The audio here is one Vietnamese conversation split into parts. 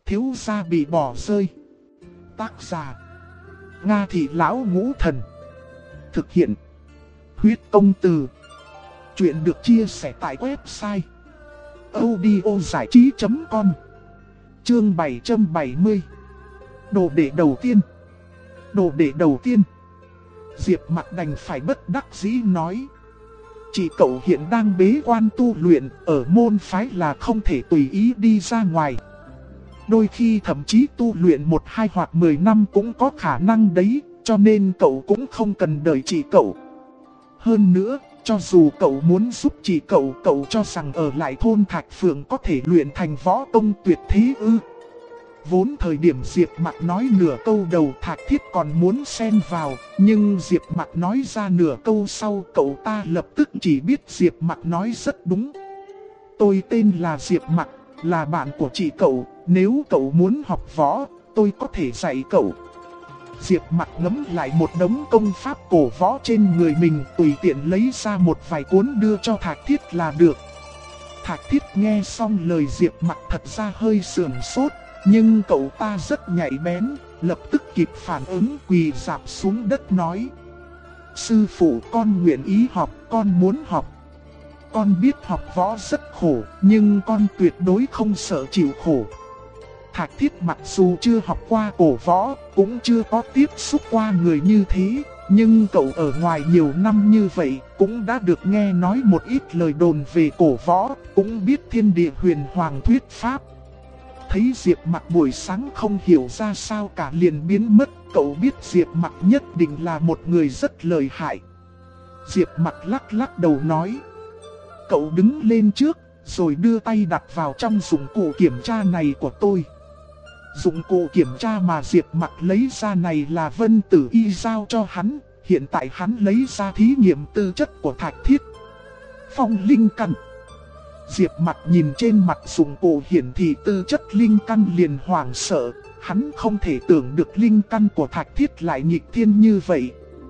Thiếu gia bị bỏ rơi. Tác giả Nga Thị Lão Ngũ Thần. Thực hiện Huyết Công Từ. Chuyện được chia sẻ tại website audiozảichí.com. Chương 770. Đồ đệ đầu tiên. Đồ đệ đầu tiên. Diệp Mặc đành phải bất đắc dĩ nói: chị cậu hiện đang bế quan tu luyện, ở môn phái là không thể tùy ý đi ra ngoài. Đôi khi thậm chí tu luyện 1, 2 hoặc 10 năm cũng có khả năng đấy, cho nên cậu cũng không cần đợi chị cậu. Hơn nữa, cho dù cậu muốn giúp chị cậu, cậu cho rằng ở lại thôn Thạch Phượng có thể luyện thành võ công tuyệt thế ư? Vốn thời điểm Diệp Mặc nói nửa câu đầu, Thạch Thiết còn muốn xen vào, nhưng Diệp Mặc nói ra nửa câu sau, cậu ta lập tức chỉ biết Diệp Mặc nói rất đúng. Tôi tên là Diệp Mặc, là bạn của chị cậu, nếu cậu muốn học võ, tôi có thể dạy cậu. Diệp Mặc ngắm lại một đống công pháp cổ võ trên người mình, tùy tiện lấy ra một vài cuốn đưa cho Thạch Thiết là được. Thạch Thiết nghe xong lời Diệp Mặc thật ra hơi sườn sốt, nhưng cậu ta rất nhạy bén, lập tức kịp phản ứng, quỳ rạp xuống đất nói: sư phụ, con nguyện ý học, con muốn học. Con biết học võ rất khổ, nhưng con tuyệt đối không sợ chịu khổ. Thạch Thiết mặc dù chưa học qua cổ võ, cũng chưa có tiếp xúc qua người như thế, nhưng cậu ở ngoài nhiều năm như vậy, cũng đã được nghe nói một ít lời đồn về cổ võ, cũng biết thiên địa huyền hoàng thuyết pháp. Thấy Diệp Mặc buổi sáng không hiểu ra sao cả liền biến mất, cậu biết Diệp Mặc nhất định là một người rất lợi hại. Diệp Mặc lắc lắc đầu nói: cậu đứng lên trước, rồi đưa tay đặt vào trong dụng cụ kiểm tra này của tôi. Dụng cụ kiểm tra mà Diệp Mặc lấy ra này là Vân Tử Y giao cho hắn, hiện tại hắn lấy ra thí nghiệm tư chất của Thạch Thiết. Phong linh căn. Diệp Mặc nhìn trên mặt dụng cụ hiển thị tư chất linh căn liền hoảng sợ, hắn không thể tưởng được linh căn của Thạch Thiết lại nghịch thiên như vậy.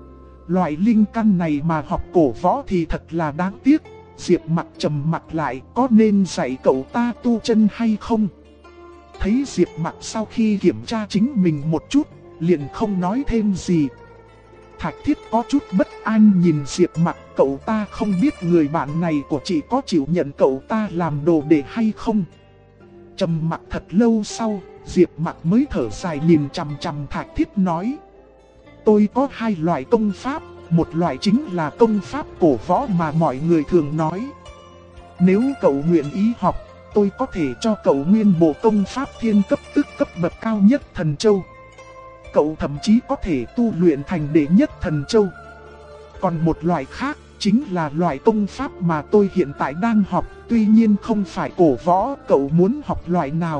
Loại linh căn này mà học cổ võ thì thật là đáng tiếc. Diệp Mặc trầm mặt lại, có nên dạy cậu ta tu chân hay không? Thấy Diệp Mặc sau khi kiểm tra chính mình một chút, liền không nói thêm gì. Thạch Thiết có chút bất an nhìn Diệp Mặc, cậu ta không biết người bạn này của chị có chịu nhận cậu ta làm đồ đệ hay không. Trầm mặc thật lâu sau, Diệp Mặc mới thở dài nhìn chằm chằm Thạch Thiết nói: tôi có hai loại công pháp, một loại chính là công pháp cổ võ mà mọi người thường nói. Nếu cậu nguyện ý học, tôi có thể cho cậu nguyên bộ công pháp thiên cấp, tức cấp bậc cao nhất Thần Châu. Cậu thậm chí có thể tu luyện thành đệ nhất Thần Châu. Còn một loại khác, chính là loại công pháp mà tôi hiện tại đang học, tuy nhiên không phải cổ võ. Cậu muốn học loại nào?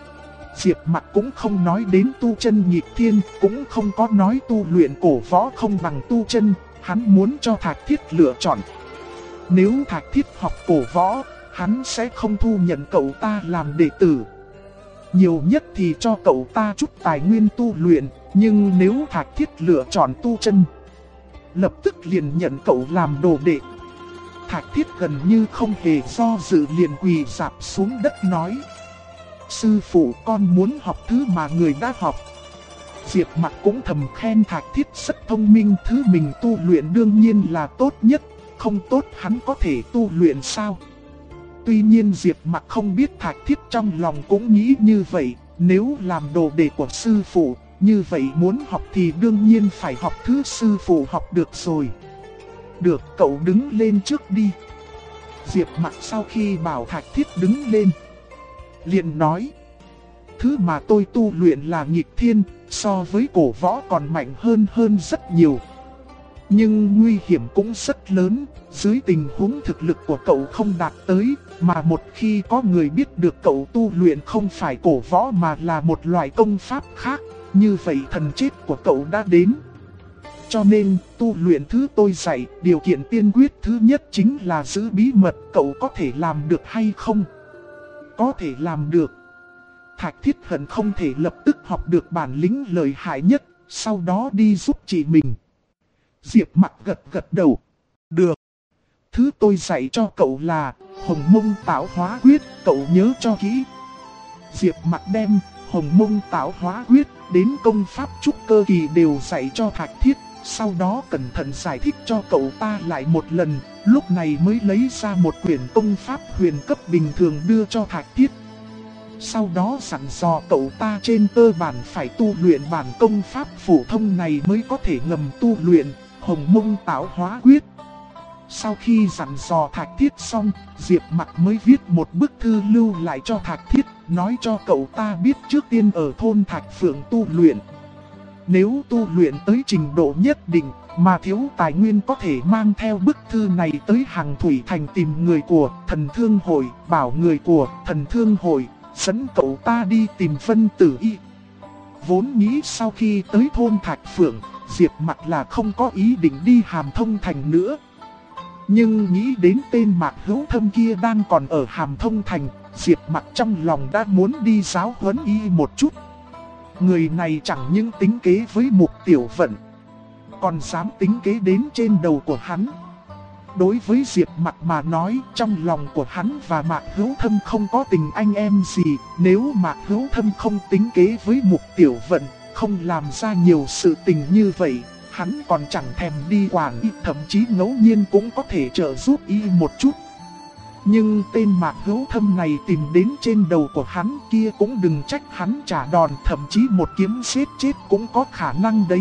Diệp Mặc cũng không nói đến tu chân nghịch thiên, cũng không có nói tu luyện cổ võ không bằng tu chân, hắn muốn cho Thạch Thiết lựa chọn. Nếu Thạch Thiết học cổ võ, hắn sẽ không thu nhận cậu ta làm đệ tử. Nhiều nhất thì cho cậu ta chút tài nguyên tu luyện, nhưng nếu Thạch Thiết lựa chọn tu chân, lập tức liền nhận cậu làm đồ đệ. Thạch Thiết gần như không hề do dự liền quỳ rạp xuống đất nói: sư phụ, con muốn học thứ mà người đã học. Diệp Mặc cũng thầm khen Thạch Thiết rất thông minh, thứ mình tu luyện đương nhiên là tốt nhất, không tốt hắn có thể tu luyện sao? Tuy nhiên Diệp Mặc không biết Thạch Thiết trong lòng cũng nghĩ như vậy, nếu làm đồ đệ của sư phụ, như vậy muốn học thì đương nhiên phải học thứ sư phụ học được rồi. Được, cậu đứng lên trước đi. Diệp Mặc sau khi bảo Thạch Thiết đứng lên, liền nói: thứ mà tôi tu luyện là nghịch thiên, so với cổ võ còn mạnh hơn rất nhiều. Nhưng nguy hiểm cũng rất lớn, dưới tình huống thực lực của cậu không đạt tới, mà một khi có người biết được cậu tu luyện không phải cổ võ mà là một loại công pháp khác, như vậy thần chết của cậu đã đến. Cho nên, tu luyện thứ tôi dạy, điều kiện tiên quyết thứ nhất chính là giữ bí mật. Cậu có thể làm được hay không? Có thể làm được. Thạch Thiết hận không thể lập tức học được bản lĩnh lợi hại nhất, sau đó đi giúp chị mình. Diệp Mặc gật gật đầu. Được. Thứ tôi dạy cho cậu là Hồng Mông Tạo Hóa Quyết, cậu nhớ cho kỹ. Diệp Mặc đem Hồng Mông Tạo Hóa Quyết, đến công pháp trúc cơ kỳ đều dạy cho Thạch Thiết. Sau đó cẩn thận giải thích cho cậu ta lại một lần, lúc này mới lấy ra một quyển công pháp huyền cấp bình thường đưa cho Thạch Thiết. Sau đó dặn dò cậu ta trên cơ bản phải tu luyện bản công pháp phổ thông này mới có thể ngầm tu luyện Hồng Mông Tạo Hóa Quyết. Sau khi dặn dò Thạch Thiết xong, Diệp Mặc mới viết một bức thư lưu lại cho Thạch Thiết, nói cho cậu ta biết trước tiên ở thôn Thạch Phượng tu luyện. Nếu tu luyện tới trình độ nhất định mà thiếu tài nguyên có thể mang theo bức thư này tới Hàng Thủy Thành tìm người của Thần Thương Hội, bảo người của Thần Thương Hội dẫn cậu ta đi tìm Vân Tử Y. Vốn nghĩ sau khi tới thôn Thạch Phượng, Diệp Mặc là không có ý định đi Hàm Thông Thành nữa. Nhưng nghĩ đến tên Mạc Hữu Thâm kia đang còn ở Hàm Thông Thành, Diệp Mặc trong lòng đã muốn đi giáo huấn y một chút. Người này chẳng những tính kế với Mục Tiểu Vận, còn dám tính kế đến trên đầu của hắn. Đối với Diệp Mặc mà nói, trong lòng của hắn và Mạc Hữu Thâm không có tình anh em gì. Nếu Mạc Hữu Thâm không tính kế với Mục Tiểu Vận, không làm ra nhiều sự tình như vậy, hắn còn chẳng thèm đi quản y, thậm chí ngẫu nhiên cũng có thể trợ giúp y một chút. Nhưng tên Mạc Hữu Thâm này tìm đến trên đầu của hắn kia cũng đừng trách hắn trả đòn, thậm chí một kiếm giết chết cũng có khả năng đấy.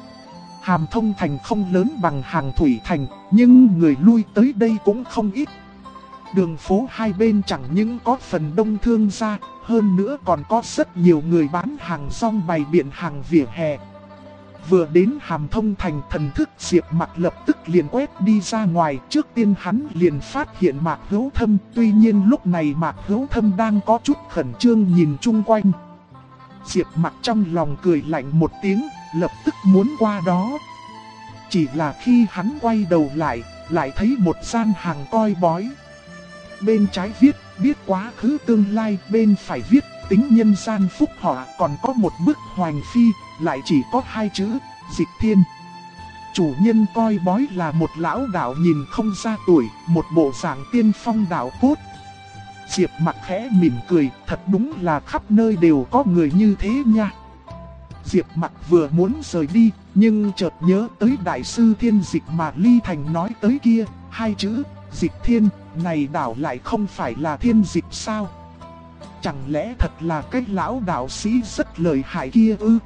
Hàm Thông Thành không lớn bằng Hàng Thủy Thành, nhưng người lui tới đây cũng không ít. Đường phố hai bên chẳng những có phần đông thương gia, hơn nữa còn có rất nhiều người bán hàng rong bày biện hàng vỉa hè. Vừa đến Hàm Thông Thành, thần thức Diệp Mặc lập tức liền quét đi ra ngoài. Trước tiên hắn liền phát hiện Mạc Hữu Thâm, tuy nhiên lúc này Mạc Hữu Thâm đang có chút khẩn trương nhìn chung quanh. Diệp Mặc trong lòng cười lạnh một tiếng, lập tức muốn qua đó. Chỉ là khi hắn quay đầu lại thấy một gian hàng coi bói. Bên trái viết, biết quá khứ tương lai, bên phải viết, tính nhân gian phúc họa, còn có một bức hoành phi, lại chỉ có hai chữ, Dịch Thiên. Chủ nhân coi bói là một lão đạo nhìn không ra tuổi, một bộ dạng tiên phong đạo cốt. Diệp Mặc khẽ mỉm cười, thật đúng là khắp nơi đều có người như thế nha. Diệp Mặc vừa muốn rời đi, nhưng chợt nhớ tới Đại sư Thiên Dịch mà Ly Thành nói tới kia, hai chữ, Dịch Thiên, này đảo lại không phải là Thiên Dịch sao? Chẳng lẽ thật là cái lão đạo sĩ rất lợi hại kia ư?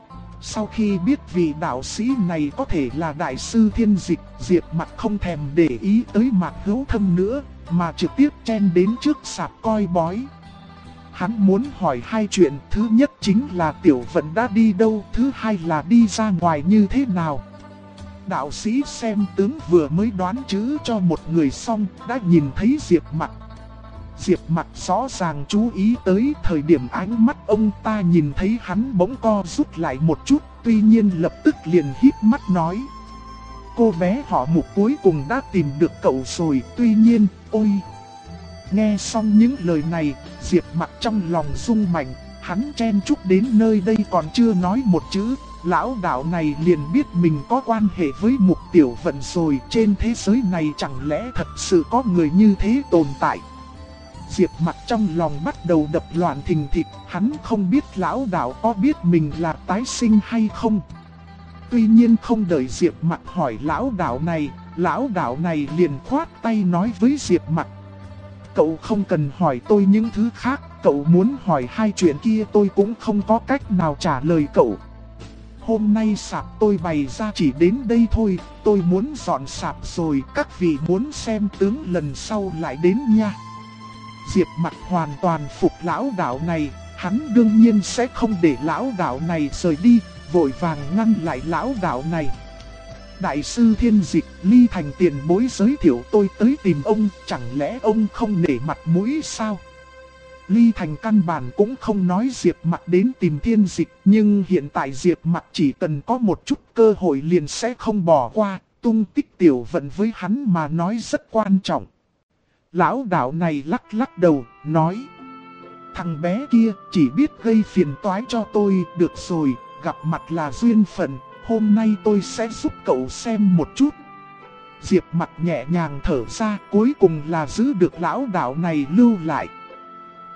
Sau khi biết vị đạo sĩ này có thể là Đại sư Thiên Dịch, Diệp Mặc không thèm để ý tới Mạc Hữu Thâm nữa, mà trực tiếp chen đến trước sạp coi bói. Hắn muốn hỏi hai chuyện, thứ nhất chính là Tiểu Vận đã đi đâu, thứ hai là đi ra ngoài như thế nào. Đạo sĩ xem tướng vừa mới đoán chữ cho một người xong, đã nhìn thấy Diệp Mặc. Diệp Mặc rõ ràng chú ý tới thời điểm ánh mắt ông ta nhìn thấy hắn bỗng co rút lại một chút, tuy nhiên lập tức liền híp mắt nói. Cô bé họ Mục cuối cùng đã tìm được cậu rồi, tuy nhiên, ôi... Nghe xong những lời này, Diệp Mặc trong lòng rung mạnh, hắn chen chúc đến nơi đây còn chưa nói một chữ, lão đạo này liền biết mình có quan hệ với Mục Tiểu Vận rồi, trên thế giới này chẳng lẽ thật sự có người như thế tồn tại. Diệp Mặc trong lòng bắt đầu đập loạn thình thịch, hắn không biết lão đạo có biết mình là tái sinh hay không. Tuy nhiên không đợi Diệp Mặc hỏi lão đạo này liền khoát tay nói với Diệp Mặc. Cậu không cần hỏi tôi những thứ khác, cậu muốn hỏi hai chuyện kia tôi cũng không có cách nào trả lời cậu. Hôm nay sạp tôi bày ra chỉ đến đây thôi, tôi muốn dọn sạp rồi, các vị muốn xem tướng lần sau lại đến nha. Diệp Mặc hoàn toàn phục lão đạo này, hắn đương nhiên sẽ không để lão đạo này rời đi, vội vàng ngăn lại lão đạo này. Đại sư Thiên Dịch, Ly Thành tiền bối giới thiệu tôi tới tìm ông, chẳng lẽ ông không nể mặt mũi sao? Ly Thành căn bản cũng không nói Diệp Mặc đến tìm Thiên Dịch, nhưng hiện tại Diệp Mặc chỉ cần có một chút cơ hội liền sẽ không bỏ qua, tung tích Tiểu Vận với hắn mà nói rất quan trọng. Lão đạo này lắc lắc đầu, nói. Thằng bé kia chỉ biết gây phiền toái cho tôi, được rồi, gặp mặt là duyên phận, hôm nay tôi sẽ giúp cậu xem một chút. Diệp Mặc nhẹ nhàng thở ra, cuối cùng là giữ được lão đạo này lưu lại.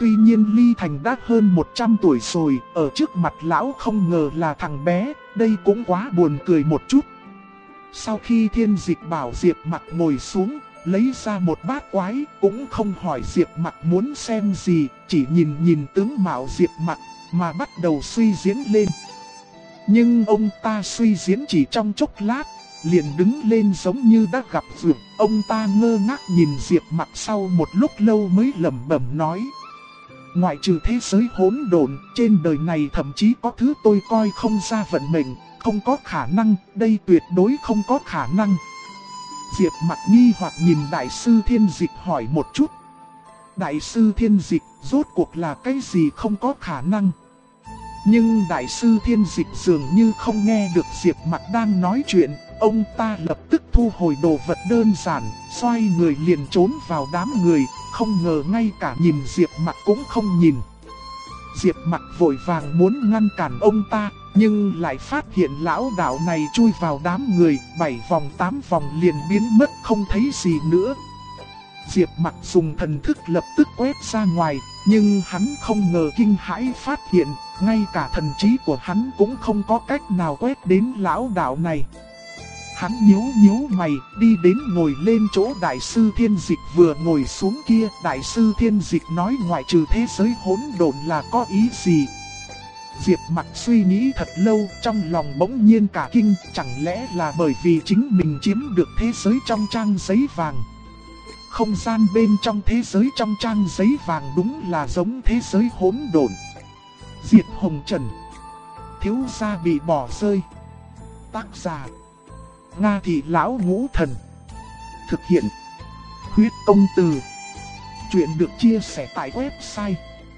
tuy nhiên Ly Thành đã hơn 100 tuổi rồi, ở trước mặt lão không ngờ là thằng bé, đây cũng quá buồn cười một chút. Sau khi Thiên Dịch bảo Diệp Mặc ngồi xuống, lấy ra một bát quái, cũng không hỏi Diệp Mặc muốn xem gì, chỉ nhìn tướng mạo Diệp Mặc mà bắt đầu suy diễn lên. Nhưng ông ta suy diễn chỉ trong chốc lát, liền đứng lên giống như đã gặp duyên. Ông ta ngơ ngác nhìn Diệp Mặc sau một lúc lâu mới lẩm bẩm nói: ngoại trừ thế giới hỗn độn, trên đời này thậm chí có thứ tôi coi không ra vận mệnh, không có khả năng, đây tuyệt đối không có khả năng. Diệp Mặc nghi hoặc nhìn Đại sư Thiên Dịch hỏi một chút: Đại sư Thiên Dịch, rốt cuộc là cái gì không có khả năng? Nhưng Đại sư Thiên Dịch dường như không nghe được Diệp Mặc đang nói chuyện, ông ta lập tức thu hồi đồ vật đơn giản, xoay người liền trốn vào đám người, không ngờ ngay cả nhìn Diệp Mặc cũng không nhìn. Diệp Mặc vội vàng muốn ngăn cản ông ta, nhưng lại phát hiện lão đạo này chui vào đám người, 7 vòng 8 vòng liền biến mất không thấy gì nữa. Diệp Mặc dùng thần thức lập tức quét ra ngoài, nhưng hắn không ngờ kinh hãi phát hiện, ngay cả thần trí của hắn cũng không có cách nào quét đến lão đạo này. Hắn nhíu mày, đi đến ngồi lên chỗ Đại sư Thiên Dịch vừa ngồi xuống kia. Đại sư Thiên Dịch nói ngoại trừ thế giới hỗn độn là có ý gì? Diệp Mặc suy nghĩ thật lâu, trong lòng bỗng nhiên cả kinh, chẳng lẽ là bởi vì chính mình chiếm được thế giới trong trang giấy vàng? Không gian bên trong thế giới trong trang giấy vàng đúng là giống thế giới hỗn độn. Diệt Hồng Trần. Thiếu gia bị bỏ rơi. Tác giả: Nga Thị Lão Ngũ Thần. Thực hiện: Huyết Công Từ. Chuyện được chia sẻ tại website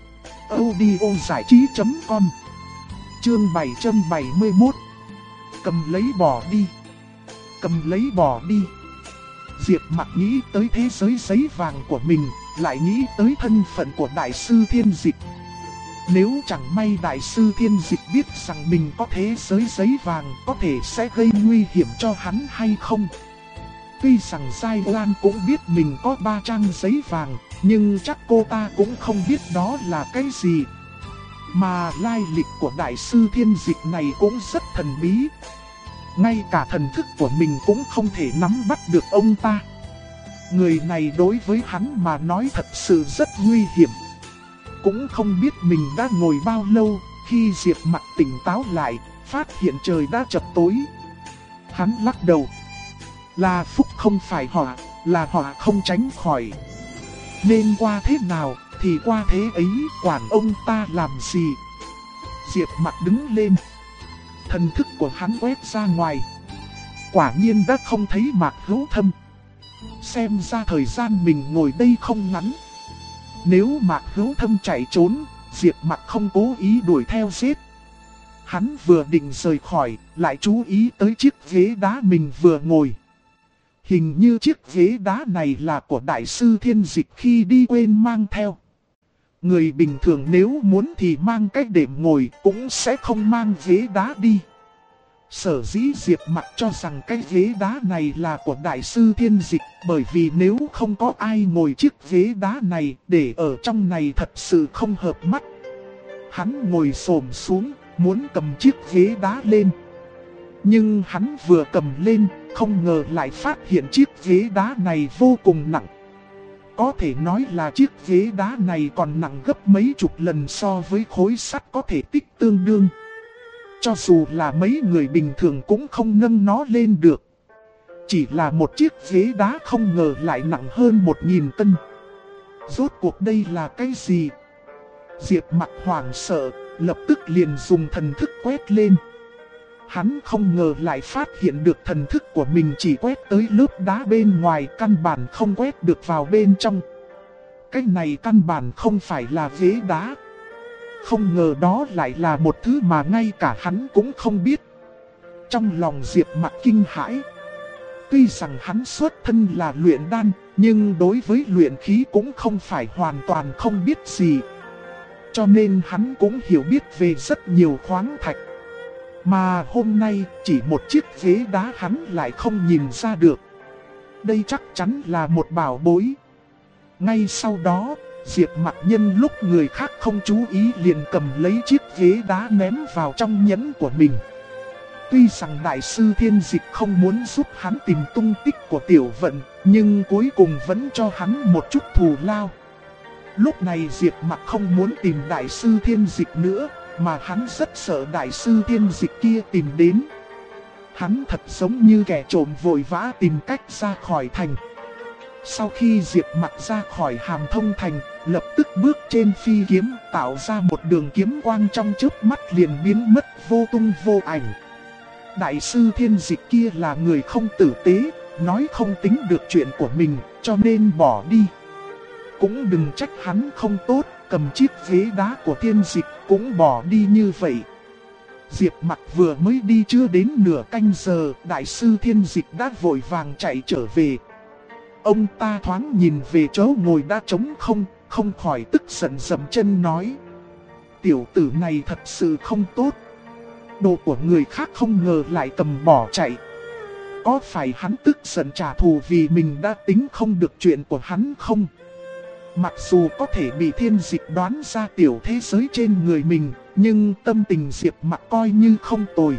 audiozảichí.com. Chương 771. Cầm lấy bỏ đi. Cầm lấy bỏ đi. Diệp Mặc nghĩ tới thế giới giấy vàng của mình, lại nghĩ tới thân phận của Đại sư Thiên Dịch. Nếu chẳng may Đại sư Thiên Dịch biết rằng mình có thế giới giấy vàng, có thể sẽ gây nguy hiểm cho hắn hay không? Tuy rằng Sai Lan cũng biết mình có 3 trang giấy vàng, nhưng chắc cô ta cũng không biết đó là cái gì. Mà lai lịch của Đại sư Thiên Dịch này cũng rất thần bí. Ngay cả thần thức của mình cũng không thể nắm bắt được ông ta. Người này đối với hắn mà nói thật sự rất nguy hiểm. Cũng không biết mình đã ngồi bao lâu, khi Diệp Mặc tỉnh táo lại, phát hiện trời đã chập tối. Hắn lắc đầu. Là phúc không phải họa, là họa không tránh khỏi. Nên qua thế nào thì qua thế ấy, quản ông ta làm gì? Diệp Mặc đứng lên. Thần thức của hắn quét ra ngoài. Quả nhiên đã không thấy Mạc Hữu Thâm. Xem ra thời gian mình ngồi đây không ngắn. Nếu Mạc Hữu Thâm chạy trốn, Diệp Mặc không cố ý đuổi theo giết. Hắn vừa định rời khỏi, lại chú ý tới chiếc ghế đá mình vừa ngồi. Hình như chiếc ghế đá này là của Đại sư Thiên Dịch khi đi quên mang theo. Người bình thường nếu muốn thì mang cái đệm ngồi, cũng sẽ không mang ghế đá đi. Sở dĩ Diệp Mặc cho rằng cái ghế đá này là của Đại sư Thiên Dịch, bởi vì nếu không có ai ngồi chiếc ghế đá này, để ở trong này thật sự không hợp mắt. Hắn ngồi xổm xuống, muốn cầm chiếc ghế đá lên. Nhưng hắn vừa cầm lên, không ngờ lại phát hiện chiếc ghế đá này vô cùng nặng. Có thể nói là chiếc ghế đá này còn nặng gấp mấy chục lần so với khối sắt có thể tích tương đương. Cho dù là mấy người bình thường cũng không nâng nó lên được. Chỉ là một chiếc ghế đá không ngờ lại nặng hơn 1000 cân. Rốt cuộc đây là cái gì? Diệp Mặc hoảng sợ, lập tức liền dùng thần thức quét lên. Hắn không ngờ lại phát hiện được thần thức của mình chỉ quét tới lớp đá bên ngoài, căn bản không quét được vào bên trong. Cái này căn bản không phải là ghế đá. Không ngờ đó lại là một thứ mà ngay cả hắn cũng không biết. Trong lòng Diệp Mặc kinh hãi. Tuy rằng hắn xuất thân là luyện đan, nhưng đối với luyện khí cũng không phải hoàn toàn không biết gì. Cho nên hắn cũng hiểu biết về rất nhiều khoáng thạch. Mà hôm nay chỉ một chiếc ghế đá hắn lại không nhìn ra được. Đây chắc chắn là một bảo bối. Ngay sau đó, Diệp Mặc nhân lúc người khác không chú ý liền cầm lấy chiếc ghế đá ném vào trong nhẫn của mình. Tuy rằng Đại sư Thiên Dịch không muốn giúp hắn tìm tung tích của Tiểu Vận, nhưng cuối cùng vẫn cho hắn một chút thù lao. Lúc này Diệp Mặc không muốn tìm Đại sư Thiên Dịch nữa, mà hắn rất sợ Đại sư Thiên Dịch kia tìm đến. Hắn thật giống như kẻ trộm vội vã tìm cách ra khỏi thành. Sau khi Diệp Mặc ra khỏi Hàm Thông Thành, lập tức bước trên phi kiếm, tạo ra một đường kiếm quang trong chớp mắt liền biến mất vô tung vô ảnh. Đại sư Thiên Dịch kia là người không tử tế, nói không tính được chuyện của mình, cho nên bỏ đi. Cũng đừng trách hắn không tốt, cầm chiếc ghế đá của Thiên Dịch cũng bỏ đi như vậy. Diệp Mặc vừa mới đi chưa đến nửa canh giờ, Đại sư Thiên Dịch đã vội vàng chạy trở về. Ông ta thoáng nhìn về chỗ ngồi đã trống không khỏi tức giận dậm chân nói: tiểu tử này thật sự không tốt. Đồ của người khác không ngờ lại cầm bỏ chạy. Có phải hắn tức giận trả thù vì mình đã tính không được chuyện của hắn không? Mặc dù có thể bị Thiên Dịch đoán ra tiểu thế giới trên người mình, nhưng tâm tình Diệp Mặc coi như không tồi.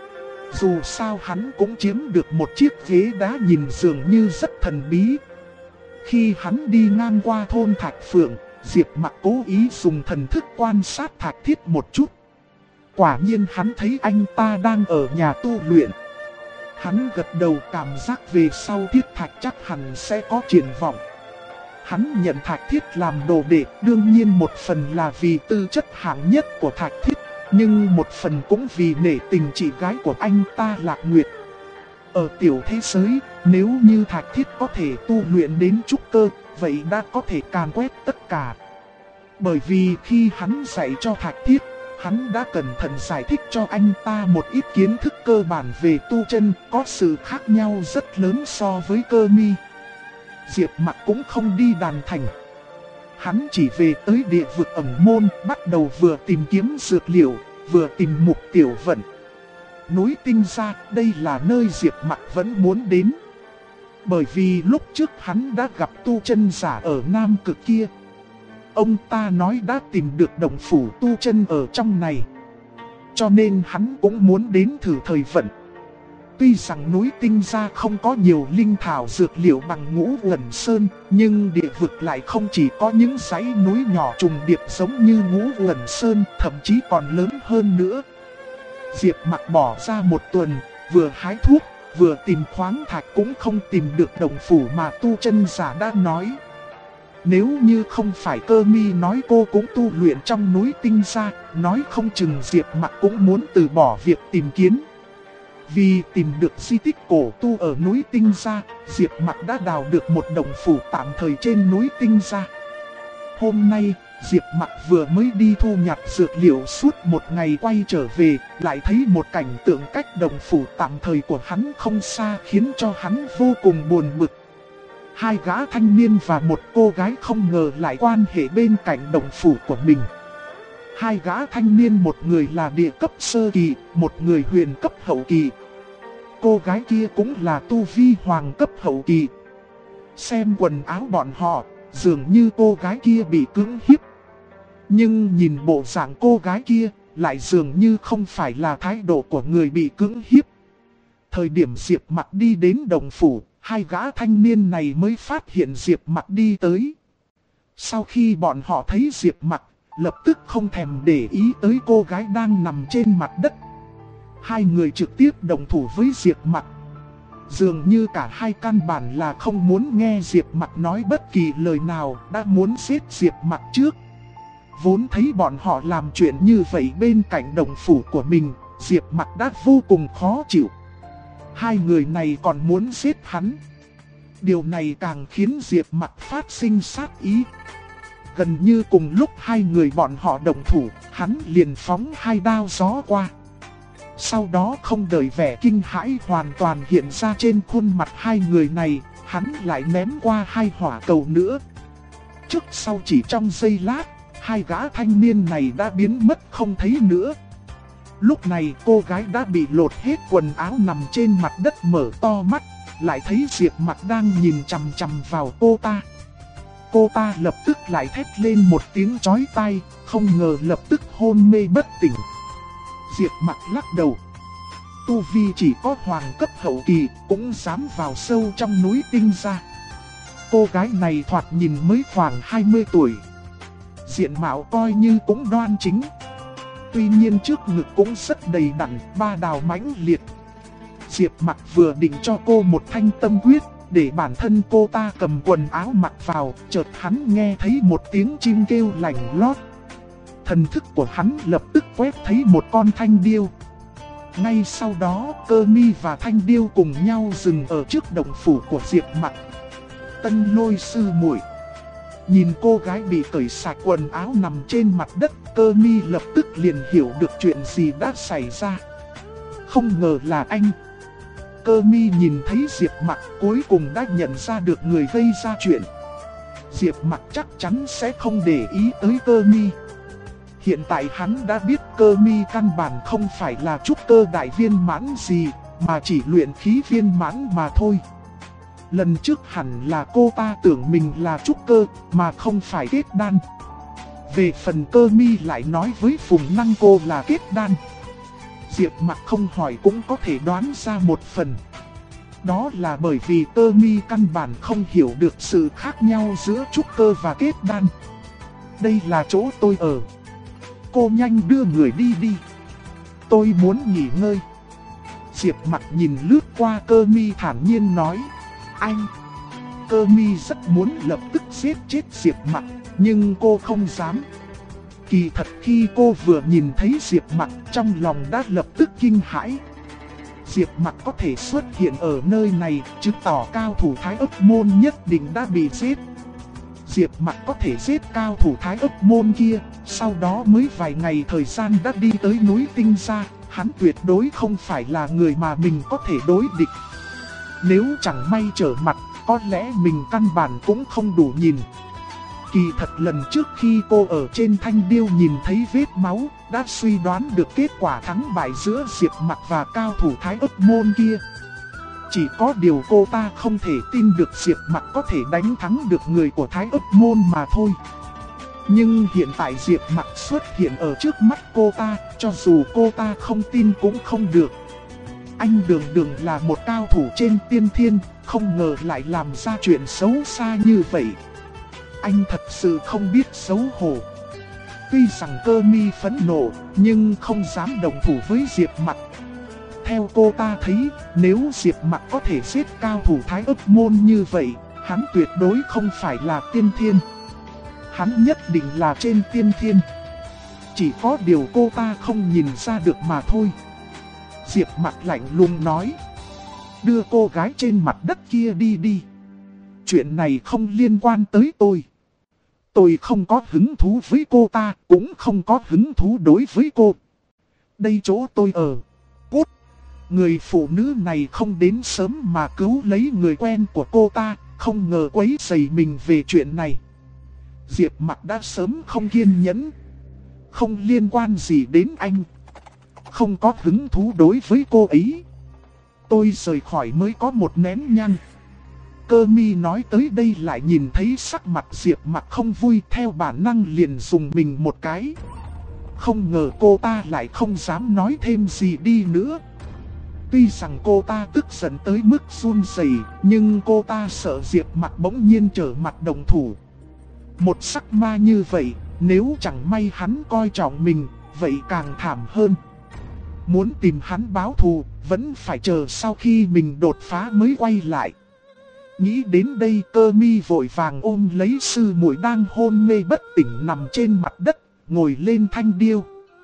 Dù sao hắn cũng chiếm được một chiếc ghế đá nhìn dường như rất thần bí. Khi hắn đi ngang qua thôn Thạch Phượng, Diệp Mặc cố ý dùng thần thức quan sát Thạch Thiết một chút. Quả nhiên hắn thấy anh ta đang ở nhà tu luyện. Hắn gật đầu, cảm giác về sau Thiết Thạch chắc hẳn sẽ có triển vọng. Hắn nhận Thạch Thiết làm đồ đệ, đương nhiên một phần là vì tư chất hạng nhất của Thạch Thiết, nhưng một phần cũng vì nể tình chị gái của anh ta Lạc Nguyệt. Ở tiểu thế giới, nếu như Thạch Thiết có thể tu luyện đến trúc cơ, vậy đã có thể càn quét tất cả. Bởi vì khi hắn dạy cho Thạch Thiết, hắn đã cẩn thận giải thích cho anh ta một ít kiến thức cơ bản về tu chân, có sự khác nhau rất lớn so với Cơ Mi. Diệp Mặc cũng không đi đàn thành. Hắn chỉ về tới địa vực ẩn môn, bắt đầu vừa tìm kiếm dược liệu, vừa tìm Mục Tiểu Vận. Núi Tinh Gia, đây là nơi Diệp Mặc vẫn muốn đến. Bởi vì lúc trước hắn đã gặp tu chân giả ở Nam Cực kia. Ông ta nói đã tìm được động phủ tu chân ở trong này. Cho nên hắn cũng muốn đến thử thời vận. Tuy rằng núi Tinh Gia không có nhiều linh thảo dược liệu bằng Ngũ Uẩn Sơn, nhưng địa vực lại không chỉ có những dãy núi nhỏ trùng điệp giống như Ngũ Uẩn Sơn, thậm chí còn lớn hơn nữa. Diệp Mặc bỏ ra một tuần, vừa hái thuốc, vừa tìm khoáng thạch cũng không tìm được động phủ mà tu chân giả đã nói. Nếu như không phải Cơ Mi nói cô cũng tu luyện trong núi Tinh Gia, nói không chừng Diệp Mặc cũng muốn từ bỏ việc tìm kiếm. Vì tìm được di tích cổ tu ở núi Tinh Gia, Diệp Mặc đã đào được một động phủ tạm thời trên núi Tinh Gia. Hôm nay, Diệp Mặc vừa mới đi thu nhặt dược liệu suốt một ngày quay trở về, lại thấy một cảnh tượng cách động phủ tạm thời của hắn không xa khiến cho hắn vô cùng buồn bực. Hai gã thanh niên và một cô gái không ngờ lại quan hệ bên cạnh động phủ của mình. Hai gã thanh niên, một người là địa cấp sơ kỳ, một người huyền cấp hậu kỳ. Cô gái kia cũng là tu vi hoàng cấp hậu kỳ. Xem quần áo bọn họ, dường như cô gái kia bị cưỡng hiếp. Nhưng nhìn bộ dạng cô gái kia, lại dường như không phải là thái độ của người bị cưỡng hiếp. Thời điểm Diệp Mặc đi đến động phủ, hai gã thanh niên này mới phát hiện Diệp Mặc đi tới. Sau khi bọn họ thấy Diệp Mặc, lập tức không thèm để ý tới cô gái đang nằm trên mặt đất. Hai người trực tiếp động thủ với Diệp Mặc. Dường như cả hai căn bản là không muốn nghe Diệp Mặc nói bất kỳ lời nào, đã muốn giết Diệp Mặc trước. Vốn thấy bọn họ làm chuyện như vậy bên cạnh động phủ của mình, Diệp Mặc đã vô cùng khó chịu. Hai người này còn muốn giết hắn. Điều này càng khiến Diệp Mặc phát sinh sát ý. Gần như cùng lúc hai người bọn họ động thủ, hắn liền phóng hai đao gió qua. Sau đó không đợi vẻ kinh hãi hoàn toàn hiện ra trên khuôn mặt hai người này, hắn lại ném qua hai hỏa cầu nữa. Trước sau chỉ trong giây lát, hai gã thanh niên này đã biến mất không thấy nữa. Lúc này cô gái đã bị lột hết quần áo nằm trên mặt đất mở to mắt, lại thấy Diệp Mặc đang nhìn chằm chằm vào cô ta. Cô ta lập tức lại thét lên một tiếng chói tai, không ngờ lập tức hôn mê bất tỉnh. Diệp Mặc lắc đầu. Tu vi chỉ có hoàng cấp hậu kỳ, cũng dám vào sâu trong núi Tinh Gia. Cô gái này thoạt nhìn mới khoảng 20 tuổi. Diện mạo coi như cũng đoan chính. Tuy nhiên trước ngực cũng rất đầy đặn, ba đào mãnh liệt. Diệp Mặc vừa định cho cô một thanh tâm quyết, để bản thân cô ta cầm quần áo mặc vào, chợt hắn nghe thấy một tiếng chim kêu lành lót. Thần thức của hắn lập tức quét thấy một con thanh điêu. Ngay sau đó, Cơ Mi và thanh điêu cùng nhau dừng ở trước động phủ của Diệp Mặc. Tân Lôi sư muội. Nhìn cô gái bị cởi sạch quần áo nằm trên mặt đất, Cơ Mi lập tức liền hiểu được chuyện gì đã xảy ra. Không ngờ là anh. Cơ Mi nhìn thấy Diệp Mặc cuối cùng đã nhận ra được người gây ra chuyện. Diệp Mặc chắc chắn sẽ không để ý tới Cơ Mi. Hiện tại hắn đã biết Cơ Mi căn bản không phải là trúc cơ đại viên mãn gì, mà chỉ luyện khí viên mãn mà thôi. Lần trước hẳn là cô ta tưởng mình là trúc cơ, mà không phải kết đan. Về phần Cơ Mi lại nói với Phùng Năng cô là kết đan. Diệp Mặc không hỏi cũng có thể đoán ra một phần. Đó là bởi vì Cơ Mi căn bản không hiểu được sự khác nhau giữa trúc cơ và kết đan. Đây là chỗ tôi ở. Cô nhanh đưa người đi đi. Tôi muốn nghỉ ngơi. Diệp Mặc nhìn lướt qua Cơ Mi thản nhiên nói. Anh. Cơ Mi rất muốn lập tức giết chết Diệp Mặc, nhưng cô không dám. Kỳ thật khi cô vừa nhìn thấy Diệp Mặc, trong lòng đã lập tức kinh hãi. Diệp Mặc có thể xuất hiện ở nơi này, chứng tỏ cao thủ Thái Ức Môn nhất định đã bị giết. Diệp Mặc có thể giết cao thủ Thái Ức Môn kia, sau đó mới vài ngày thời gian đã đi tới núi Tinh Gia, hắn tuyệt đối không phải là người mà mình có thể đối địch. Nếu chẳng may trở mặt, có lẽ mình căn bản cũng không đủ nhìn. Kỳ thật lần trước khi cô ở trên thanh điêu nhìn thấy vết máu, đã suy đoán được kết quả thắng bại giữa Diệp Mặc và cao thủ Thái Ức Môn kia. Chỉ có điều cô ta không thể tin được Diệp Mặc có thể đánh thắng được người của Thái Ức Môn mà thôi. Nhưng hiện tại Diệp Mặc xuất hiện ở trước mắt cô ta, cho dù cô ta không tin cũng không được. Anh Đường là một cao thủ trên tiên thiên, không ngờ lại làm ra chuyện xấu xa như vậy. Anh thật sự không biết xấu hổ. Tuy rằng Cơ Mi phẫn nộ, nhưng không dám đồng thủ với Diệp Mặc. Theo cô ta thấy, nếu Diệp Mặc có thể giết cao thủ Thái Ức Môn như vậy, hắn tuyệt đối không phải là tiên thiên. Hắn nhất định là trên tiên thiên. Chỉ có điều cô ta không nhìn ra được mà thôi. Diệp Mặc lạnh lùng nói. Đưa cô gái trên mặt đất kia đi đi. Chuyện này không liên quan tới tôi. Tôi không có hứng thú với cô ta, cũng không có hứng thú đối với cô. Đây chỗ tôi ở. Cút. Người phụ nữ này không đến sớm mà cứu lấy người quen của cô ta, không ngờ quấy rầy mình về chuyện này. Diệp Mặc đã sớm không kiên nhẫn. Không liên quan gì đến anh. Không có hứng thú đối với cô ấy. Tôi rời khỏi mới có một nén nhang. Cơ Mi nói tới đây lại nhìn thấy sắc mặt Diệp Mặc không vui, theo bản năng liền dùng mình một cái. Không ngờ cô ta lại không dám nói thêm gì đi nữa. Tuy rằng cô ta tức giận tới mức run rẩy, nhưng cô ta sợ Diệp Mặc bỗng nhiên trở mặt đồng thủ. Một sắc ma như vậy, nếu chẳng may hắn coi trọng mình, vậy càng thảm hơn. Muốn tìm hắn báo thù, vẫn phải chờ sau khi mình đột phá mới quay lại. Nghĩ đến đây, Cơ Mi vội vàng ôm lấy sư muội đang hôn mê bất tỉnh nằm trên mặt đất, ngồi lên thanh điêu.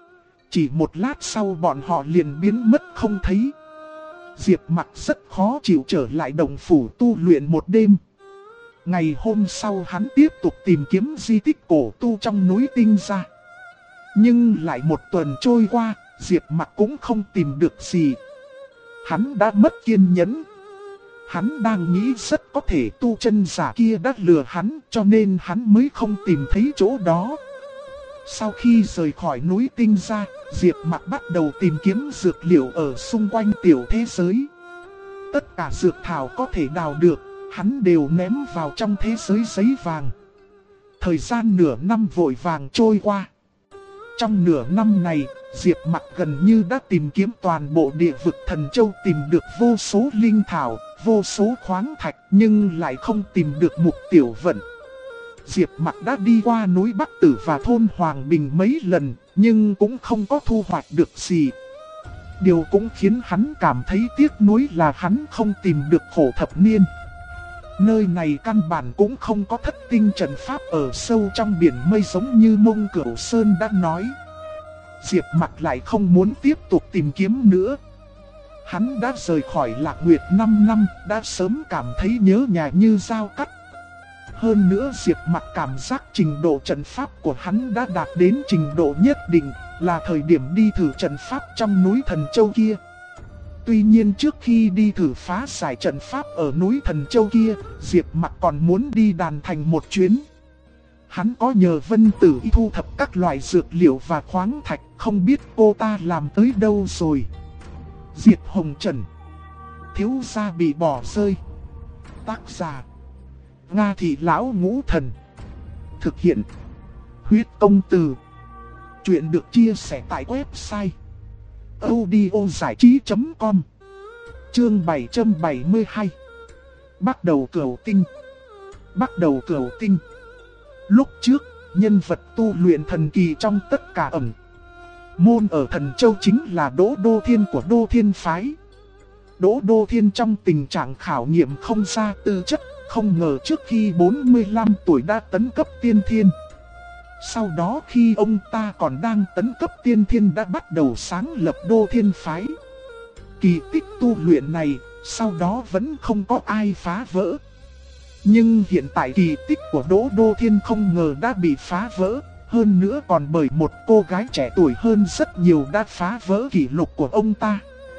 Chỉ một lát sau bọn họ liền biến mất không thấy. Diệp Mặc rất khó chịu trở lại đồng phủ tu luyện một đêm. Ngày hôm sau hắn tiếp tục tìm kiếm di tích cổ tu trong núi Tinh Gia. Nhưng lại một tuần trôi qua, Diệp Mặc cũng không tìm được gì. Hắn đã mất kiên nhẫn. Hắn đang nghĩ rất có thể tu chân giả kia đã lừa hắn, cho nên hắn mới không tìm thấy chỗ đó. Sau khi rời khỏi núi Tinh Gia, Diệp Mặc bắt đầu tìm kiếm dược liệu ở xung quanh tiểu thế giới. Tất cả dược thảo có thể đào được, hắn đều ném vào trong thế giới giấy vàng. Thời gian nửa năm vội vàng trôi qua. Trong nửa năm này, Diệp Mặc gần như đã tìm kiếm toàn bộ địa vực Thần Châu, tìm được vô số linh thảo, vô số khoáng thạch, nhưng lại không tìm được Mục Tiểu Vận. Diệp Mặc đã đi qua núi Bắc Tử và thôn Hoàng Bình mấy lần, nhưng cũng không có thu hoạch được gì. Điều cũng khiến hắn cảm thấy tiếc nuối là hắn không tìm được Khổ Thập Niên. Nơi này căn bản cũng không có thất tinh trận pháp ở sâu trong biển mây giống như Mông Cửu Sơn đã nói. Diệp Mặc lại không muốn tiếp tục tìm kiếm nữa. Hắn đã rời khỏi Lạc Nguyệt 5 năm, đã sớm cảm thấy nhớ nhà như dao cắt. Hơn nữa Diệp Mặc cảm giác trình độ trận pháp của hắn đã đạt đến trình độ nhất định, là thời điểm đi thử trận pháp trong núi Thần Châu kia. Tuy nhiên trước khi đi thử phá giải trận pháp ở núi Thần Châu kia, Diệp Mặc còn muốn đi Đàn Thành một chuyến. Hắn có nhờ Vân Tử Y thu thập các loại dược liệu và khoáng thạch, không biết cô ta làm tới đâu rồi. Diệp Hồng Trần, thiếu gia bị bỏ rơi. Tác giả Nga Thị Lão Ngũ Thần. Thực hiện Huyết Công Từ. Chuyện được chia sẻ tại website audiozảichí.com. Chương 772. Bắt đầu cửu tinh. Bắt đầu cửu tinh. Lúc trước, nhân vật tu luyện thần kỳ trong tất cả ẩn môn ở Thần Châu chính là Đỗ Đô Thiên của Đô Thiên Phái. Đỗ Đô Thiên trong tình trạng khảo nghiệm không ra tư chất, không ngờ trước khi 45 tuổi đã tấn cấp tiên thiên. Sau đó khi ông ta còn đang tấn cấp tiên thiên đã bắt đầu sáng lập Đô Thiên Phái. Kỳ tích tu luyện này, sau đó vẫn không có ai phá vỡ. Nhưng hiện tại kỳ tích của Đỗ Đô Thiên không ngờ đã bị phá vỡ, hơn nữa còn bởi một cô gái trẻ tuổi hơn rất nhiều đã phá vỡ kỷ lục của ông ta.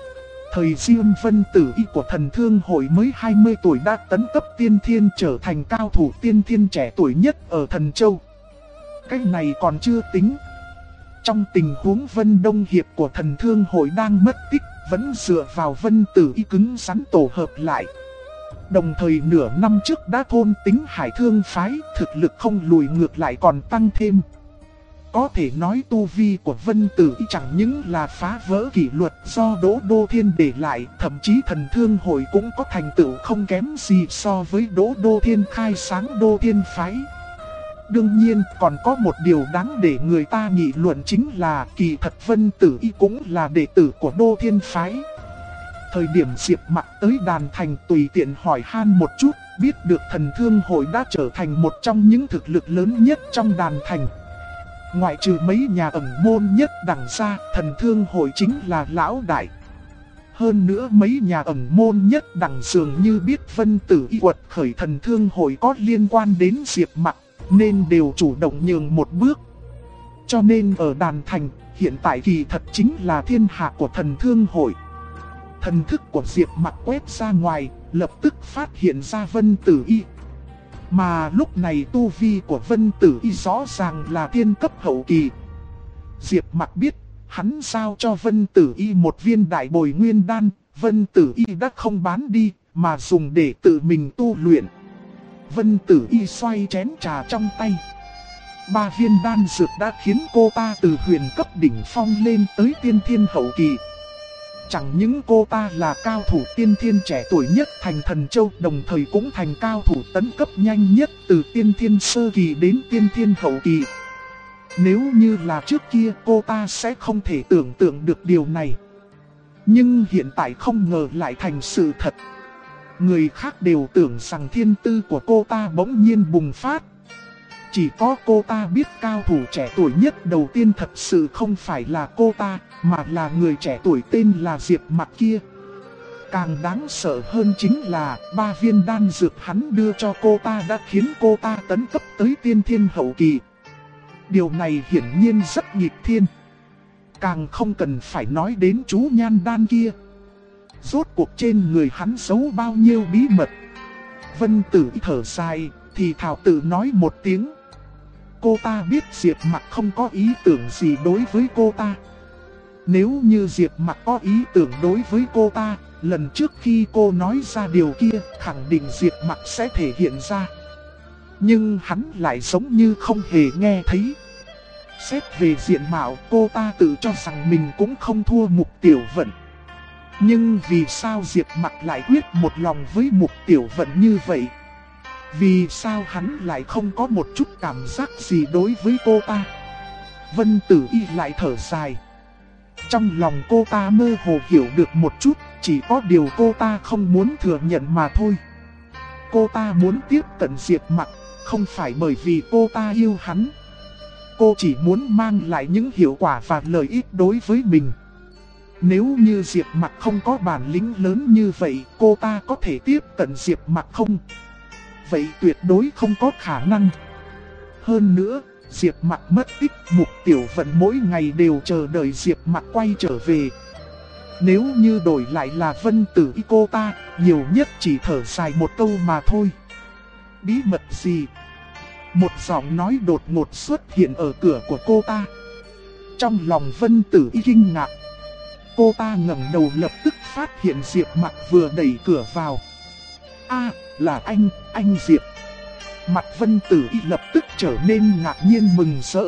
Thời Diêm Vân Tử Y của Thần Thương Hội mới 20 tuổi đã tấn cấp tiên thiên, trở thành cao thủ tiên thiên trẻ tuổi nhất ở Thần Châu. Cái này còn chưa tính. Trong tình huống Vân Đông Hiệp của Thần Thương Hội đang mất tích, vẫn dựa vào Vân Tử Y cứng rắn tổ hợp lại. Đồng thời nửa năm trước đã thôn tính Hải Thương Phái, thực lực không lùi ngược lại còn tăng thêm. Có thể nói tu vi của Vân Tử Y chẳng những là phá vỡ kỷ luật do Đỗ Đô Thiên để lại, thậm chí Thần Thương Hội cũng có thành tựu không kém gì so với Đỗ Đô Thiên khai sáng Đô Thiên Phái. Đương nhiên còn có một điều đáng để người ta nghị luận chính là kỳ thật Vân Tử Y cũng là đệ tử của Đô Thiên Phái. Thời điểm Diệp Mặc tới Đàn Thành tùy tiện hỏi han một chút, biết được Thần Thương Hội đã trở thành một trong những thực lực lớn nhất trong Đàn Thành. Ngoại trừ mấy nhà ẩn môn nhất đẳng ra, Thần Thương Hội chính là lão đại. Hơn nữa mấy nhà ẩn môn nhất đẳng dường như biết Vân Tử Y quật khởi Thần Thương Hội có liên quan đến Diệp Mặc, nên đều chủ động nhường một bước. Cho nên ở Đàn Thành, hiện tại kỳ thật chính là thiên hạ của Thần Thương Hội. Thần thức của Diệp Mặc quét ra ngoài, lập tức phát hiện ra Vân Tử Y. Mà lúc này tu vi của Vân Tử Y rõ ràng là thiên cấp hậu kỳ. Diệp Mặc biết, hắn giao cho Vân Tử Y một viên đại bồi nguyên đan, Vân Tử Y đã không bán đi, mà dùng để tự mình tu luyện. Vân Tử Y xoay chén trà trong tay. 3 viên đan dược đã khiến cô ta từ huyền cấp đỉnh phong lên tới tiên thiên hậu kỳ. Chẳng những cô ta là cao thủ tiên thiên trẻ tuổi nhất thành Thần Châu, đồng thời cũng thành cao thủ tấn cấp nhanh nhất từ tiên thiên sơ kỳ đến tiên thiên hậu kỳ. Nếu như là trước kia cô ta sẽ không thể tưởng tượng được điều này. Nhưng hiện tại không ngờ lại thành sự thật. Người khác đều tưởng rằng thiên tư của cô ta bỗng nhiên bùng phát. Chỉ có cô ta biết cao thủ trẻ tuổi nhất đầu tiên thật sự không phải là cô ta, mà là người trẻ tuổi tên là Diệp Mặc kia. Càng đáng sợ hơn chính là 3 viên đan dược hắn đưa cho cô ta đã khiến cô ta tấn cấp tới tiên thiên hậu kỳ. Điều này hiển nhiên rất nghịch thiên. Càng không cần phải nói đến chú nhan đan kia. Rốt cuộc trên người hắn giấu bao nhiêu bí mật. Vân Tử Y thở dài, thì thảo tự nói một tiếng. Cô ta biết Diệp Mặc không có ý tưởng gì đối với cô ta. Nếu như Diệp Mặc có ý tưởng đối với cô ta, lần trước khi cô nói ra điều kia, khẳng định Diệp Mặc sẽ thể hiện ra. Nhưng hắn lại giống như không hề nghe thấy. Xét về diện mạo, cô ta tự cho rằng mình cũng không thua Mục Tiểu Vận. Nhưng vì sao Diệp Mặc lại quyết một lòng với Mục Tiểu Vận như vậy? Vì sao hắn lại không có một chút cảm giác gì đối với cô ta? Vân Tử Y lại thở dài. Trong lòng cô ta mơ hồ hiểu được một chút, chỉ có điều cô ta không muốn thừa nhận mà thôi. Cô ta muốn tiếp cận Diệp Mặc, không phải bởi vì cô ta yêu hắn. Cô chỉ muốn mang lại những hiệu quả và lợi ích đối với mình. Nếu như Diệp Mặc không có bản lĩnh lớn như vậy, cô ta có thể tiếp cận Diệp Mặc không? Vậy tuyệt đối không có khả năng. Hơn nữa, Diệp Mặc mất tích, Mục Tiểu Vận mỗi ngày đều chờ đợi Diệp Mặc quay trở về. Nếu như đổi lại là Vân Tử Y, cô ta nhiều nhất chỉ thở dài một câu mà thôi. Bí mật gì? Một giọng nói đột ngột xuất hiện ở cửa của cô ta. Trong lòng Vân Tử Y kinh ngạc. Cô ta ngẩng đầu lập tức phát hiện Diệp Mặc vừa đẩy cửa vào. A, là anh Diệp. Mặt Vân Tử Y lập tức trở nên ngạc nhiên mừng rỡ.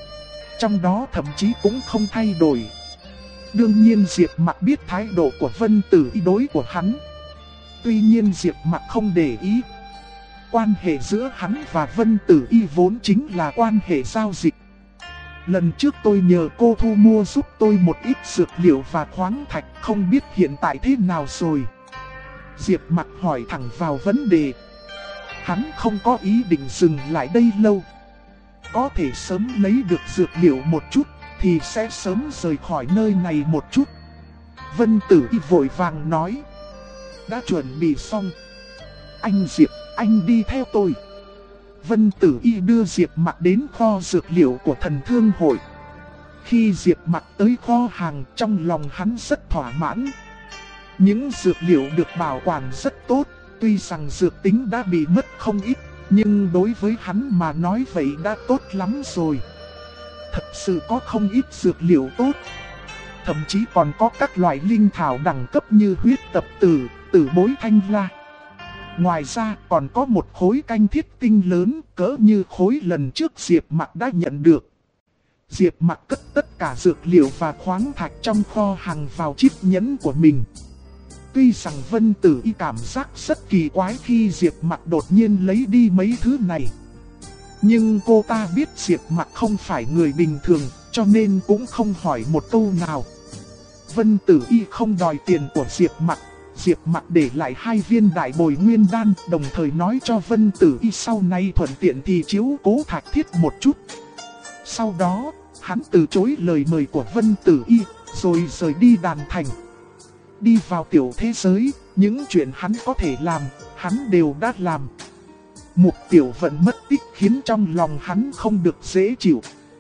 Trong đó thậm chí cũng không thay đổi. Đương nhiên Diệp Mặc biết thái độ của Vân Tử Y đối của hắn. Tuy nhiên Diệp Mặc không để ý. Quan hệ giữa hắn và Vân Tử Y vốn chính là quan hệ giao dịch. Lần trước tôi nhờ cô thu mua giúp tôi một ít dược liệu và khoáng thạch, không biết hiện tại thế nào rồi. Diệp Mặc hỏi thẳng vào vấn đề. Hắn không có ý định dừng lại đây lâu. Có thể sớm lấy được dược liệu một chút thì sẽ sớm rời khỏi nơi này một chút. Vân Tử Y vội vàng nói. Đã chuẩn bị xong. Anh Diệp, anh đi theo tôi. Vân Tử Y đưa Diệp Mặc đến kho dược liệu của Thần Thương Hội. Khi Diệp Mặc tới kho hàng, trong lòng hắn rất thỏa mãn. Những dược liệu được bảo quản rất tốt, tuy rằng dược tính đã bị mất không ít, nhưng đối với hắn mà nói vậy đã tốt lắm rồi. Thật sự có không ít dược liệu tốt. Thậm chí còn có các loại linh thảo đẳng cấp như huyết tập tử, tử bối thanh la. Ngoài ra còn có một khối canh thiết tinh lớn cỡ như khối lần trước Diệp Mặc đã nhận được. Diệp Mặc cất tất cả dược liệu và khoáng thạch trong kho hàng vào chiếc nhẫn của mình. Tuy rằng Vân Tử Y cảm giác rất kỳ quái khi Diệp Mặc đột nhiên lấy đi mấy thứ này. Nhưng cô ta biết Diệp Mặc không phải người bình thường, cho nên cũng không hỏi một câu nào. Vân Tử Y không đòi tiền của Diệp Mặc. Diệp Mặc để lại 2 viên đại bồi nguyên đan, đồng thời nói cho Vân Tử Y sau này thuận tiện thì chiếu cố Thạch Thiết một chút. Sau đó, hắn từ chối lời mời của Vân Tử Y, rồi rời đi Đàn Thành. Đi vào tiểu thế giới, những chuyện hắn có thể làm, hắn đều đã làm. Mục Tiểu Vận mất tích khiến trong lòng hắn không được dễ chịu.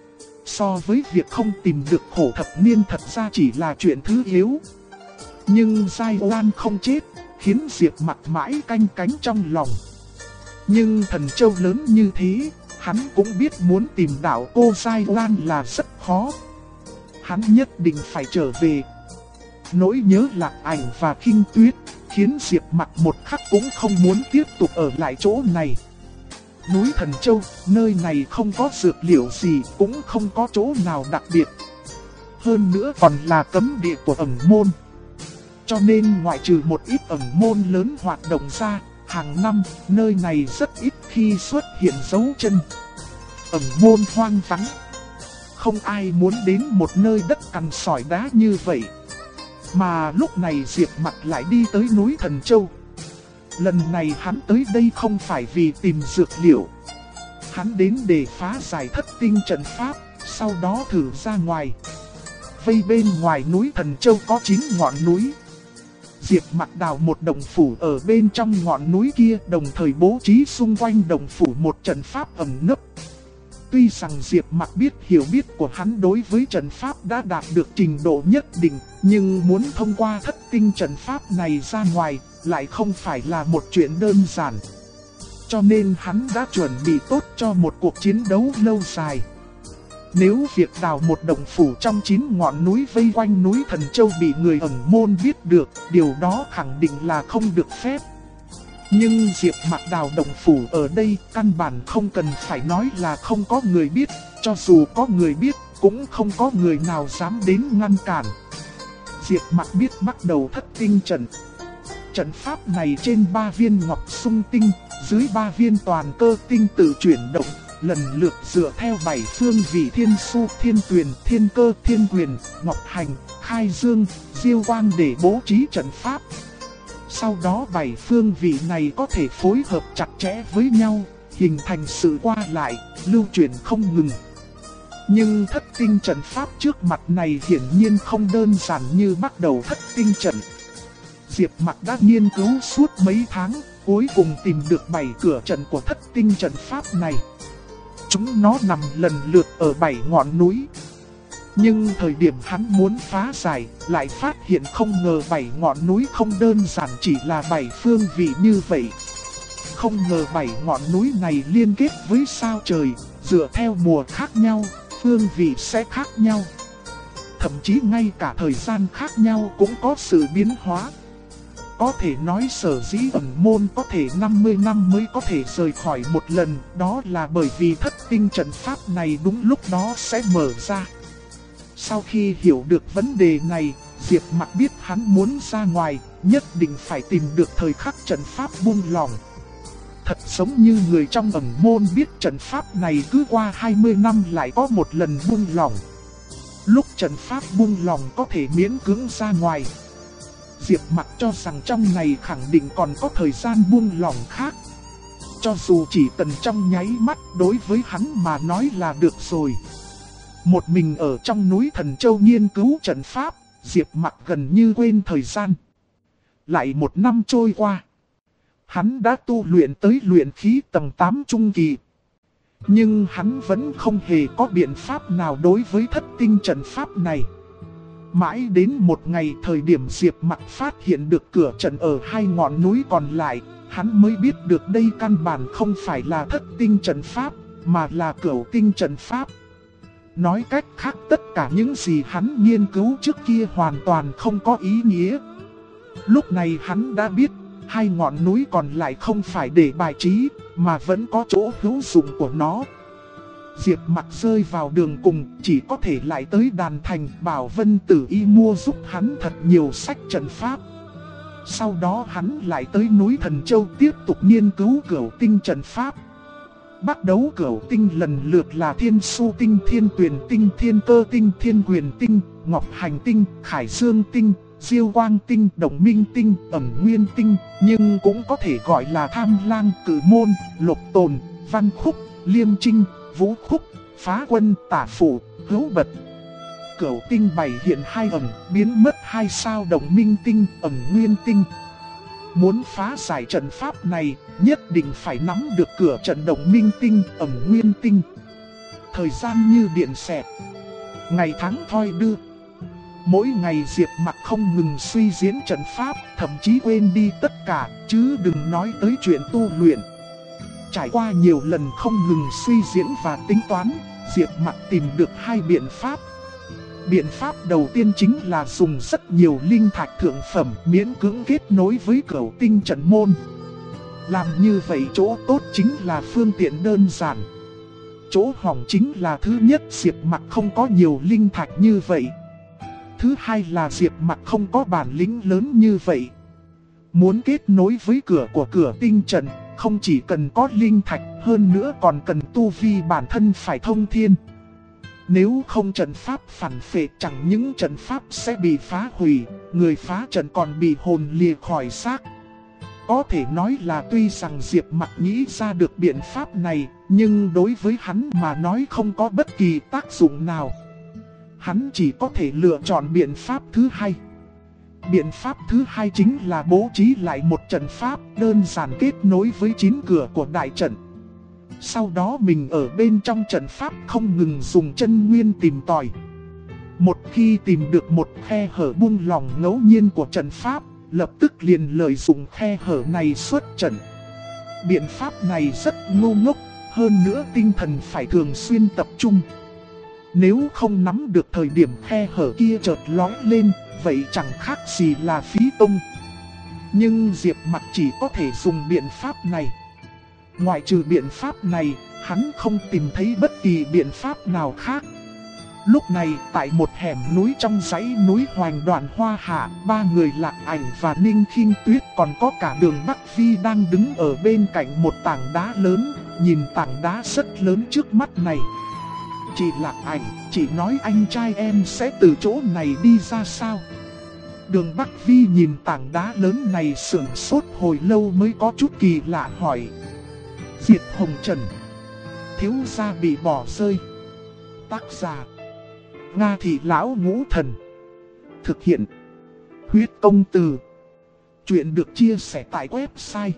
So với việc không tìm được Khổ Thập Niên thật ra chỉ là chuyện thứ yếu. Nhưng Giai Oan không chết, khiến Diệp Mặc mãi canh cánh trong lòng. Nhưng Thần Châu lớn như thế, hắn cũng biết muốn tìm đạo cô Giai Oan là rất khó. Hắn nhất định phải trở về. Nỗi nhớ Lạc Ảnh và Khinh Tuyết khiến Diệp Mặc một khắc cũng không muốn tiếp tục ở lại chỗ này. Núi Thần Châu, nơi này không có dược liệu gì, cũng không có chỗ nào đặc biệt. Hơn nữa còn là cấm địa của ẩn môn. Cho nên ngoại trừ một ít ẩn môn lớn hoạt động ra, hàng năm nơi này rất ít khi xuất hiện dấu chân. Ẩn môn hoang vắng. Không ai muốn đến một nơi đất cằn sỏi đá như vậy. Mà lúc này Diệp Mặc lại đi tới núi Thần Châu. Lần này hắn tới đây không phải vì tìm dược liệu. Hắn đến để phá giải thất tinh trận pháp, sau đó thử ra ngoài. Vây bên ngoài núi Thần Châu có 9 ngọn núi. Diệp Mặc đào một động phủ ở bên trong ngọn núi kia, đồng thời bố trí xung quanh động phủ một trận pháp ẩn nấp. Tuy rằng Diệp Mặc biết hiểu biết của hắn đối với trận pháp đã đạt được trình độ nhất định, nhưng muốn thông qua thất tinh trận pháp này ra ngoài lại không phải là một chuyện đơn giản. Cho nên hắn đã chuẩn bị tốt cho một cuộc chiến đấu lâu dài. Nếu việc đào một động phủ trong 9 ngọn núi vây quanh núi Thần Châu bị người ẩn môn biết được, điều đó khẳng định là không được phép. Nhưng Diệp Mặc đào động phủ ở đây căn bản không cần phải nói là không có người biết, cho dù có người biết cũng không có người nào dám đến ngăn cản. Diệp Mặc biết bắt đầu thất tinh trận. Trận pháp này trên 3 viên ngọc sung tinh, dưới 3 viên toàn cơ tinh tự chuyển động, lần lượt dựa theo 7 phương vị thiên su, thiên tuyền, thiên cơ, thiên quyền, ngọc hành, khai dương, diêu quang để bố trí trận pháp. Sau đó 7 phương vị này có thể phối hợp chặt chẽ với nhau, hình thành sự qua lại, lưu chuyển không ngừng. Nhưng thất tinh trận pháp trước mặt này hiển nhiên không đơn giản như bắt đầu thất tinh trận. Diệp Mặc đã nghiên cứu suốt mấy tháng, cuối cùng tìm được 7 cửa trận của thất tinh trận pháp này. Chúng nó nằm lần lượt ở 7 ngọn núi. Nhưng thời điểm hắn muốn phá giải, lại phát hiện không ngờ 7 ngọn núi không đơn giản chỉ là 7 phương vị như vậy. Không ngờ 7 ngọn núi này liên kết với sao trời, dựa theo mùa khác nhau, phương vị sẽ khác nhau. Thậm chí ngay cả thời gian khác nhau cũng có sự biến hóa. Có thể nói sở dĩ ẩn môn có thể 50 năm mới có thể rời khỏi một lần, đó là bởi vì thất tinh trận pháp này đúng lúc đó sẽ mở ra. Sau khi hiểu được vấn đề này, Diệp Mặc biết hắn muốn ra ngoài, nhất định phải tìm được thời khắc trận pháp buông lỏng. Thật giống như người trong ẩn môn biết trận pháp này cứ qua 20 năm lại có một lần buông lỏng. Lúc trận pháp buông lỏng có thể miễn cưỡng ra ngoài. Diệp Mặc cho rằng trong này khẳng định còn có thời gian buông lỏng khác. Cho dù chỉ cần trong nháy mắt đối với hắn mà nói là được rồi. Một mình ở trong núi Thần Châu nghiên cứu trận pháp, Diệp Mặc gần như quên thời gian. Lại một năm trôi qua. Hắn đã tu luyện tới luyện khí tầng 8 trung kỳ. Nhưng hắn vẫn không hề có biện pháp nào đối với thất tinh trận pháp này. Mãi đến một ngày thời điểm Diệp Mặc phát hiện được cửa trận ở 2 ngọn núi còn lại, hắn mới biết được đây căn bản không phải là thất tinh trận pháp, mà là cửu tinh trận pháp. Nói cách khác tất cả những gì hắn nghiên cứu trước kia hoàn toàn không có ý nghĩa. Lúc này hắn đã biết, 2 ngọn núi còn lại không phải để bài trí, mà vẫn có chỗ hữu dụng của nó. Diệp Mặc rơi vào đường cùng, chỉ có thể lại tới Đàn Thành bảo Vân Tử Y mua giúp hắn thật nhiều sách trận pháp. Sau đó hắn lại tới núi Thần Châu tiếp tục nghiên cứu cửu tinh trận pháp. Bắt đầu cửu tinh lần lượt là Thiên Su Tinh, Thiên Tuyền Tinh, Thiên Cơ Tinh, Thiên Quyền Tinh, Ngọc Hành Tinh, Khải Dương Tinh, Diêu Quang Tinh, Đồng Minh Tinh, Ẩn Nguyên Tinh, nhưng cũng có thể gọi là Tham Lang, Cử Môn, Lục Tồn, Văn Khúc, Liêm Trinh, Vũ Khúc, Phá Quân, Tả Phủ, Hữu Bật. Cửu tinh 7 hiện 2 ẩn, biến mất 2 sao Đồng Minh Tinh, Ẩn Nguyên Tinh. Muốn phá giải trận pháp này, nhất định phải nắm được cửa trận Đồng Minh Tinh, Ẩn Nguyên Tinh. Thời gian như điện xẹt, ngày tháng thoi đưa. Mỗi ngày Diệp Mặc không ngừng suy diễn trận pháp, thậm chí quên đi tất cả, chứ đừng nói tới chuyện tu luyện. Trải qua nhiều lần không ngừng suy diễn và tính toán, Diệp Mặc tìm được 2 biện pháp. Biện pháp đầu tiên chính là dùng rất nhiều linh thạch thượng phẩm miễn cưỡng kết nối với cửu tinh trận môn. Làm như vậy chỗ tốt chính là phương tiện đơn giản. Chỗ hỏng chính là thứ nhất Diệp Mặc không có nhiều linh thạch như vậy. Thứ hai là Diệp Mặc không có bản lĩnh lớn như vậy. Muốn kết nối với cửa của cửa tinh trận, không chỉ cần có linh thạch, hơn nữa còn cần tu vi bản thân phải thông thiên. Nếu không trận pháp phản phệ, chẳng những trận pháp sẽ bị phá hủy, người phá trận còn bị hồn lìa khỏi xác. Có thể nói là tuy rằng Diệp Mặc nghĩ ra được biện pháp này, nhưng đối với hắn mà nói không có bất kỳ tác dụng nào. Hắn chỉ có thể lựa chọn biện pháp thứ hai. Biện pháp thứ hai chính là bố trí lại một trận pháp đơn giản kết nối với 9 cửa của đại trận. Sau đó mình ở bên trong trận pháp không ngừng dùng chân nguyên tìm tòi. Một khi tìm được một khe hở buông lỏng ngẫu nhiên của trận pháp, lập tức liền lợi dụng khe hở này xuất trận. Biện pháp này rất ngu ngốc, hơn nữa tinh thần phải thường xuyên tập trung. Nếu không nắm được thời điểm khe hở kia chợt lóe lên, vậy chẳng khác gì là phí công. Nhưng Diệp Mặc chỉ có thể dùng biện pháp này. Ngoại trừ biện pháp này, hắn không tìm thấy bất kỳ biện pháp nào khác. Lúc này, tại một hẻm núi trong dãy núi Hoành Đoạn Hoa Hạ, ba người Lạc Ảnh và Ninh Khinh Tuyết còn có cả Đường Bắc Phi đang đứng ở bên cạnh một tảng đá lớn, nhìn tảng đá rất lớn trước mắt này. Chị Lạc Ảnh, chị nói anh trai em sẽ từ chỗ này đi ra sao? Đường Bắc Phi nhìn tảng đá lớn này sửng sốt hồi lâu mới có chút kỳ lạ hỏi. Diệt Hồng Trần, thiếu gia bị bỏ rơi. Tác giả Nga Thị Lão Ngũ Thần. Thực hiện Huyết Công Từ. Chuyện được chia sẻ tại website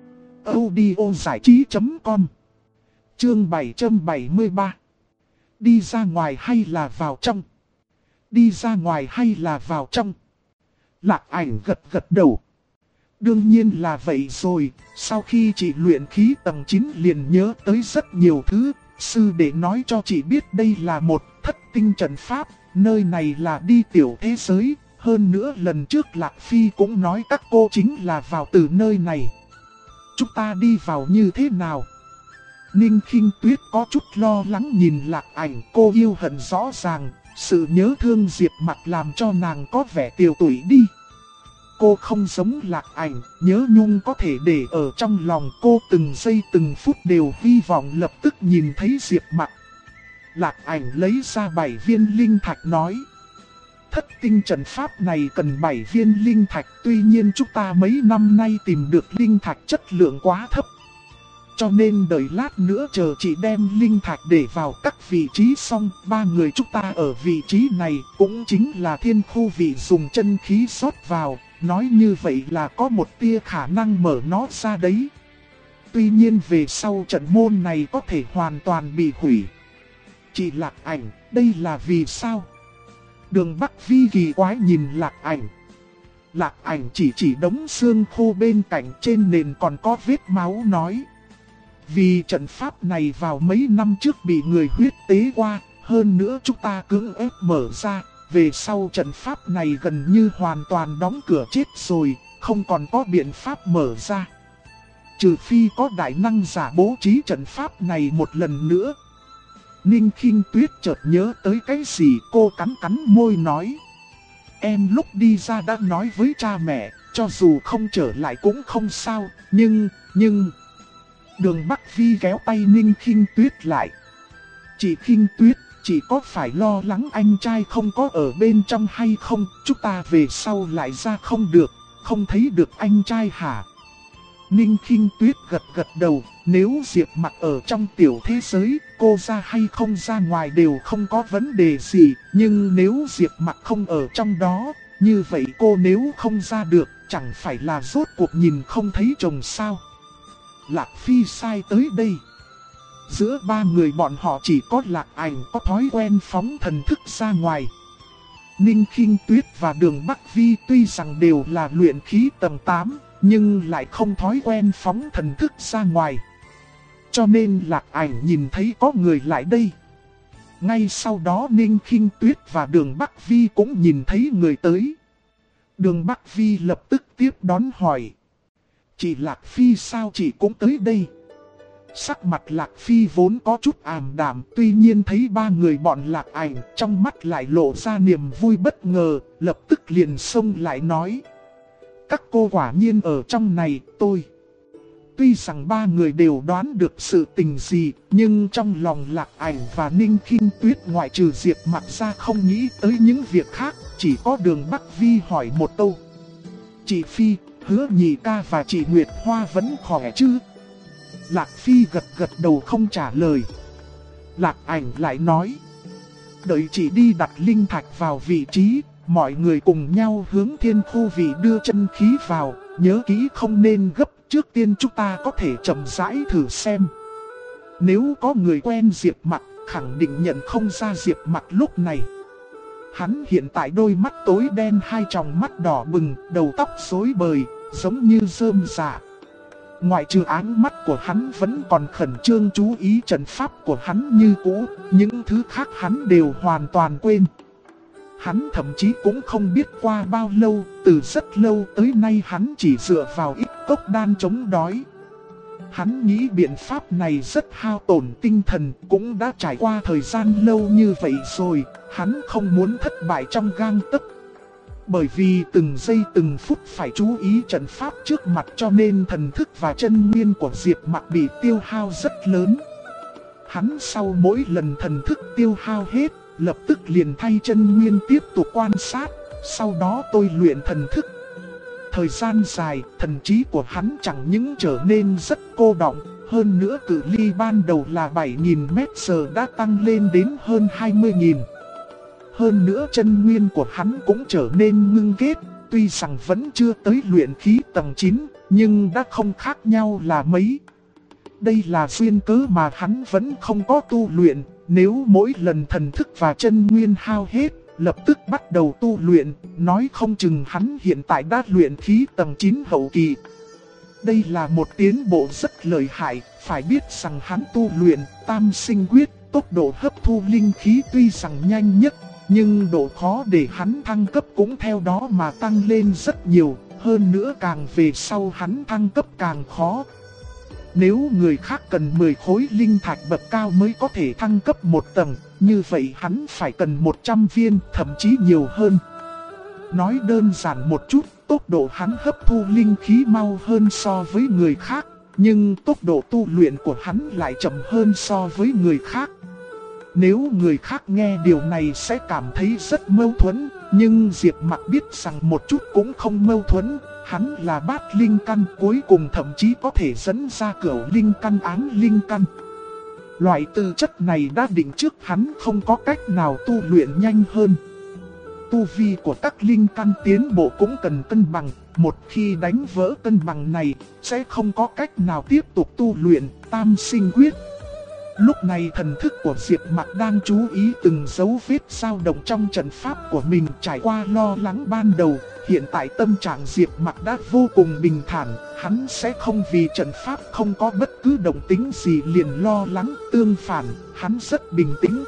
audiozảichí.com. Chương 773. Đi ra ngoài hay là vào trong? Đi ra ngoài hay là vào trong? Lạc Ảnh gật gật đầu. Đương nhiên là vậy rồi, sau khi chị luyện khí tầng 9 liền nhớ tới rất nhiều thứ. Sư đệ nói cho chị biết đây là một thất tinh trận pháp, nơi này là đi tiểu thế giới. Hơn nữa lần trước Lạc Phi cũng nói các cô chính là vào từ nơi này. Chúng ta đi vào như thế nào? Ninh Khinh Tuyết có chút lo lắng nhìn Lạc Ảnh, cô yêu hận rõ ràng, sự nhớ thương Diệp Mặc làm cho nàng có vẻ tiều tụy đi. Cô không giống Lạc Ảnh, nhớ nhung có thể để ở trong lòng cô từng giây từng phút đều hy vọng lập tức nhìn thấy Diệp Mặc. Lạc Ảnh lấy ra 7 viên linh thạch nói. Thất tinh trận pháp này cần 7 viên linh thạch, tuy nhiên chúng ta mấy năm nay tìm được linh thạch chất lượng quá thấp. Cho nên đợi lát nữa chờ chị đem linh thạch để vào các vị trí xong, ba người chúng ta ở vị trí này cũng chính là thiên khu vị dùng chân khí rót vào, nói như vậy là có một tia khả năng mở nó ra đấy. Tuy nhiên về sau trận môn này có thể hoàn toàn bị hủy. Chị Lạc Ảnh, đây là vì sao? Đường Bắc Vi kỳ quái nhìn Lạc Ảnh. Lạc Ảnh chỉ đống xương khô bên cạnh, trên nền còn có vết máu nói. Vì trận pháp này vào mấy năm trước bị người huyết tế qua, hơn nữa chúng ta cưỡng ép mở ra, về sau trận pháp này gần như hoàn toàn đóng cửa chết rồi, không còn có biện pháp mở ra. Trừ phi có đại năng giả bố trí trận pháp này một lần nữa. Ninh Khinh Tuyết chợt nhớ tới cái gì, cô cắn cắn môi nói. Em lúc đi ra đã nói với cha mẹ, cho dù không trở lại cũng không sao, nhưng... Đường Bắc Vi kéo tay Ninh Khinh Tuyết lại. Chị Khinh Tuyết, chị có phải lo lắng anh trai không có ở bên trong hay không? Chúng ta về sau lại ra không được, không thấy được anh trai hả? Ninh Khinh Tuyết gật gật đầu, nếu Diệp Mặc ở trong tiểu thế giới, cô ra hay không ra ngoài đều không có vấn đề gì. Nhưng nếu Diệp Mặc không ở trong đó, như vậy cô nếu không ra được, chẳng phải là rốt cuộc nhìn không thấy chồng sao? Lạc Phi sai tới đây. Giữa ba người bọn họ chỉ có Lạc Ảnh có thói quen phóng thần thức ra ngoài. Ninh Khinh Tuyết và Đường Bắc Vi tuy rằng đều là luyện khí tầng 8, nhưng lại không thói quen phóng thần thức ra ngoài. Cho nên Lạc Ảnh nhìn thấy có người lại đây. Ngay sau đó Ninh Khinh Tuyết và Đường Bắc Vi cũng nhìn thấy người tới. Đường Bắc Vi lập tức tiếp đón hỏi. Chị Lạc Phi sao chị cũng tới đây? Sắc mặt Lạc Phi vốn có chút ảm đạm, tuy nhiên thấy ba người bọn Lạc Ảnh, trong mắt lại lộ ra niềm vui bất ngờ, lập tức liền xông lại nói. Các cô quả nhiên ở trong này, tôi. Tuy rằng ba người đều đoán được sự tình gì, nhưng trong lòng Lạc Ảnh và Ninh Khinh Tuyết ngoại trừ Diệp Mặc ra không nghĩ tới những việc khác, chỉ có Đường Bắc Vi hỏi một câu. Chị Phi, Hứa Nhị ca và chị Nguyệt Hoa vẫn khỏe chứ? Lạc Phi gật gật đầu không trả lời. Lạc Ảnh lại nói. Đợi chị đi đặt linh thạch vào vị trí, mọi người cùng nhau hướng thiên khu vị đưa chân khí vào, nhớ kỹ không nên gấp, trước tiên chúng ta có thể chậm rãi thử xem. Nếu có người quen Diệp Mặc, khẳng định nhận không ra Diệp Mặc lúc này. Hắn hiện tại đôi mắt tối đen, hai tròng mắt đỏ bừng, đầu tóc rối bời, giống như rơm rạ. Ngoại trừ áng mắt của hắn vẫn còn khẩn trương chú ý trận pháp của hắn như cũ, những thứ khác hắn đều hoàn toàn quên. Hắn thậm chí cũng không biết qua bao lâu, từ rất lâu tới nay hắn chỉ dựa vào ít cốc đan chống đói. Hắn nghĩ biện pháp này rất hao tổn tinh thần, cũng đã trải qua thời gian lâu như vậy rồi, hắn không muốn thất bại trong gang tấc. Bởi vì từng giây từng phút phải chú ý trận pháp trước mặt cho nên thần thức và chân nguyên của Diệp Mặc bị tiêu hao rất lớn. Hắn sau mỗi lần thần thức tiêu hao hết, lập tức liền thay chân nguyên tiếp tục quan sát, sau đó tôi luyện thần thức. Thời gian dài, thần trí của hắn chẳng những trở nên rất cô đọng, hơn nữa cự ly ban đầu là 7.000 mét giờ đã tăng lên đến hơn 20.000. Hơn nữa chân nguyên của hắn cũng trở nên ngưng kết, tuy rằng vẫn chưa tới luyện khí tầng 9, nhưng đã không khác nhau là mấy. Đây là duyên cớ mà hắn vẫn không có tu luyện, nếu mỗi lần thần thức và chân nguyên hao hết, lập tức bắt đầu tu luyện, nói không chừng hắn hiện tại đã luyện khí tầng 9 hậu kỳ. Đây là một tiến bộ rất lợi hại, phải biết rằng hắn tu luyện tam sinh quyết, tốc độ hấp thu linh khí tuy rằng nhanh nhất, nhưng độ khó để hắn thăng cấp cũng theo đó mà tăng lên rất nhiều, hơn nữa càng về sau hắn thăng cấp càng khó. Nếu người khác cần 10 khối linh thạch bậc cao mới có thể thăng cấp một tầng, như vậy hắn phải cần 100 viên, thậm chí nhiều hơn. Nói đơn giản một chút, tốc độ hắn hấp thu linh khí mau hơn so với người khác, nhưng tốc độ tu luyện của hắn lại chậm hơn so với người khác. Nếu người khác nghe điều này sẽ cảm thấy rất mâu thuẫn, nhưng Diệp Mặc biết rằng một chút cũng không mâu thuẫn. Hắn là bát linh căn, cuối cùng thậm chí có thể dẫn ra cửu linh căn ám linh căn. Loại tư chất này đã định trước hắn không có cách nào tu luyện nhanh hơn. Tu vi của các linh căn tiến bộ cũng cần cân bằng, một khi đánh vỡ cân bằng này, sẽ không có cách nào tiếp tục tu luyện tam sinh quyết. Lúc này thần thức của Diệp Mặc đang chú ý từng dấu vết dao động trong trận pháp của mình, trải qua lo lắng ban đầu. Hiện tại tâm trạng Diệp Mặc đã vô cùng bình thản, hắn sẽ không vì trận pháp không có bất cứ động tĩnh gì liền lo lắng, tương phản, hắn rất bình tĩnh.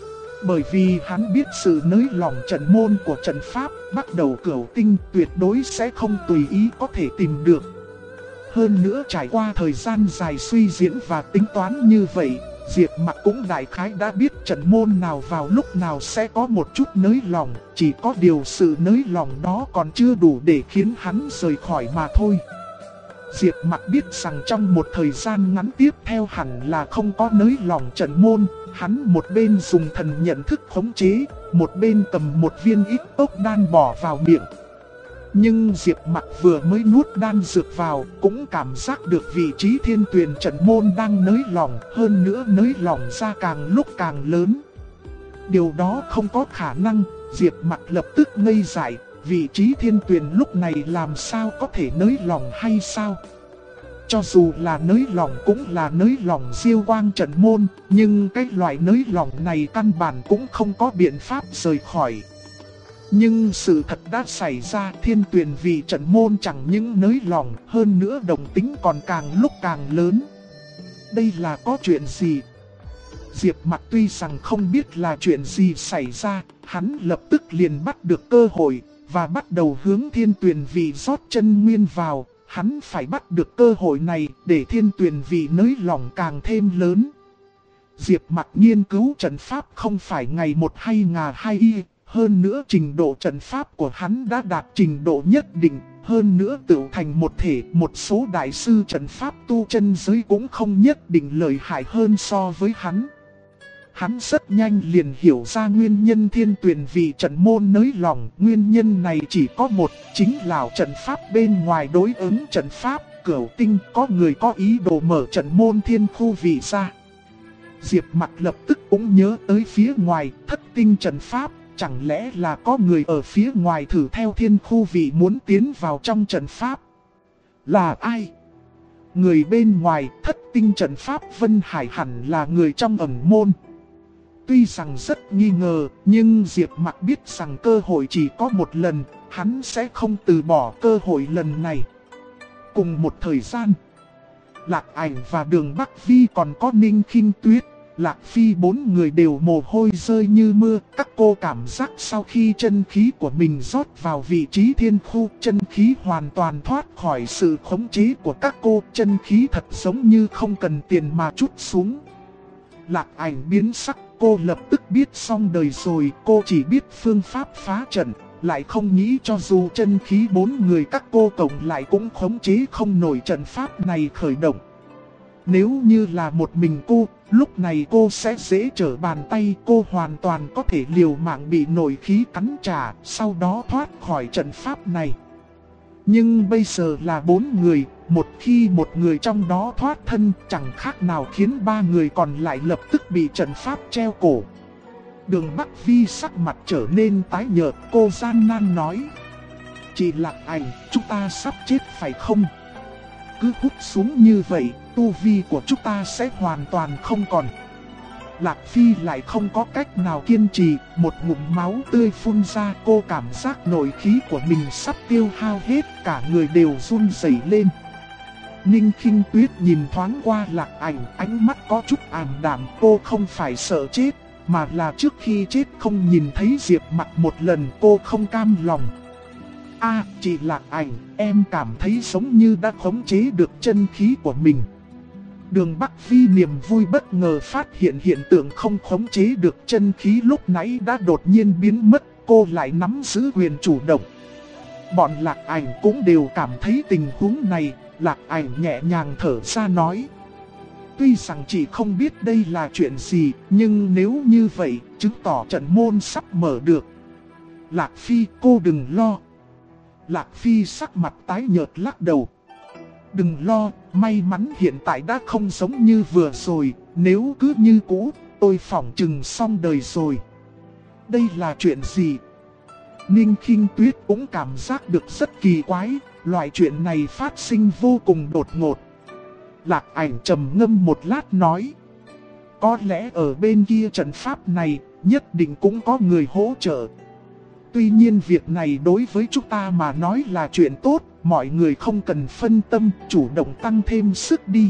Bởi vì hắn biết sự nới lỏng trận môn của trận pháp, bắt đầu cửu tinh tuyệt đối sẽ không tùy ý có thể tìm được. Hơn nữa trải qua thời gian dài suy diễn và tính toán như vậy, Diệp Mặc cũng đại khái đã biết trận môn nào vào lúc nào sẽ có một chút nới lỏng, chỉ có điều sự nới lỏng đó còn chưa đủ để khiến hắn rời khỏi mà thôi. Diệp Mặc biết rằng trong một thời gian ngắn tiếp theo hẳn là không có nới lỏng trận môn, hắn một bên dùng thần nhận thức khống chế, một bên cầm một viên ít ốc đan bỏ vào miệng. Nhưng Diệp Mặc vừa mới nuốt đan dược vào, cũng cảm giác được vị trí thiên tuyền trận môn đang nới lỏng, hơn nữa nới lỏng ra càng lúc càng lớn. Điều đó không có khả năng, Diệp Mặc lập tức ngây dại, vị trí thiên tuyền lúc này làm sao có thể nới lỏng hay sao? Cho dù là nới lỏng cũng là nới lỏng diêu quang trận môn, nhưng cái loại nới lỏng này căn bản cũng không có biện pháp rời khỏi. Nhưng sự thật đã xảy ra, thiên tuyền vì trận môn chẳng những nới lỏng, hơn nữa động tính còn càng lúc càng lớn. Đây là có chuyện gì? Diệp Mặc tuy rằng không biết là chuyện gì xảy ra, hắn lập tức liền bắt được cơ hội, và bắt đầu hướng thiên tuyền vị rót chân nguyên vào. Hắn phải bắt được cơ hội này để thiên tuyền vị nới lỏng càng thêm lớn. Diệp Mặc nghiên cứu trận pháp không phải ngày một hay ngà hai y. Hơn nữa trình độ trận pháp của hắn đã đạt trình độ nhất định, hơn nữa tự thành một thể, một số đại sư trận pháp tu chân giới cũng không nhất định lợi hại hơn so với hắn. Hắn rất nhanh liền hiểu ra nguyên nhân thiên tuyền vì trận môn nới lỏng, nguyên nhân này chỉ có một, chính là trận pháp bên ngoài đối ứng trận pháp, cửu tinh có người có ý đồ mở trận môn thiên khu vị ra. Diệp Mặc lập tức cũng nhớ tới phía ngoài, thất tinh trận pháp. Chẳng lẽ là có người ở phía ngoài thử theo thiên khu vị muốn tiến vào trong trận pháp? Là ai? Người bên ngoài thất tinh trận pháp Vân Hải hẳn là người trong ẩn môn. Tuy rằng rất nghi ngờ, nhưng Diệp Mặc biết rằng cơ hội chỉ có một lần, hắn sẽ không từ bỏ cơ hội lần này. Cùng một thời gian, Lạc Ảnh và Đường Bắc Vi còn có Ninh Khinh Tuyết, Lạc Phi bốn người đều mồ hôi rơi như mưa. Các cô cảm giác sau khi chân khí của mình rót vào vị trí thiên khu, chân khí hoàn toàn thoát khỏi sự khống chế của các cô. Chân khí thật giống như không cần tiền mà trút xuống. Lạc Ảnh biến sắc, cô lập tức biết xong đời rồi. Cô chỉ biết phương pháp phá trận, lại không nghĩ cho dù chân khí bốn người các cô cộng lại cũng khống chế không nổi trận pháp này khởi động. Nếu như là một mình cô, lúc này cô sẽ dễ trở bàn tay. Cô hoàn toàn có thể liều mạng bị nổi khí cắn trả, sau đó thoát khỏi trận pháp này. Nhưng bây giờ là bốn người, một khi một người trong đó thoát thân, chẳng khác nào khiến ba người còn lại lập tức bị trận pháp treo cổ. Đường Bắc Vi sắc mặt trở nên tái nhợt, cô gian nan nói: "Chị Lạc Ảnh, chúng ta sắp chết phải không? Cứ hút xuống như vậy, tu vi của chúng ta sẽ hoàn toàn không còn." Lạc Phi lại không có cách nào kiên trì, một ngụm máu tươi phun ra. Cô cảm giác nội khí của mình sắp tiêu hao hết, cả người đều run rẩy lên. Ninh Khinh Tuyết nhìn thoáng qua Lạc Ảnh, ánh mắt có chút ảm đạm. Cô không phải sợ chết, mà là trước khi chết không nhìn thấy Diệp Mặc một lần, cô không cam lòng. Chị Lạc Ảnh, em cảm thấy giống như đã khống chế được chân khí của mình." Đường Bắc Vi niềm vui bất ngờ phát hiện hiện tượng không khống chế được chân khí lúc nãy đã đột nhiên biến mất, cô lại nắm giữ quyền chủ động. Bọn Lạc Ảnh cũng đều cảm thấy tình huống này. Lạc Ảnh nhẹ nhàng thở ra nói: "Tuy rằng chị không biết đây là chuyện gì, nhưng nếu như vậy, chứng tỏ trận môn sắp mở được." "Lạc Phi, cô đừng lo." Lạc Phi sắc mặt tái nhợt lắc đầu: "Đừng lo, may mắn hiện tại đã không giống như vừa rồi, nếu cứ như cũ, tôi phỏng chừng xong đời rồi." "Đây là chuyện gì?" Ninh Khinh Tuyết cũng cảm giác được rất kỳ quái, loại chuyện này phát sinh vô cùng đột ngột. Lạc Ảnh trầm ngâm một lát nói: "Có lẽ ở bên kia trận pháp này, nhất định cũng có người hỗ trợ. Tuy nhiên việc này đối với chúng ta mà nói là chuyện tốt, mọi người không cần phân tâm, chủ động tăng thêm sức đi."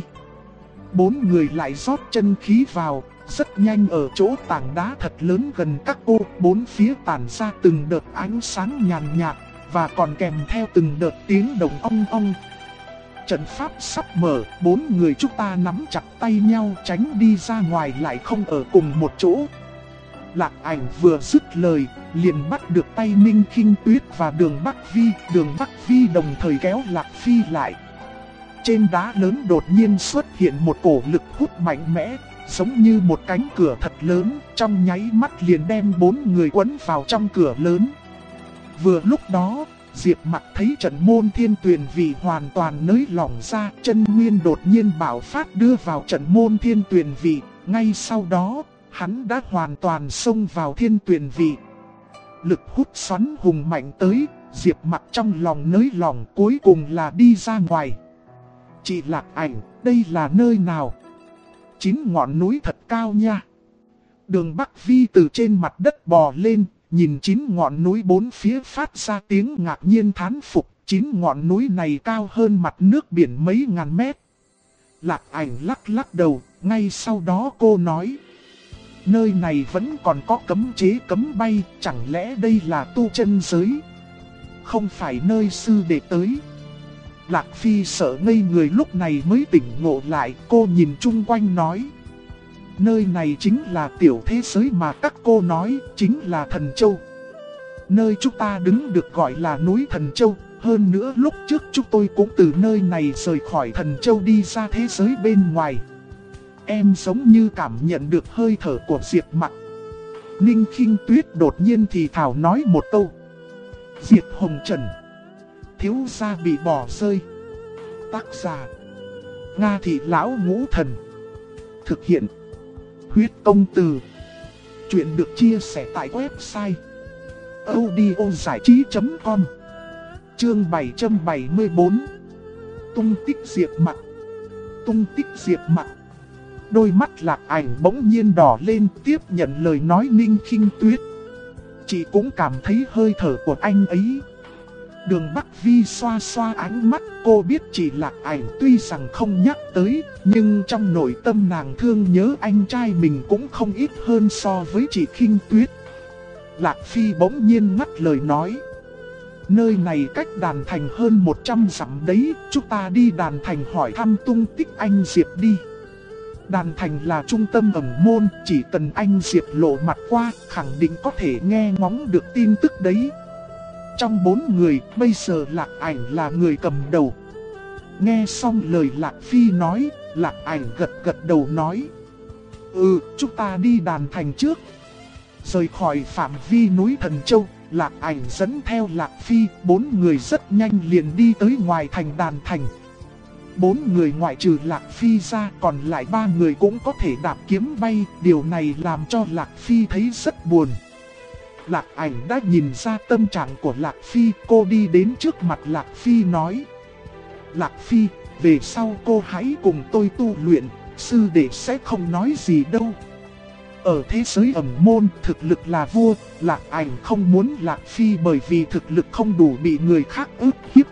Bốn người lại rót chân khí vào, rất nhanh ở chỗ tảng đá thật lớn gần các cô, bốn phía tản ra từng đợt ánh sáng nhàn nhạt, và còn kèm theo từng đợt tiếng động ong ong. Trận pháp sắp mở, bốn người chúng ta nắm chặt tay nhau tránh đi ra ngoài lại không ở cùng một chỗ. Lạc Ảnh vừa dứt lời, liền bắt được tay Ninh Khinh Tuyết và Đường Bắc Vi. Đường Bắc Vi đồng thời kéo Lạc Phi lại. Trên đá lớn đột nhiên xuất hiện một cổ lực hút mạnh mẽ, giống như một cánh cửa thật lớn, trong nháy mắt liền đem bốn người quấn vào trong cửa lớn. Vừa lúc đó, Diệp Mặc thấy trận môn thiên tuyển vị hoàn toàn nới lỏng ra, chân nguyên đột nhiên bạo phát đưa vào trận môn thiên tuyển vị, ngay sau đó, hắn đã hoàn toàn xông vào thiên tuyển vị. Lực hút xoắn hùng mạnh tới, Diệp Mặc trong lòng nới lỏng, cuối cùng là đi ra ngoài. "Chị Lạc Ảnh, đây là nơi nào?" "9 ngọn núi thật cao nha." Đường Bắc Vi từ trên mặt đất bò lên, nhìn 9 ngọn núi bốn phía phát ra tiếng ngạc nhiên thán phục. 9 ngọn núi này cao hơn mặt nước biển mấy ngàn mét. Lạc Ảnh lắc lắc đầu, ngay sau đó cô nói: "Nơi này vẫn còn có cấm chế cấm bay, chẳng lẽ đây là tu chân giới? Không phải nơi sư đệ tới." Lạc Phi sợ ngây người lúc này mới tỉnh ngộ lại, cô nhìn chung quanh nói: "Nơi này chính là tiểu thế giới mà các cô nói, chính là Thần Châu. Nơi chúng ta đứng được gọi là núi Thần Châu, hơn nữa lúc trước chúng tôi cũng từ nơi này rời khỏi Thần Châu đi ra thế giới bên ngoài." Em giống như cảm nhận được hơi thở của Diệp Mặc. Ninh Khinh Tuyết đột nhiên thì thảo nói một câu: "Diệp Hồng Trần, thiếu gia bị bỏ rơi." Tác giả: Nga Thị Lão Ngũ Thần. Thực hiện: Huyết Công Từ. Chuyện được chia sẻ tại website audiozảichí.com. Chương 774. Tung tích Diệp Mặc. Tung tích Diệp Mặc. Đôi mắt Lạc Ảnh bỗng nhiên đỏ lên, tiếp nhận lời nói Ninh Khinh Tuyết: "Chị cũng cảm thấy hơi thở của anh ấy." Đường Bắc Vi xoa xoa ánh mắt, cô biết chị Lạc Ảnh tuy rằng không nhắc tới, nhưng trong nội tâm nàng thương nhớ anh trai mình cũng không ít hơn so với chị Khinh Tuyết. Lạc Phi bỗng nhiên ngắt lời nói. Nơi này cách Đàn Thành hơn 100 dặm đấy, chúng ta đi Đàn Thành hỏi thăm tung tích anh Diệp đi. Đàn Thành là trung tâm ẩn môn, chỉ cần anh Diệp lộ mặt qua, khẳng định có thể nghe ngóng được tin tức đấy. Trong 4 người, bây giờ Lạc Ảnh là người cầm đầu. Nghe xong lời Lạc Phi nói, Lạc Ảnh gật đầu nói. Chúng ta đi Đàn Thành trước. Rời khỏi phạm vi núi Thần Châu, Lạc Ảnh dẫn theo Lạc Phi, 4 người rất nhanh liền đi tới ngoài thành Đàn Thành. 4 người ngoại trừ Lạc Phi ra, còn lại 3 người cũng có thể đạp kiếm bay, điều này làm cho Lạc Phi thấy rất buồn. Lạc Ảnh đã nhìn ra tâm trạng của Lạc Phi, cô đi đến trước mặt Lạc Phi nói. Lạc Phi, về sau cô hãy cùng tôi tu luyện, sư đệ sẽ không nói gì đâu. Ở thế giới ẩn môn, thực lực là vua, Lạc Ảnh không muốn Lạc Phi bởi vì thực lực không đủ bị người khác ức hiếp.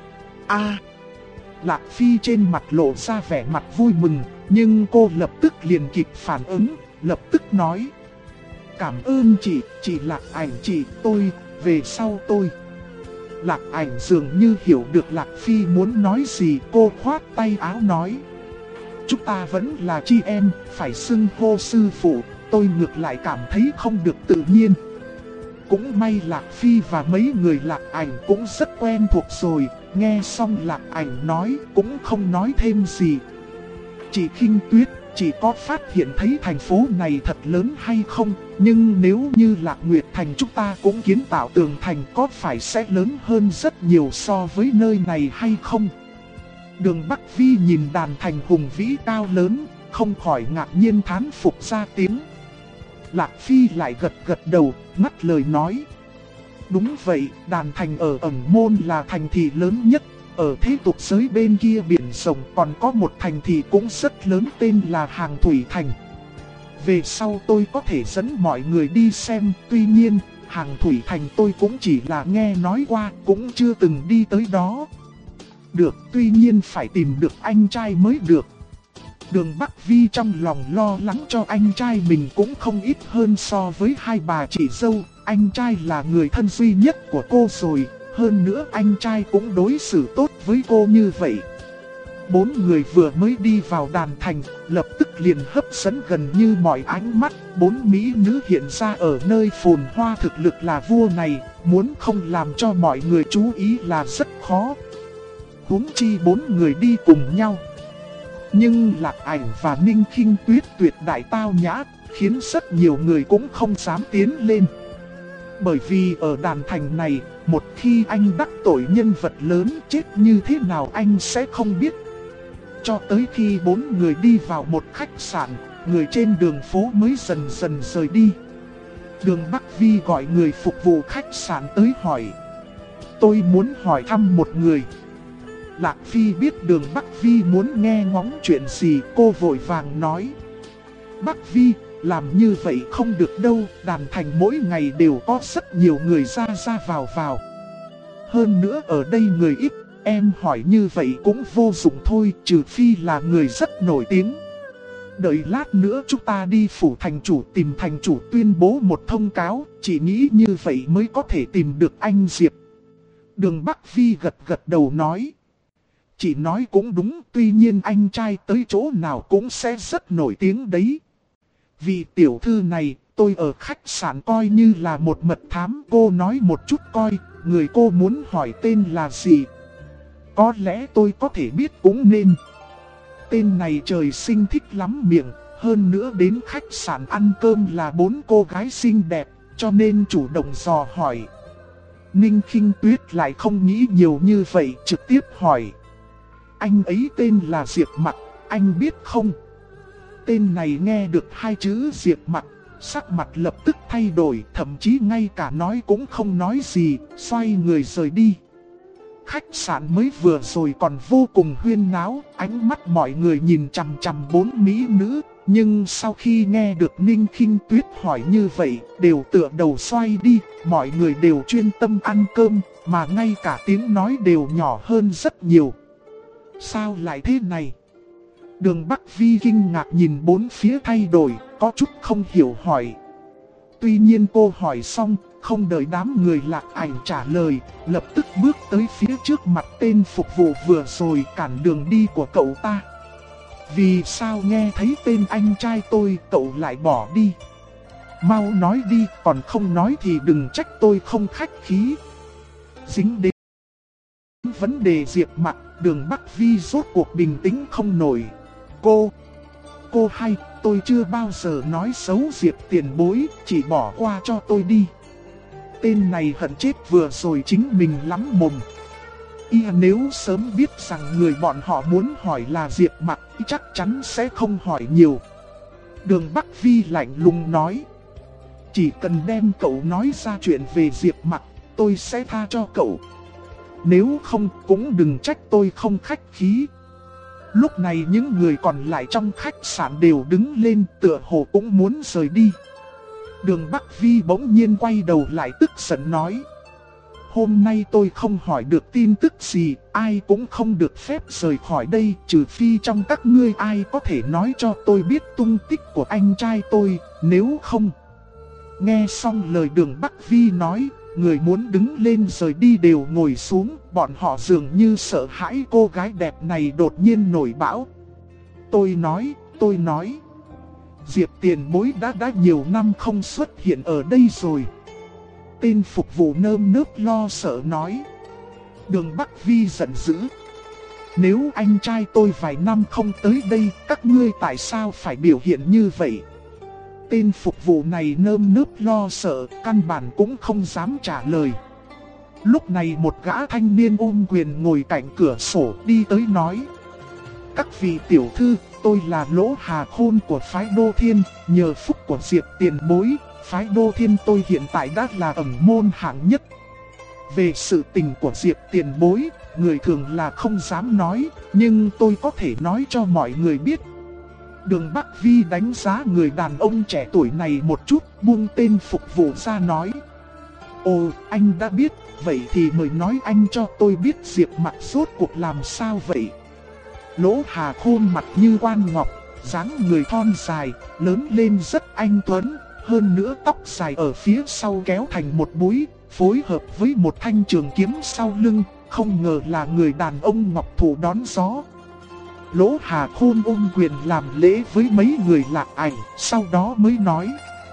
Lạc Phi trên mặt lộ ra vẻ mặt vui mừng, nhưng cô lập tức liền kịp phản ứng, lập tức nói. Cảm ơn chị Lạc Ảnh tôi, về sau tôi. Lạc Ảnh dường như hiểu được Lạc Phi muốn nói gì, cô khoát tay áo nói. Chúng ta vẫn là chị em, phải xưng hô sư phụ, tôi ngược lại cảm thấy không được tự nhiên. Cũng may Lạc Phi và mấy người Lạc Ảnh cũng rất quen thuộc rồi, nghe xong Lạc Ảnh nói cũng không nói thêm gì. Chị Khinh Tuyết, chị có phát hiện thấy thành phố này thật lớn hay không? Nhưng nếu như Lạc Nguyệt Thành chúng ta cũng kiến tạo tường thành có phải sẽ lớn hơn rất nhiều so với nơi này hay không? Đường Bắc Vi nhìn Đàn Thành hùng vĩ cao lớn, không khỏi ngạc nhiên thán phục ra tiếng. Lạc Phi lại gật đầu, ngắt lời nói. Đúng vậy, Đàn Thành ở ẩn môn là thành thị lớn nhất. Ở thế tục giới bên kia biển rộng còn có một thành thị cũng rất lớn tên là Hàng Thủy Thành. Về sau tôi có thể dẫn mọi người đi xem, tuy nhiên, Hàng Thủy Thành tôi cũng chỉ là nghe nói qua, cũng chưa từng đi tới đó. Được, tuy nhiên phải tìm được anh trai mới được. Đường Bắc Vi trong lòng lo lắng cho anh trai mình cũng không ít hơn so với hai bà chị dâu. Anh trai là người thân duy nhất của cô rồi, hơn nữa anh trai cũng đối xử tốt với cô như vậy. 4 người vừa mới đi vào Đàn Thành, lập tức liền hấp dẫn gần như mọi ánh mắt. 4 mỹ nữ hiện ra ở nơi phồn hoa thực lực là vua này, muốn không làm cho mọi người chú ý là rất khó. Huống chi 4 người đi cùng nhau. Nhưng Lạc Ảnh và Ninh Khinh Tuyết tuyệt đại tao nhã, khiến rất nhiều người cũng không dám tiến lên. Bởi vì ở Đàn Thành này, một khi anh đắc tội nhân vật lớn, chết như thế nào anh sẽ không biết. Cho tới khi 4 người đi vào một khách sạn, người trên đường phố mới dần dần rời đi. Đường Bắc Vi gọi người phục vụ khách sạn tới hỏi. Tôi muốn hỏi thăm một người. Lạc Phi biết Đường Bắc Vi muốn nghe ngóng chuyện gì, cô vội vàng nói. Bắc Vi, làm như vậy không được đâu, Đàn Thành mỗi ngày đều có rất nhiều người ra vào. Hơn nữa ở đây người ít, em hỏi như vậy cũng vô dụng thôi, trừ phi là người rất nổi tiếng. Đợi lát nữa chúng ta đi phủ thành chủ tìm thành chủ tuyên bố một thông cáo, chỉ nghĩ như vậy mới có thể tìm được anh Diệp. Đường Bắc Vi gật đầu nói. Chị nói cũng đúng, tuy nhiên anh trai tới chỗ nào cũng sẽ rất nổi tiếng đấy. Vì tiểu thư này, tôi ở khách sạn coi như là một mật thám, cô nói một chút coi, người cô muốn hỏi tên là gì. Có lẽ tôi có thể biết cũng nên. Tên này trời sinh thích lắm miệng, hơn nữa đến khách sạn ăn cơm là 4 cô gái xinh đẹp, cho nên chủ động dò hỏi. Ninh Khinh Tuyết lại không nghĩ nhiều như vậy, trực tiếp hỏi. Anh ấy tên là Diệp Mặc, anh biết không? Tên này nghe được 2 chữ Diệp Mặc, sắc mặt lập tức thay đổi, thậm chí ngay cả nói cũng không nói gì, xoay người rời đi. Khách sạn mới vừa rồi còn vô cùng huyên náo, ánh mắt mọi người nhìn chằm chằm 4 mỹ nữ, nhưng sau khi nghe được Ninh Khinh Tuyết hỏi như vậy, đều tựa đầu xoay đi, mọi người đều chuyên tâm ăn cơm, mà ngay cả tiếng nói đều nhỏ hơn rất nhiều. Sao lại thế này? Đường Bắc Vi kinh ngạc nhìn bốn phía thay đổi, có chút không hiểu hỏi. Tuy nhiên cô hỏi xong, không đợi đám người Lạc Ảnh trả lời, lập tức bước tới phía trước mặt tên phục vụ vừa rồi cản đường đi của cậu ta. Vì sao nghe thấy tên anh trai tôi cậu lại bỏ đi? Mau nói đi, còn không nói thì đừng trách tôi không khách khí. Dính đến vấn đề Diệp Mặc, Đường Bắc Vi rốt cuộc bình tĩnh không nổi. Cô hay, tôi chưa bao giờ nói xấu Diệp tiền bối, chỉ bỏ qua cho tôi đi. Tên này hận chết vừa rồi chính mình lắm mồm. Nếu sớm biết rằng người bọn họ muốn hỏi là Diệp Mặc, chắc chắn sẽ không hỏi nhiều. Đường Bắc Vi lạnh lùng nói. Chỉ cần đem cậu nói ra chuyện về Diệp Mặc, tôi sẽ tha cho cậu. Nếu không cũng đừng trách tôi không khách khí. Lúc này những người còn lại trong khách sạn đều đứng lên, tựa hồ cũng muốn rời đi. Đường Bắc Vi bỗng nhiên quay đầu lại tức giận nói. Hôm nay tôi không hỏi được tin tức gì, ai cũng không được phép rời khỏi đây, trừ phi trong các ngươi ai có thể nói cho tôi biết tung tích của anh trai tôi, nếu không. Nghe xong lời Đường Bắc Vi nói, người muốn đứng lên rời đi đều ngồi xuống, bọn họ dường như sợ hãi cô gái đẹp này đột nhiên nổi bão. Tôi nói, Diệp tiền bối đã nhiều năm không xuất hiện ở đây rồi. Tên phục vụ nơm nớp lo sợ nói. Đường Bắc Vi giận dữ. Nếu anh trai tôi vài năm không tới đây, các ngươi tại sao phải biểu hiện như vậy? Tên phục vụ này nơm nớp lo sợ, căn bản cũng không dám trả lời. Lúc này một gã thanh niên ôm quyền ngồi cạnh cửa sổ đi tới nói. Các vị tiểu thư, tôi là Lỗ Hà Khôn của phái Đô Thiên, nhờ phúc của Diệp tiền bối, phái Đô Thiên tôi hiện tại đã là ẩn môn hạng nhất. Về sự tình của Diệp tiền bối, người thường là không dám nói, nhưng tôi có thể nói cho mọi người biết. Đường Bắc Vi đánh giá người đàn ông trẻ tuổi này một chút, buông tên phục vụ ra nói. Ồ, anh đã biết, vậy thì mời nói anh cho tôi biết Diệp Mặc rốt cuộc làm sao vậy? Lỗ Hà Khôn mặt như quan ngọc, dáng người thon dài, lớn lên rất anh tuấn, hơn nữa tóc dài ở phía sau kéo thành một búi, phối hợp với một thanh trường kiếm sau lưng, không ngờ là người đàn ông ngọc thủ đón gió. Lỗ Hà Khôn ôm quyền làm lễ với mấy người Lạc Ảnh, sau đó mới nói.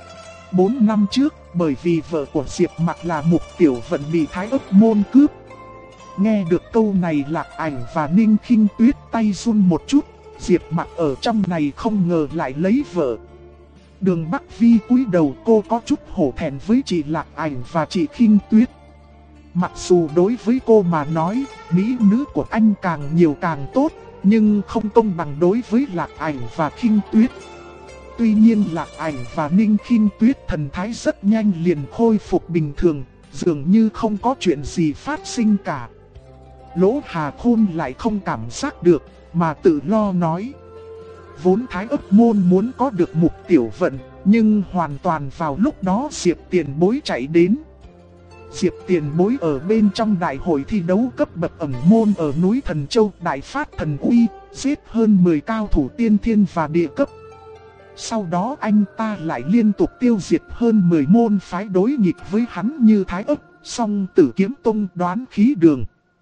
4 năm trước, bởi vì vợ của Diệp Mặc là Mục Tiểu Vận bị Thái Ức Môn cướp. Nghe được câu này Lạc Ảnh và Ninh Khinh Tuyết tay run một chút, Diệp Mặc ở trong này không ngờ lại lấy vợ. Đường Bắc Vi cúi đầu, cô có chút hổ thẹn với chị Lạc Ảnh và chị Khinh Tuyết. Mặc dù đối với cô mà nói, mỹ nữ của anh càng nhiều càng tốt, nhưng không công bằng đối với Lạc Ảnh và Khinh Tuyết. Tuy nhiên Lạc Ảnh và Ninh Khinh Tuyết thần thái rất nhanh liền khôi phục bình thường, dường như không có chuyện gì phát sinh cả. Lỗ Hà Khôn lại không cảm giác được, mà tự lo nói. Vốn Thái Ức Môn muốn có được Mục Tiểu Vận, nhưng hoàn toàn vào lúc đó Diệp tiền bối chạy đến. Diệp tiền bối ở bên trong đại hội thi đấu cấp bậc ẩn môn ở núi Thần Châu đại phát thần uy, giết hơn 10 cao thủ tiên thiên và địa cấp. Sau đó anh ta lại liên tục tiêu diệt hơn 10 môn phái đối nghịch với hắn như Thái Ức, Song Tử Kiếm Tông, Đoán Khí Đường.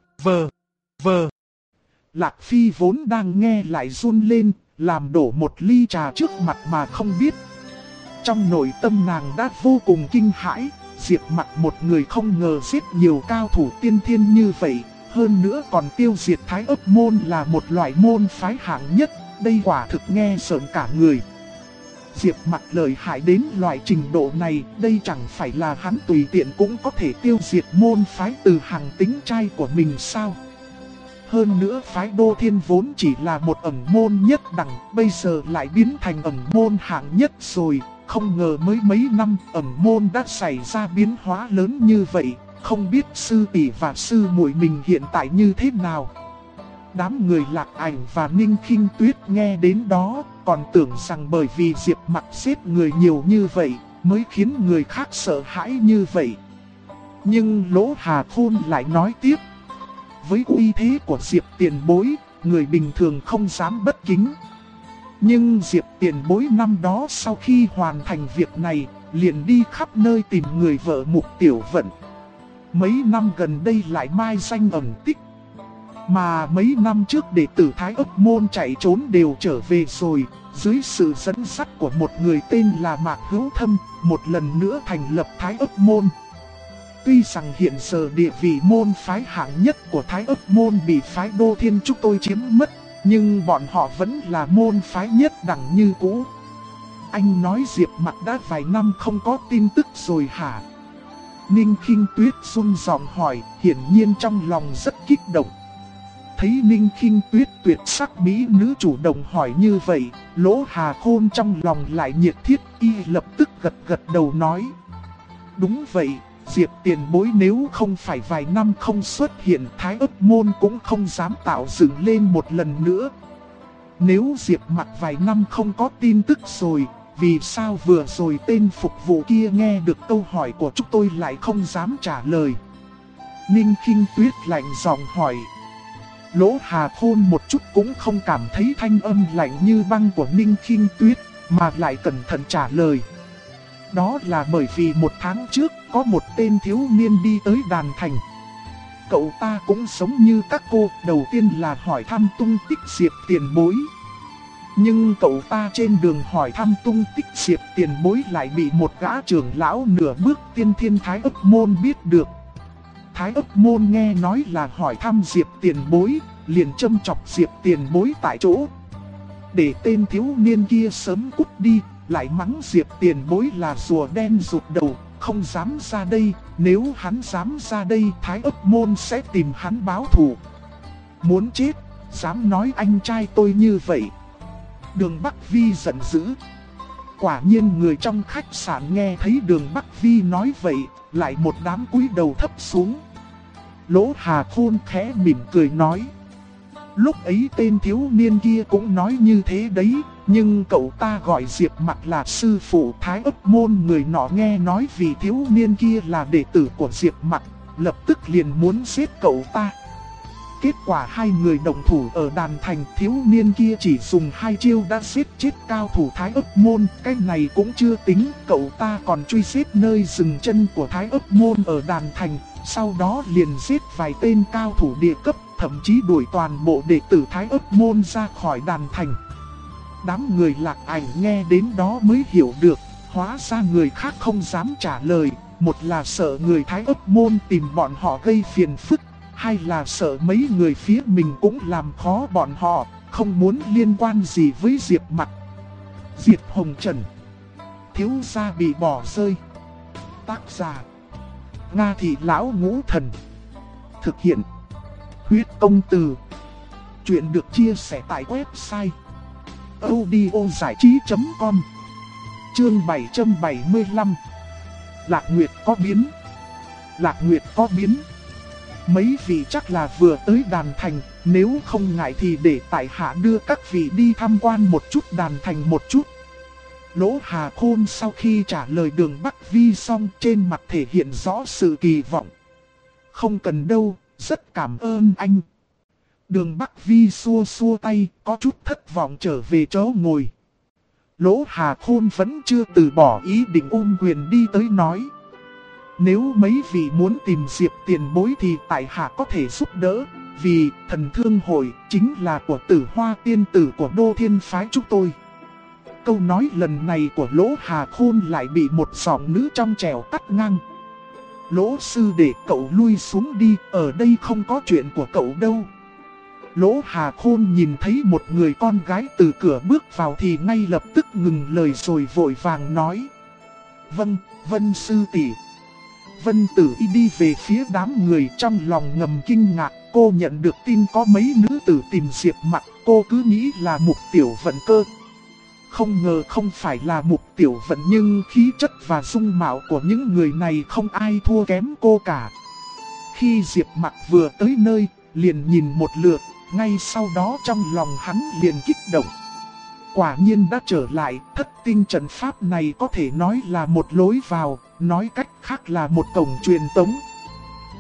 Lạc Phi vốn đang nghe lại run lên, làm đổ một ly trà trước mặt mà không biết. Trong nội tâm nàng đã vô cùng kinh hãi, Diệp Mặc một người không ngờ giết nhiều cao thủ tiên thiên như vậy, hơn nữa còn tiêu diệt Thái Ức Môn là một loại môn phái hạng nhất, đây quả thực nghe sợn cả người. Diệp Mặc lợi hại đến loại trình độ này, đây chẳng phải là hắn tùy tiện cũng có thể tiêu diệt môn phái từ hàng tính trai của mình sao? Hơn nữa phái Đô Thiên vốn chỉ là một ẩn môn nhất đẳng, bây giờ lại biến thành ẩn môn hạng nhất rồi. Không ngờ mới mấy năm ẩn môn đã xảy ra biến hóa lớn như vậy, không biết sư tỷ và sư muội mình hiện tại như thế nào. Đám người Lạc Ảnh và Ninh Khinh Tuyết nghe đến đó, còn tưởng rằng bởi vì Diệp Mặc giết người nhiều như vậy, mới khiến người khác sợ hãi như vậy. Nhưng Lỗ Hà Khôn lại nói tiếp. Với uy thế của Diệp tiền bối, người bình thường không dám bất kính. Nhưng Diệp tiền bối năm đó sau khi hoàn thành việc này, liền đi khắp nơi tìm người vợ Mục Tiểu Vận. Mấy năm gần đây lại mai danh ẩn tích. Mà mấy năm trước đệ tử Thái Ấp Môn chạy trốn đều trở về rồi, dưới sự dẫn dắt của một người tên là Mạc Hữu Thâm, một lần nữa thành lập Thái Ấp Môn. Tuy rằng hiện giờ địa vị môn phái hạng nhất của Thái Ấp Môn bị phái Đô Thiên chúng tôi chiếm mất, nhưng bọn họ vẫn là môn phái nhất đẳng như cũ. Anh nói Diệp Mặc đã vài năm không có tin tức rồi hả? Ninh Khinh Tuyết run giọng hỏi, hiển nhiên trong lòng rất kích động. Thấy Ninh Khinh Tuyết tuyệt sắc mỹ nữ chủ động hỏi như vậy, Lỗ Hà Khôn trong lòng lại nhiệt thiết, y lập tức gật đầu nói. Đúng vậy, Diệp tiền bối nếu không phải vài năm không xuất hiện, Thái Ấp Môn cũng không dám tạo dựng lên một lần nữa. Nếu Diệp Mặc vài năm không có tin tức rồi, vì sao vừa rồi tên phục vụ kia nghe được câu hỏi của chúng tôi lại không dám trả lời? Ninh Khinh Tuyết lạnh giọng hỏi. Lỗ Hà Khôn một chút cũng không cảm thấy thanh âm lạnh như băng của Ninh Khinh Tuyết, mà lại cẩn thận trả lời. Đó là bởi vì một tháng trước có một tên thiếu niên đi tới đàn thành. Cậu ta cũng giống như các cô, đầu tiên là hỏi thăm tung tích Diệp tiền bối. Nhưng cậu ta trên đường hỏi thăm tung tích Diệp tiền bối lại bị một gã trưởng lão nửa bước tiên thiên Thái Ấp Môn biết được. Thái Ấp Môn nghe nói là hỏi thăm Diệp tiền bối, liền châm chọc Diệp tiền bối tại chỗ. Để tên thiếu niên kia sớm cút đi, lại mắng Diệp tiền bối là rùa đen rụt đầu, không dám ra đây. Nếu hắn dám ra đây, Thái Ấp Môn sẽ tìm hắn báo thù. Muốn chết, dám nói anh trai tôi như vậy. Đường Bắc Vi giận dữ. Quả nhiên người trong khách sạn nghe thấy Đường Bắc Vi nói vậy, lại một đám cúi đầu thấp xuống. Lỗ Hà Khôn khẽ mỉm cười nói. Lúc ấy tên thiếu niên kia cũng nói như thế đấy, nhưng cậu ta gọi Diệp Mặc là sư phụ Thái Ấp Môn. Người nọ nghe nói vì thiếu niên kia là đệ tử của Diệp Mặc, lập tức liền muốn giết cậu ta. Kết quả hai người đồng thủ ở đàn thành, thiếu niên kia chỉ dùng 2 chiêu đã giết chết cao thủ Thái Ấp Môn. Cái này cũng chưa tính, cậu ta còn truy giết nơi dừng chân của Thái Ấp Môn ở đàn thành. Sau đó liền giết vài tên cao thủ địa cấp, thậm chí đuổi toàn bộ đệ tử Thái Ấp Môn ra khỏi đàn thành. Đám người Lạc Ảnh nghe đến đó mới hiểu được, hóa ra người khác không dám trả lời. Một là sợ người Thái Ấp Môn tìm bọn họ gây phiền phức, hai là sợ mấy người phía mình cũng làm khó bọn họ, không muốn liên quan gì với Diệp Mặc. Diệp Hồng Trần. Thiếu gia bị bỏ rơi. Tác giả Nga Thị Lão Ngũ Thần. Thực hiện Huyết Công Từ. Chuyện được chia sẻ tại website audiozảichí.com. Chương 775. Lạc Nguyệt có biến. Lạc Nguyệt có biến. Mấy vị chắc là vừa tới đàn thành, nếu không ngại thì để tại hạ đưa các vị đi tham quan một chút đàn thành một chút. Lỗ Hà Khôn sau khi trả lời Đường Bắc Vi xong, trên mặt thể hiện rõ sự kỳ vọng. Không cần đâu, rất cảm ơn anh. Đường Bắc Vi xua xua tay, có chút thất vọng trở về chỗ ngồi. Lỗ Hà Khôn vẫn chưa từ bỏ ý định ôm quyền đi tới nói. Nếu mấy vị muốn tìm Diệp tiền bối thì tại hạ có thể giúp đỡ, vì thần thương hội chính là của Tử Hoa tiên tử của Đô Thiên phái chúng tôi. Câu nói lần này của Lỗ Hà Khôn lại bị một giọng nữ trong trẻo cắt ngang. Lỗ sư để cậu lui xuống đi, ở đây không có chuyện của cậu đâu. Lỗ Hà Khôn nhìn thấy một người con gái từ cửa bước vào thì ngay lập tức ngừng lời rồi vội vàng nói. Vâng, Vân sư tỷ. Vân Tử Y đi về phía đám người, trong lòng ngầm kinh ngạc. Cô nhận được tin có mấy nữ tử tìm Diệp Mặc, cô cứ nghĩ là Mục Tiểu Vận cơ. Không ngờ không phải là Mục Tiểu Vận, nhưng khí chất và dung mạo của những người này không ai thua kém cô cả. Khi Diệp Mặc vừa tới nơi, liền nhìn một lượt, ngay sau đó trong lòng hắn liền kích động. Quả nhiên đã trở lại, thất tinh trận pháp này có thể nói là một lối vào, nói cách khác là một cổng truyền tống.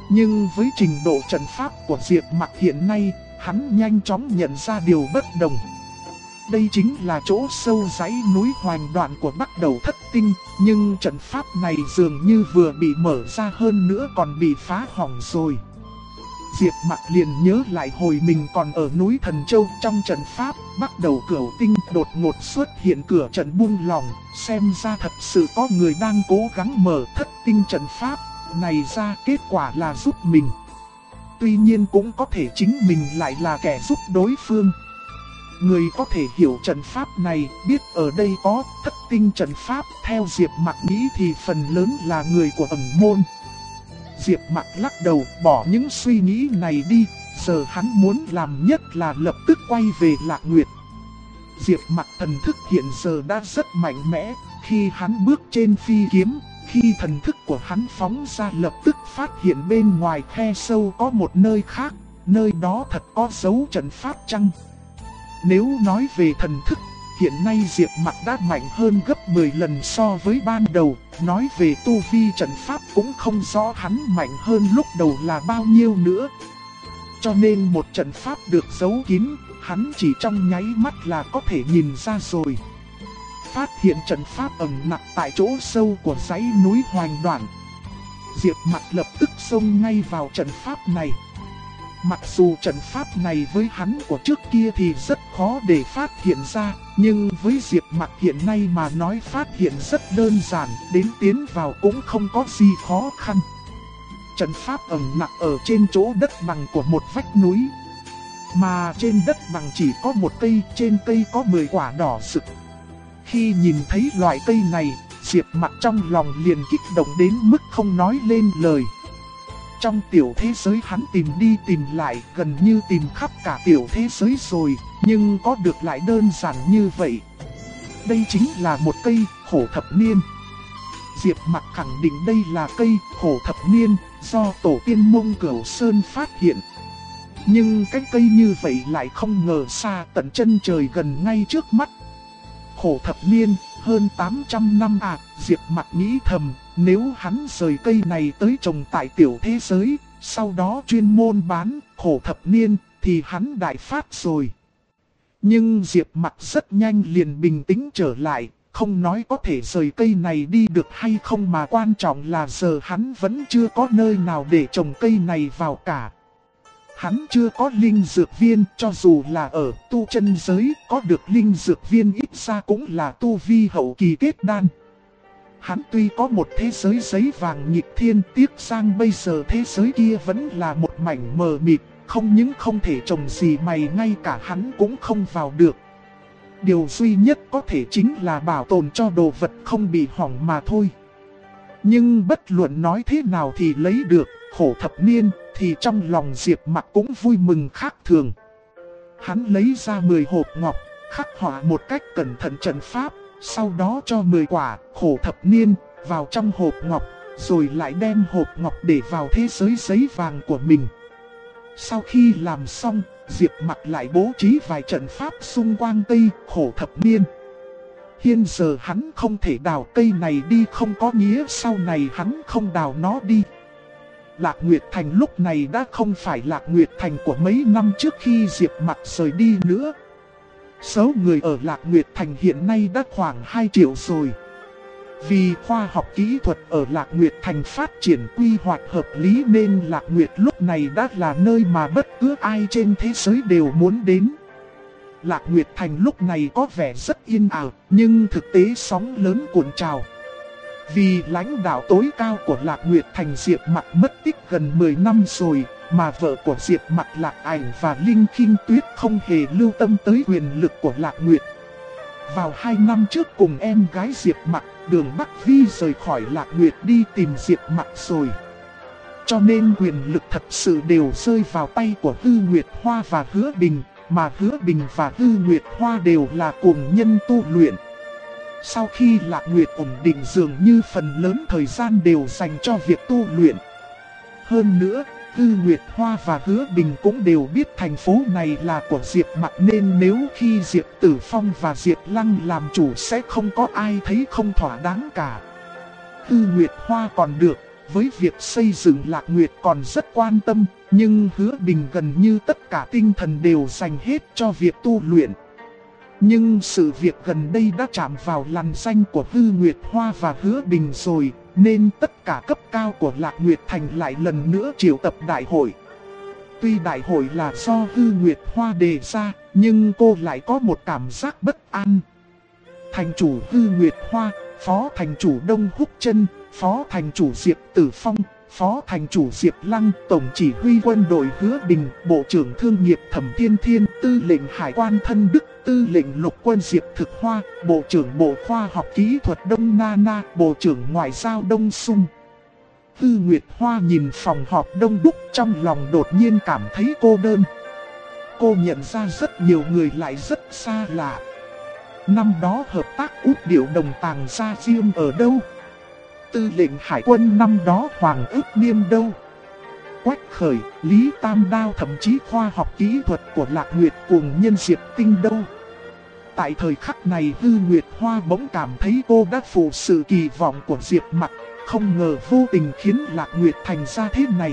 Nhưng với trình độ trận pháp của Diệp Mặc hiện nay, hắn nhanh chóng nhận ra điều bất đồng. Đây chính là chỗ sâu dãy núi Hoành Đoạn của Bắc Đầu Thất Tinh, nhưng trận pháp này dường như vừa bị mở ra hơn nữa còn bị phá hỏng rồi. Diệp Mặc liền nhớ lại hồi mình còn ở núi Thần Châu trong trận pháp, Bắc Đầu Cửu Tinh đột ngột xuất hiện cửa trận buông lỏng, xem ra thật sự có người đang cố gắng mở Thất Tinh trận pháp này ra, kết quả là giúp mình. Tuy nhiên cũng có thể chính mình lại là kẻ giúp đối phương. Người có thể hiểu trận pháp này, biết ở đây có Thất Tinh trận pháp, theo Diệp Mặc nghĩ thì phần lớn là người của ẩn môn. Diệp Mặc lắc đầu, bỏ những suy nghĩ này đi, giờ hắn muốn làm nhất là lập tức quay về Lạc Nguyệt. Diệp Mặc thần thức hiện giờ đã rất mạnh mẽ, khi hắn bước trên phi kiếm, khi thần thức của hắn phóng ra lập tức phát hiện bên ngoài khe sâu có một nơi khác, nơi đó thật có dấu trận pháp chăng? Nếu nói về thần thức, hiện nay Diệp Mặc đã mạnh hơn gấp 10 lần so với ban đầu, nói về tu vi trận pháp cũng không rõ hắn mạnh hơn lúc đầu là bao nhiêu nữa. Cho nên một trận pháp được giấu kín, hắn chỉ trong nháy mắt là có thể nhìn ra rồi. Phát hiện trận pháp ẩn nặc tại chỗ sâu của dãy núi Hoành Đoạn, Diệp Mặc lập tức xông ngay vào trận pháp này. Mặc dù trận pháp này với hắn của trước kia thì rất khó để phát hiện ra, nhưng với Diệp Mặc hiện nay mà nói phát hiện rất đơn giản, đến tiến vào cũng không có gì khó khăn. Trận pháp ẩn nặc ở trên chỗ đất bằng của một vách núi, mà trên đất bằng chỉ có một cây, trên cây có 10 quả đỏ rực. Khi nhìn thấy loại cây này, Diệp Mặc trong lòng liền kích động đến mức không nói lên lời. Trong tiểu thế giới hắn tìm đi tìm lại, gần như tìm khắp cả tiểu thế giới rồi, nhưng có được lại đơn giản như vậy. Đây chính là một cây Hổ Thập Niên. Diệp Mặc khẳng định đây là cây Hổ Thập Niên, do tổ tiên Mông Cửu Sơn phát hiện. Nhưng cái cây như vậy lại không ngờ xa tận chân trời gần ngay trước mắt. Hổ Thập Niên, hơn 800 năm à, Diệp Mặc nghĩ thầm, nếu hắn rời cây này tới trồng tại tiểu thế giới, sau đó chuyên môn bán Hổ Thập Niên, thì hắn đại phát rồi. Nhưng Diệp Mặc rất nhanh liền bình tĩnh trở lại, không nói có thể rời cây này đi được hay không mà quan trọng là giờ hắn vẫn chưa có nơi nào để trồng cây này vào cả. Hắn chưa có linh dược viên, cho dù là ở tu chân giới, có được linh dược viên ít ra cũng là tu vi hậu kỳ kết đan. Hắn tuy có một thế giới giấy vàng nghịch thiên, tiếc rằng bây giờ thế giới kia vẫn là một mảnh mờ mịt, không những không thể trồng gì mày, ngay cả hắn cũng không vào được. Điều duy nhất có thể chính là bảo tồn cho đồ vật không bị hỏng mà thôi. Nhưng bất luận nói thế nào thì lấy được Hổ Thập Niên, thì trong lòng Diệp Mặc cũng vui mừng khác thường. Hắn lấy ra 10 hộp ngọc, khắc họa một cách cẩn thận trận pháp, sau đó cho 10 quả Hổ Thập Niên vào trong hộp ngọc, rồi lại đem hộp ngọc để vào thế giới giấy vàng của mình. Sau khi làm xong, Diệp Mặc lại bố trí vài trận pháp xung quanh cây Hổ Thập Niên. Hiện giờ hắn không thể đào cây này đi, không có nghĩa sau này hắn không đào nó đi. Lạc Nguyệt Thành lúc này đã không phải Lạc Nguyệt Thành của mấy năm trước khi Diệp Mặc rời đi nữa. Số người ở Lạc Nguyệt Thành hiện nay đã khoảng 2 triệu rồi. Vì khoa học kỹ thuật ở Lạc Nguyệt Thành phát triển quy hoạch hợp lý nên Lạc Nguyệt lúc này đã là nơi mà bất cứ ai trên thế giới đều muốn đến. Lạc Nguyệt Thành lúc này có vẻ rất yên ả, nhưng thực tế sóng lớn cuộn trào. Vì lãnh đạo tối cao của Lạc Nguyệt Thành Diệp Mặc mất tích gần 10 năm rồi, mà vợ của Diệp Mặc Lạc Ảnh và Linh Khinh Tuyết không hề lưu tâm tới quyền lực của Lạc Nguyệt. Vào 2 năm trước cùng em gái Diệp Mặc, Đường Bắc Vi rời khỏi Lạc Nguyệt đi tìm Diệp Mặc rồi. Cho nên quyền lực thật sự đều rơi vào tay của Hư Nguyệt Hoa và Hứa Bình, mà Hứa Bình và Hư Nguyệt Hoa đều là cuồng nhân tu luyện. Sau khi Lạc Nguyệt ổn định dường như phần lớn thời gian đều dành cho việc tu luyện. Hơn nữa, Hư Nguyệt Hoa và Hứa Bình cũng đều biết thành phố này là của Diệp Mặc, nên nếu khi Diệp Tử Phong và Diệp Lăng làm chủ sẽ không có ai thấy không thỏa đáng cả. Hư Nguyệt Hoa còn được, với việc xây dựng Lạc Nguyệt còn rất quan tâm, nhưng Hứa Bình gần như tất cả tinh thần đều dành hết cho việc tu luyện. Nhưng sự việc gần đây đã chạm vào lằn danh của Hư Nguyệt Hoa và Hứa Bình rồi, nên tất cả cấp cao của Lạc Nguyệt Thành lại lần nữa triệu tập đại hội. Tuy đại hội là do Hư Nguyệt Hoa đề ra, nhưng cô lại có một cảm giác bất an. Thành chủ Hư Nguyệt Hoa, phó thành chủ Đông Húc Chân, phó thành chủ Diệp Tử Phong, phó thành chủ Diệp Lăng, tổng chỉ huy quân đội Hứa Bình, bộ trưởng thương nghiệp Thẩm Thiên Thiên, tư lệnh hải quan Thân Đức, tư lệnh lục quân Diệp Thực Hoa, bộ trưởng bộ khoa học kỹ thuật Đông Na Na, bộ trưởng ngoại giao Đông Sung. Hư Nguyệt Hoa nhìn phòng họp đông đúc, trong lòng đột nhiên cảm thấy cô đơn. Cô nhận ra rất nhiều người lại rất xa lạ. Năm đó hợp tác Út Điệu Đồng Tàng Gia Diêm ở đâu? Tư lệnh hải quân năm đó Hoàng Ước Niêm đâu? Quách Khởi, Lý Tam Đao, thậm chí khoa học kỹ thuật của Lạc Nguyệt cùng nhân Diệp Tinh đâu? Tại thời khắc này Hư Nguyệt Hoa bỗng cảm thấy cô đã phụ sự kỳ vọng của Diệp Mặc, không ngờ vô tình khiến Lạc Nguyệt thành ra thế này.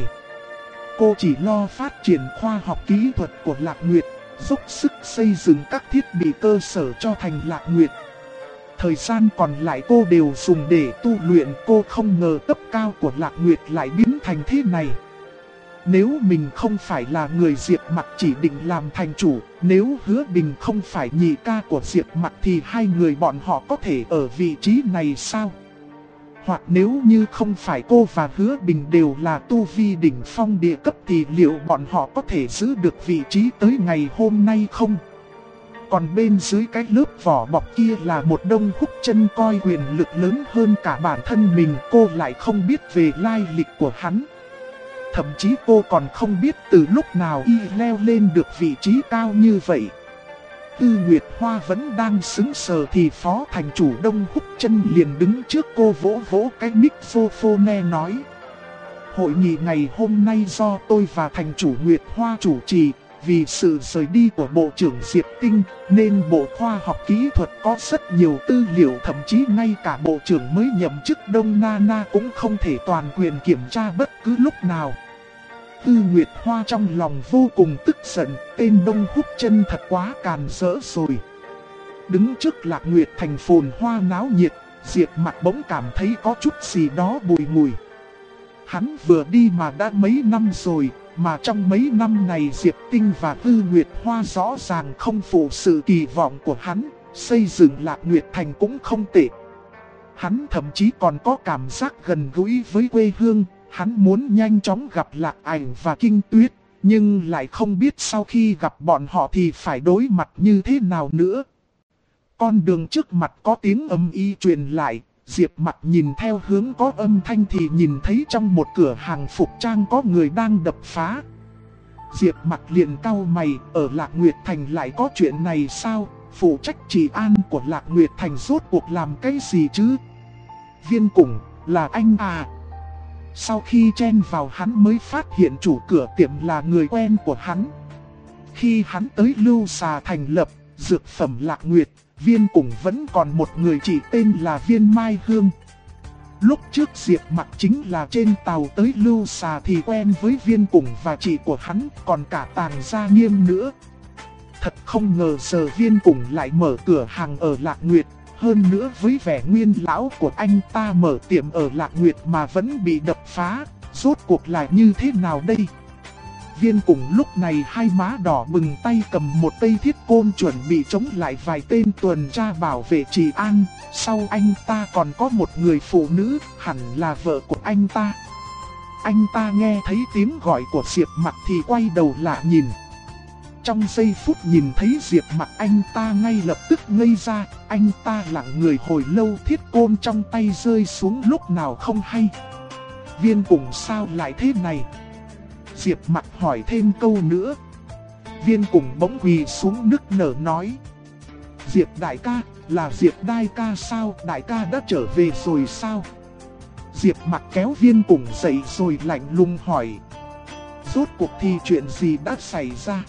Cô chỉ lo phát triển khoa học kỹ thuật của Lạc Nguyệt, dốc sức xây dựng các thiết bị cơ sở cho thành Lạc Nguyệt. Thời gian còn lại cô đều dùng để tu luyện, cô không ngờ cấp cao của Lạc Nguyệt lại biến thành thế này. Nếu mình không phải là người Diệp Mặc chỉ định làm thành chủ, nếu Hứa Bình không phải nhị ca của Diệp Mặc thì hai người bọn họ có thể ở vị trí này sao? Hoặc nếu như không phải cô và Hứa Bình đều là tu vi đỉnh phong địa cấp thì liệu bọn họ có thể giữ được vị trí tới ngày hôm nay không? Còn bên dưới cái lớp vỏ bọc kia là một Đông Húc Chân coi quyền lực lớn hơn cả bản thân mình, cô lại không biết về lai lịch của hắn. Thậm chí cô còn không biết từ lúc nào y leo lên được vị trí cao như vậy. Hư Nguyệt Hoa vẫn đang sững sờ thì phó thành chủ Đông Húc Chân liền đứng trước cô vỗ vỗ cái microphone nói: Hội nghị ngày hôm nay do tôi và thành chủ Nguyệt Hoa chủ trì. Vì sự rời đi của Bộ trưởng Diệp Tinh nên Bộ Khoa học Kỹ thuật có rất nhiều tư liệu, thậm chí ngay cả Bộ trưởng mới nhậm chức Đông Na Na cũng không thể toàn quyền kiểm tra bất cứ lúc nào. Hư Nguyệt Hoa trong lòng vô cùng tức giận, tên Đông Húc Chân thật quá càn rỡ rồi. Đứng trước Lạc Nguyệt thành phồn hoa náo nhiệt, Diệp Mặc bỗng cảm thấy có chút gì đó bùi ngùi. Hắn vừa đi mà đã mấy năm rồi, mà trong mấy năm này Diệp Tinh và Hư Nguyệt Hoa rõ ràng không phụ sự kỳ vọng của hắn, xây dựng Lạc Nguyệt thành cũng không tệ. Hắn thậm chí còn có cảm giác gần gũi với quê hương, hắn muốn nhanh chóng gặp Lạc Ảnh và Kinh Tuyết, nhưng lại không biết sau khi gặp bọn họ thì phải đối mặt như thế nào nữa. Con đường trước mặt có tiếng âm y truyền lại. Diệp Mặc nhìn theo hướng có âm thanh thì nhìn thấy trong một cửa hàng phục trang có người đang đập phá. Diệp Mặc liền cau mày, ở Lạc Nguyệt Thành lại có chuyện này sao? Phụ trách trị an của Lạc Nguyệt Thành rốt cuộc làm cái gì chứ? Viên Củng, là anh à? Sau khi chen vào hắn mới phát hiện chủ cửa tiệm là người quen của hắn. Khi hắn tới Lưu Xà thành lập dược phẩm Lạc Nguyệt, Viên Củng vẫn còn một người chị tên là Viên Mai Hương. Lúc trước Diệp Mặc chính là trên tàu tới Lưu Xà thì quen với Viên Củng và chị của hắn, còn cả Tàng Gia Nghiêm nữa. Thật không ngờ giờ Viên Củng lại mở cửa hàng ở Lạc Nguyệt, hơn nữa với vẻ nguyên lão của anh ta mở tiệm ở Lạc Nguyệt mà vẫn bị đập phá, rốt cuộc là như thế nào đây? Viên Củng lúc này hai má đỏ bừng, tay cầm một cây thiết côn chuẩn bị chống lại vài tên tuần tra bảo vệ trì an. Sau anh ta còn có một người phụ nữ, hẳn là vợ của anh ta. Anh ta nghe thấy tiếng gọi của Diệp Mặc thì quay đầu lại nhìn. Trong giây phút nhìn thấy Diệp Mặc, anh ta ngay lập tức ngây ra. Anh ta lặng người hồi lâu, thiết côn trong tay rơi xuống lúc nào không hay. Viên Củng sao lại thế này? Diệp Mặc hỏi thêm câu nữa. Viên Củng bỗng quỳ xuống nức nở nói: Diệp đại ca, là Diệp đại ca sao? Đại ca đã trở về rồi sao? Diệp Mặc kéo Viên Củng dậy rồi lạnh lùng hỏi: Rốt cuộc thì chuyện gì đã xảy ra?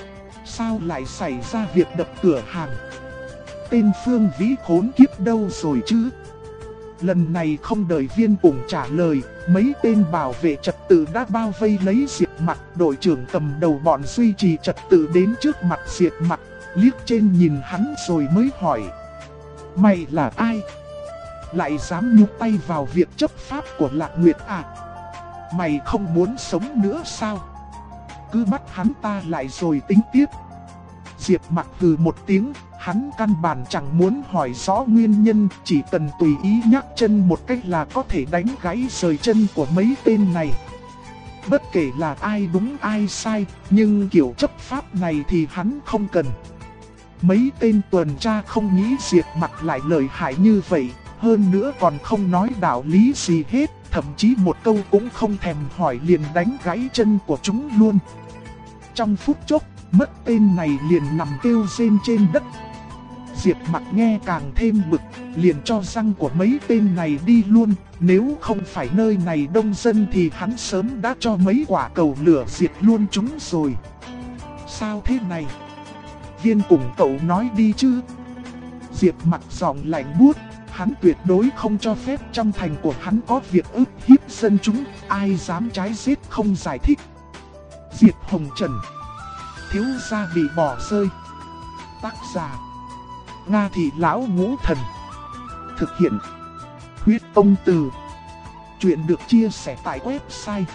Sao lại xảy ra việc đập cửa hàng? Tên Phương Vĩ khốn kiếp đâu rồi chứ? Lần này không đợi Viên Cùng trả lời, mấy tên bảo vệ trật tự đã bao vây lấy Diệp Mặc. Đội trưởng cầm đầu bọn duy trì trật tự đến trước mặt Diệp Mặc, liếc trên nhìn hắn rồi mới hỏi: Mày là ai? Lại dám nhúc tay vào việc chấp pháp của Lạc Nguyệt à? Mày không muốn sống nữa sao? Cứ bắt hắn ta lại rồi tính tiếp. Diệp Mặc hừ một tiếng, hắn căn bản chẳng muốn hỏi rõ nguyên nhân, chỉ cần tùy ý nhắc chân một cách là có thể đánh gãy rời chân của mấy tên này. Bất kể là ai đúng ai sai, nhưng kiểu chấp pháp này thì hắn không cần. Mấy tên tuần tra không nghĩ Diệp Mặc lại lợi hại như vậy, hơn nữa còn không nói đạo lý gì hết, thậm chí một câu cũng không thèm hỏi liền đánh gãy chân của chúng luôn. Trong phút chốc, mất tên này liền nằm kêu rên trên đất. Diệp Mặc nghe càng thêm bực, liền cho răng của mấy tên này đi luôn, nếu không phải nơi này đông dân thì hắn sớm đã cho mấy quả cầu lửa diệt luôn chúng rồi. Sao thế này? Viên Cùng cậu nói đi chứ? Diệp Mặc giọng lạnh buốt, hắn tuyệt đối không cho phép trong thành của hắn có việc ức hiếp dân chúng, ai dám trái giết không giải thích. Diệp Hồng Trần, thiếu gia bị bỏ rơi. Tác giả: Nga Thị Lão Ngũ Thần. Thực hiện: Huyết Tông Từ. Chuyện được chia sẻ tại website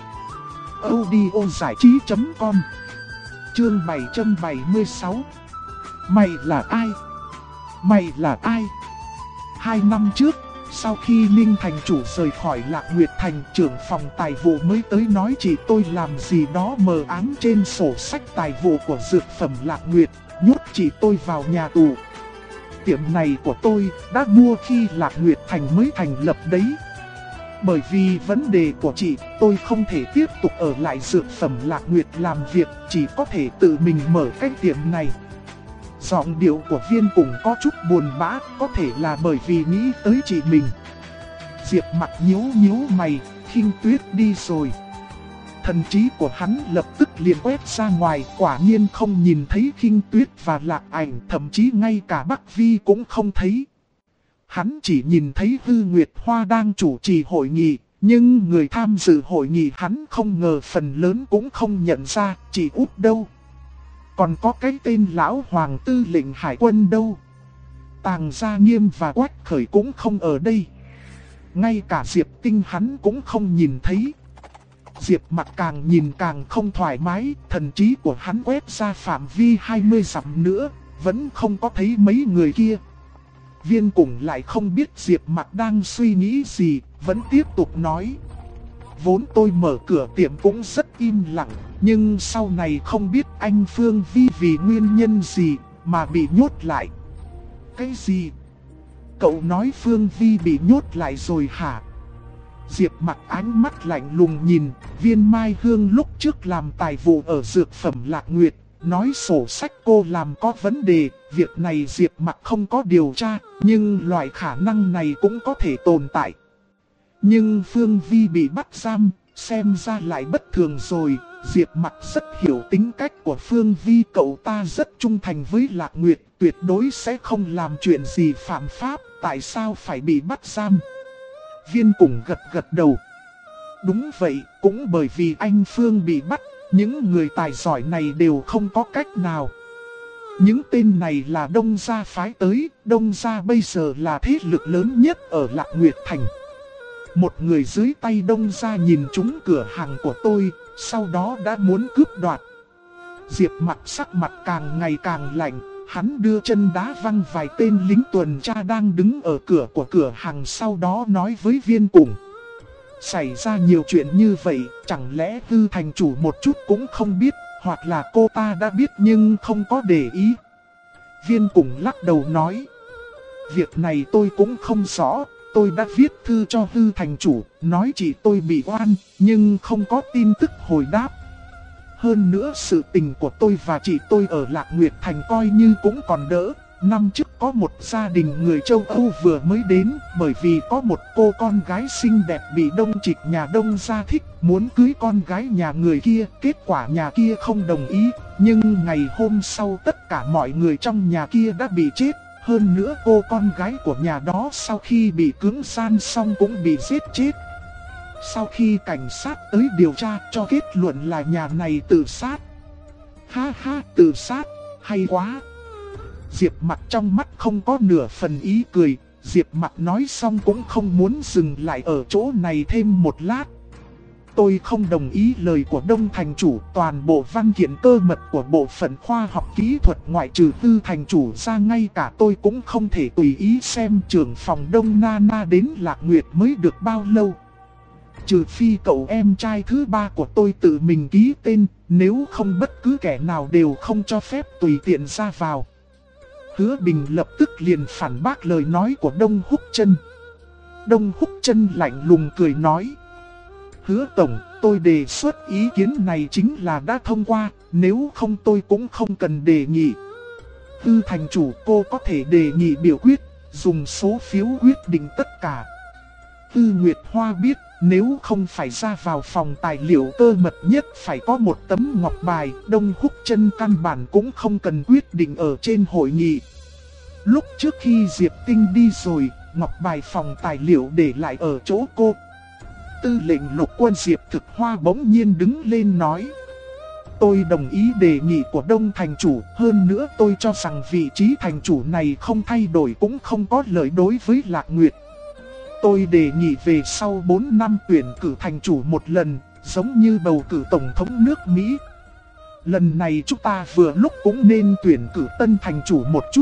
audiozảichí.com. Chương 776. Mày là ai? Mày là ai? 2 năm trước, sau khi Ninh thành chủ rời khỏi Lạc Nguyệt thành, trưởng phòng tài vụ mới tới nói chị tôi làm gì đó mờ ám trên sổ sách tài vụ của dược phẩm Lạc Nguyệt, nhốt chị tôi vào nhà tù. Tiệm này của tôi đã mua khi Lạc Nguyệt thành mới thành lập đấy. Bởi vì vấn đề của chị, tôi không thể tiếp tục ở lại dược phẩm Lạc Nguyệt làm việc, chỉ có thể tự mình mở cái tiệm này. Giọng điệu của Viên Cùng có chút buồn bã, có thể là bởi vì nghĩ tới chị mình. Diệp Mặc nhíu mày, Khinh Tuyết đi rồi. Thần trí của hắn lập tức liền quét ra ngoài, quả nhiên không nhìn thấy Khinh Tuyết và Lạc Ảnh, thậm chí ngay cả Bắc Vi cũng không thấy. Hắn chỉ nhìn thấy Hư Nguyệt Hoa đang chủ trì hội nghị, nhưng người tham dự hội nghị hắn không ngờ phần lớn cũng không nhận ra, chị Út đâu. Còn có cái tên lão hoàng tư lệnh hải quân đâu. Tàng Gia Nghiêm và Quách Khởi cũng không ở đây. Ngay cả Diệp Tinh hắn cũng không nhìn thấy. Diệp Mặc càng nhìn càng không thoải mái, thần trí của hắn quét ra phạm vi 20 dặm nữa, vẫn không có thấy mấy người kia. Viên Cùng lại không biết Diệp Mặc đang suy nghĩ gì, vẫn tiếp tục nói. Vốn tôi mở cửa tiệm cũng rất im lặng, nhưng sau này không biết anh Phương Vi vì nguyên nhân gì mà bị nhốt lại. Cái gì? Cậu nói Phương Vi bị nhốt lại rồi hả? Diệp Mặc ánh mắt lạnh lùng nhìn, Viên Mai Hương lúc trước làm tài vụ ở dược phẩm Lạc Nguyệt, nói sổ sách cô làm có vấn đề, việc này Diệp Mặc không có điều tra, nhưng loại khả năng này cũng có thể tồn tại. Nhưng Phương Vi bị bắt giam, xem ra lại bất thường rồi. Diệp Mặc rất hiểu tính cách của Phương Vi, cậu ta rất trung thành với Lạc Nguyệt, tuyệt đối sẽ không làm chuyện gì phạm pháp, tại sao phải bị bắt giam? Viên Cùng gật đầu. Đúng vậy, cũng bởi vì anh Phương bị bắt, những người tài giỏi này đều không có cách nào. Những tên này là Đông Gia phái tới, Đông Gia bây giờ là thế lực lớn nhất ở Lạc Nguyệt thành. Một người dưới tay Đông Gia nhìn trúng cửa hàng của tôi, sau đó đã muốn cướp đoạt. Diệp Mặc sắc mặt càng ngày càng lạnh, hắn đưa chân đá văng vài tên lính tuần tra đang đứng ở cửa của cửa hàng, sau đó nói với Viên Cùng. Xảy ra nhiều chuyện như vậy, chẳng lẽ Hư thành chủ một chút cũng không biết, hoặc là cô ta đã biết nhưng không có để ý. Viên Cùng lắc đầu nói. Việc này tôi cũng không rõ. Tôi đã viết thư cho Hư thành chủ, nói chị tôi bị oan, nhưng không có tin tức hồi đáp. Hơn nữa sự tình của tôi và chị tôi ở Lạc Nguyệt thành coi như cũng còn đỡ. Năm trước có một gia đình người châu Âu vừa mới đến, bởi vì có một cô con gái xinh đẹp bị Đông Trịch nhà Đông Gia thích, muốn cưới con gái nhà người kia, kết quả nhà kia không đồng ý. Nhưng ngày hôm sau tất cả mọi người trong nhà kia đã bị chết, Hơn nữa cô con gái của nhà đó sau khi bị cưỡng gian xong cũng bị giết chết. Sau khi cảnh sát tới điều tra cho kết luận là nhà này tự sát. Ha ha, tự sát, hay quá. Diệp Mặc trong mắt không có nửa phần ý cười. Diệp Mặc nói xong cũng không muốn dừng lại ở chỗ này thêm một lát. Tôi không đồng ý lời của Đông thành chủ. Toàn bộ văn kiện cơ mật của bộ phận khoa học kỹ thuật ngoại trừ Tư thành chủ ra, ngay cả tôi cũng không thể tùy ý xem trưởng phòng Đông Nana đến Lạc Nguyệt mới được bao lâu. Trừ phi cậu em trai thứ ba của tôi tự mình ký tên, nếu không bất cứ kẻ nào đều không cho phép tùy tiện ra vào. Hứa Bình lập tức liền phản bác lời nói của Đông Húc Chân. Đông Húc Chân lạnh lùng cười nói: Hứa tổng, tôi đề xuất ý kiến này chính là đã thông qua, nếu không tôi cũng không cần đề nghị. Tư thành chủ, cô có thể đề nghị biểu quyết, dùng số phiếu quyết định tất cả. Tư Nguyệt Hoa biết, nếu không phải ra vào phòng tài liệu cơ mật nhất phải có một tấm ngọc bài, Đông Húc Chân căn bản cũng không cần quyết định ở trên hội nghị. Lúc trước khi Diệp Tinh đi rồi, ngọc bài phòng tài liệu để lại ở chỗ cô. Tư lệnh lục quân Diệp Thực Hoa bỗng nhiên đứng lên nói: Tôi đồng ý đề nghị của Đông thành chủ, hơn nữa tôi cho rằng vị trí thành chủ này không thay đổi cũng không có lợi đối với Lạc Nguyệt. Tôi đề nghị về sau 4 năm tuyển cử thành chủ một lần, giống như bầu cử tổng thống nước Mỹ. Lần này chúng ta vừa lúc cũng nên tuyển cử tân thành chủ một chút.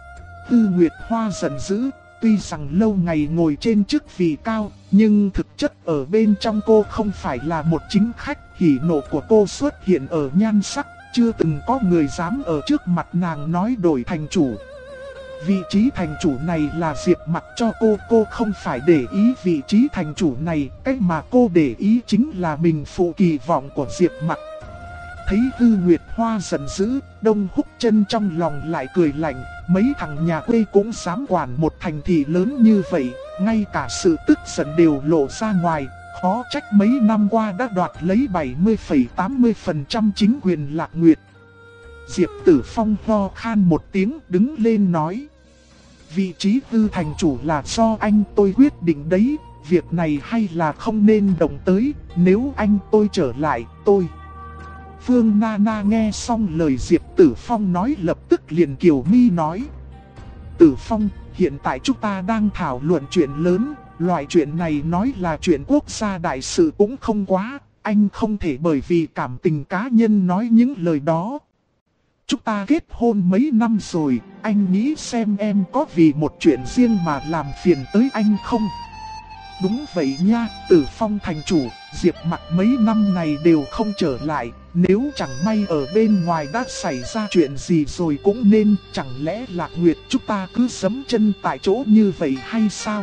Tư Nguyệt Hoa giận dữ, tuy rằng lâu ngày ngồi trên chức vị cao, nhưng thực chất ở bên trong cô không phải là một chính khách. Hỉ nộ của cô xuất hiện ở nhan sắc, chưa từng có người dám ở trước mặt nàng nói đổi thành chủ. Vị trí thành chủ này là Diệp Mặc cho cô không phải để ý vị trí thành chủ này, cái mà cô để ý chính là mình phụ kỳ vọng của Diệp Mặc. Thấy Tư Nguyệt Hoa giận dữ, Đông Húc Chân trong lòng lại cười lạnh, mấy thằng nhà quê cũng dám quản một thành thị lớn như vậy, ngay cả sự tức giận đều lộ ra ngoài, khó trách mấy năm qua đã đoạt lấy 70,80% chính quyền Lạc Nguyệt. Diệp Tử Phong ho khan một tiếng đứng lên nói: Vị trí Tư thành chủ là do anh tôi quyết định đấy, việc này hay là không nên động tới, nếu anh tôi trở lại, tôi. Phương Nana nghe xong lời Diệp Tử Phong nói lập tức liền kiều mi nói: Tử Phong, hiện tại chúng ta đang thảo luận chuyện lớn, loại chuyện này nói là chuyện quốc gia đại sự cũng không quá, anh không thể bởi vì cảm tình cá nhân nói những lời đó. Chúng ta kết hôn mấy năm rồi, anh nghĩ xem em có vì một chuyện riêng mà làm phiền tới anh không? Đúng vậy nha, Tử Phong thành chủ, Diệp Mặc mấy năm này đều không trở lại, nếu chẳng may ở bên ngoài đã xảy ra chuyện gì rồi cũng nên, chẳng lẽ Lạc Nguyệt chúng ta cứ giẫm chân tại chỗ như vậy hay sao?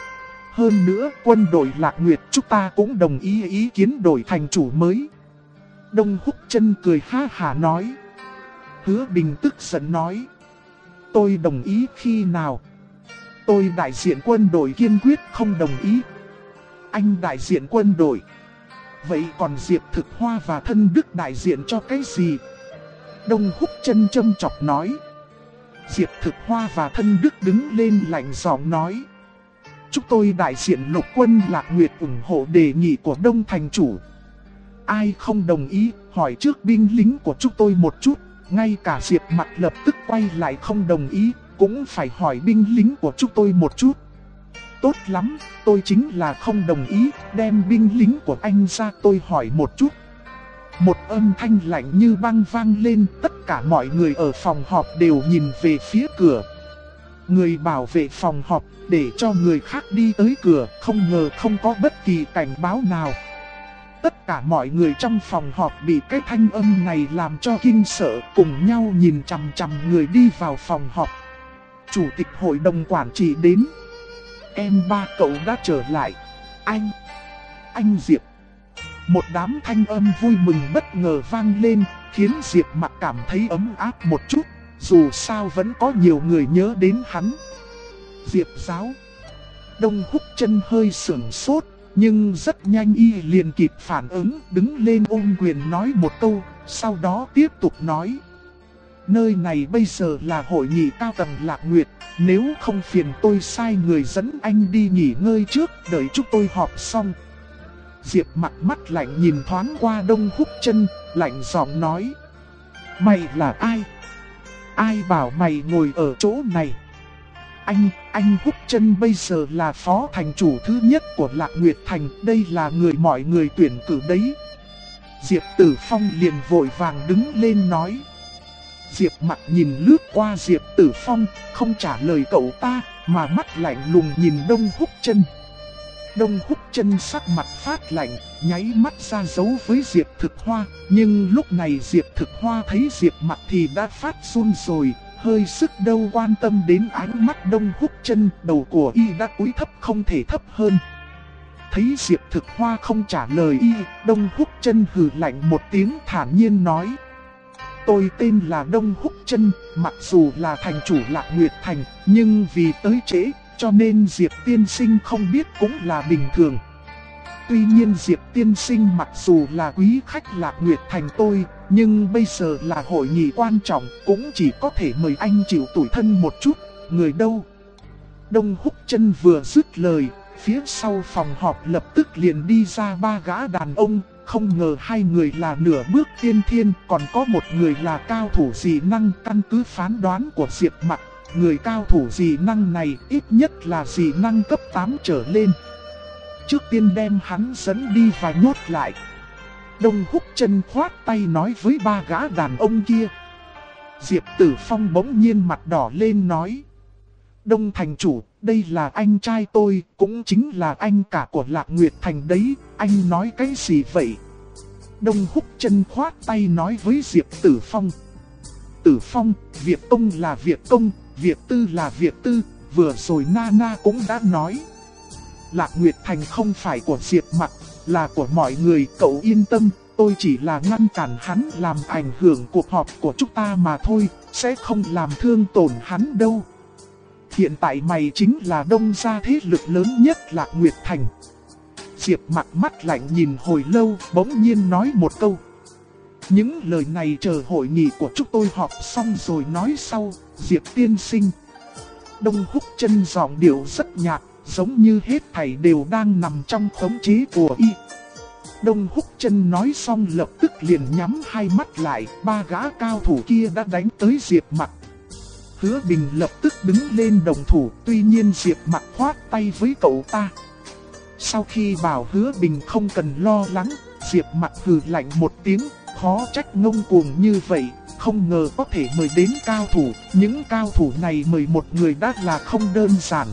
Hơn nữa, quân đội Lạc Nguyệt chúng ta cũng đồng ý kiến đổi thành chủ mới. Đông Húc Chân cười ha hả nói. Hứa Bình tức giận nói: Tôi đồng ý khi nào? Tôi đại diện quân đội kiên quyết không đồng ý. Anh đại diện quân đội. Vậy còn Diệp Thực Hoa và Thân Đức đại diện cho cái gì? Đông Húc Chân châm chọc nói. Diệp Thực Hoa và Thân Đức đứng lên lạnh giọng nói: Chúng tôi đại diện lục quân Lạc Nguyệt ủng hộ đề nghị của Đông thành chủ. Ai không đồng ý, hỏi trước binh lính của chúng tôi một chút. Ngay cả Diệp Mặc lập tức quay lại không đồng ý, cũng phải hỏi binh lính của chúng tôi một chút. Tốt lắm, tôi chính là không đồng ý, đem binh lính của anh ra tôi hỏi một chút. Một âm thanh lạnh như băng vang lên, tất cả mọi người ở phòng họp đều nhìn về phía cửa. Người bảo vệ phòng họp để cho người khác đi tới cửa, không ngờ không có bất kỳ cảnh báo nào. Tất cả mọi người trong phòng họp bị cái thanh âm này làm cho kinh sợ, cùng nhau nhìn chằm chằm người đi vào phòng họp. Chủ tịch hội đồng quản trị đến. Em ba cậu đã trở lại. Anh Diệp. Một đám thanh âm vui mừng bất ngờ vang lên, khiến Diệp Mặc cảm thấy ấm áp một chút, dù sao vẫn có nhiều người nhớ đến hắn. Diệp giáo. Đông Húc Chân hơi sửng sốt, nhưng rất nhanh y liền kịp phản ứng, đứng lên ôm quyền nói một câu, sau đó tiếp tục nói. nơi này bây giờ là hội nghị cao tầng Lạc Nguyệt, nếu không phiền tôi sai người dẫn anh đi nghỉ ngơi trước, đợi chúng tôi họp xong. Diệp Mặc mắt lạnh nhìn thoáng qua Đông Húc Chân, lạnh giọng nói: Mày là ai? Ai bảo mày ngồi ở chỗ này? Anh Húc Chân bây giờ là phó thành chủ thứ nhất của Lạc Nguyệt Thành, đây là người mọi người tuyển cử đấy. Diệp Tử Phong liền vội vàng đứng lên nói. Diệp Mặc nhìn lướt qua Diệp Tử Phong, không trả lời cậu ta, mà mắt lạnh lùng nhìn Đông Húc Chân. Đông Húc Chân sắc mặt phát lạnh, nháy mắt ra dấu với Diệp Thực Hoa, nhưng lúc này Diệp Thực Hoa thấy Diệp Mặc thì đã phát run rồi, hơi sức đâu quan tâm đến ánh mắt Đông Húc Chân, đầu của y đã cúi thấp không thể thấp hơn. Thấy Diệp Thực Hoa không trả lời y, Đông Húc Chân hừ lạnh một tiếng thản nhiên nói: Tôi tên là Đông Húc Chân, mặc dù là thành chủ Lạc Nguyệt Thành, nhưng vì tới trễ, cho nên Diệp tiên sinh không biết cũng là bình thường. Tuy nhiên Diệp tiên sinh mặc dù là quý khách Lạc Nguyệt Thành tôi, nhưng bây giờ là hội nghị quan trọng, cũng chỉ có thể mời anh chịu tủi thân một chút, người đâu? Đông Húc Chân vừa dứt lời, phía sau phòng họp lập tức liền đi ra ba gã đàn ông, không ngờ hai người là nửa bước tiên thiên, còn có một người là cao thủ dị năng. Căn cứ phán đoán của Diệp Mặc, người cao thủ dị năng này ít nhất là dị năng cấp 8 trở lên. Trước tiên đem hắn dẫn đi và nhốt lại. Đông Húc Chân khoát tay nói với ba gã đàn ông kia. Diệp Tử Phong bỗng nhiên mặt đỏ lên nói: Đông thành chủ, đây là anh trai tôi, cũng chính là anh cả của Lạc Nguyệt Thành đấy, anh nói cái gì vậy? Đông Húc Chân khoát tay nói với Diệp Tử Phong. Tử Phong, việc công là việc công, việc tư là việc tư, vừa rồi Nana cũng đã nói. Lạc Nguyệt Thành không phải của Diệp Mặc, là của mọi người, cậu yên tâm, tôi chỉ là ngăn cản hắn làm ảnh hưởng cuộc họp của chúng ta mà thôi, sẽ không làm thương tổn hắn đâu. Hiện tại mày chính là Đông gia thế lực lớn nhất Lạc Nguyệt Thành. Diệp Mặc mắt lạnh nhìn hồi lâu, bỗng nhiên nói một câu. Những lời này chờ hội nghị của chúng tôi họp xong rồi nói sau, Diệp tiên sinh. Đông Húc Chân giọng điệu rất nhạt, giống như hết thảy đều đang nằm trong khống chế của y. Đông Húc Chân nói xong lập tức liền nhắm hai mắt lại, ba gã cao thủ kia đã đánh tới Diệp Mặc. Hứa Bình lập tức đứng lên đồng thủ, tuy nhiên Diệp Mặc khoát tay với cậu ta. Sau khi bảo Hứa Bình không cần lo lắng, Diệp Mặc hừ lạnh một tiếng, khó trách ngông cuồng như vậy, không ngờ có thể mời đến cao thủ, những cao thủ này mời một người đã là không đơn giản.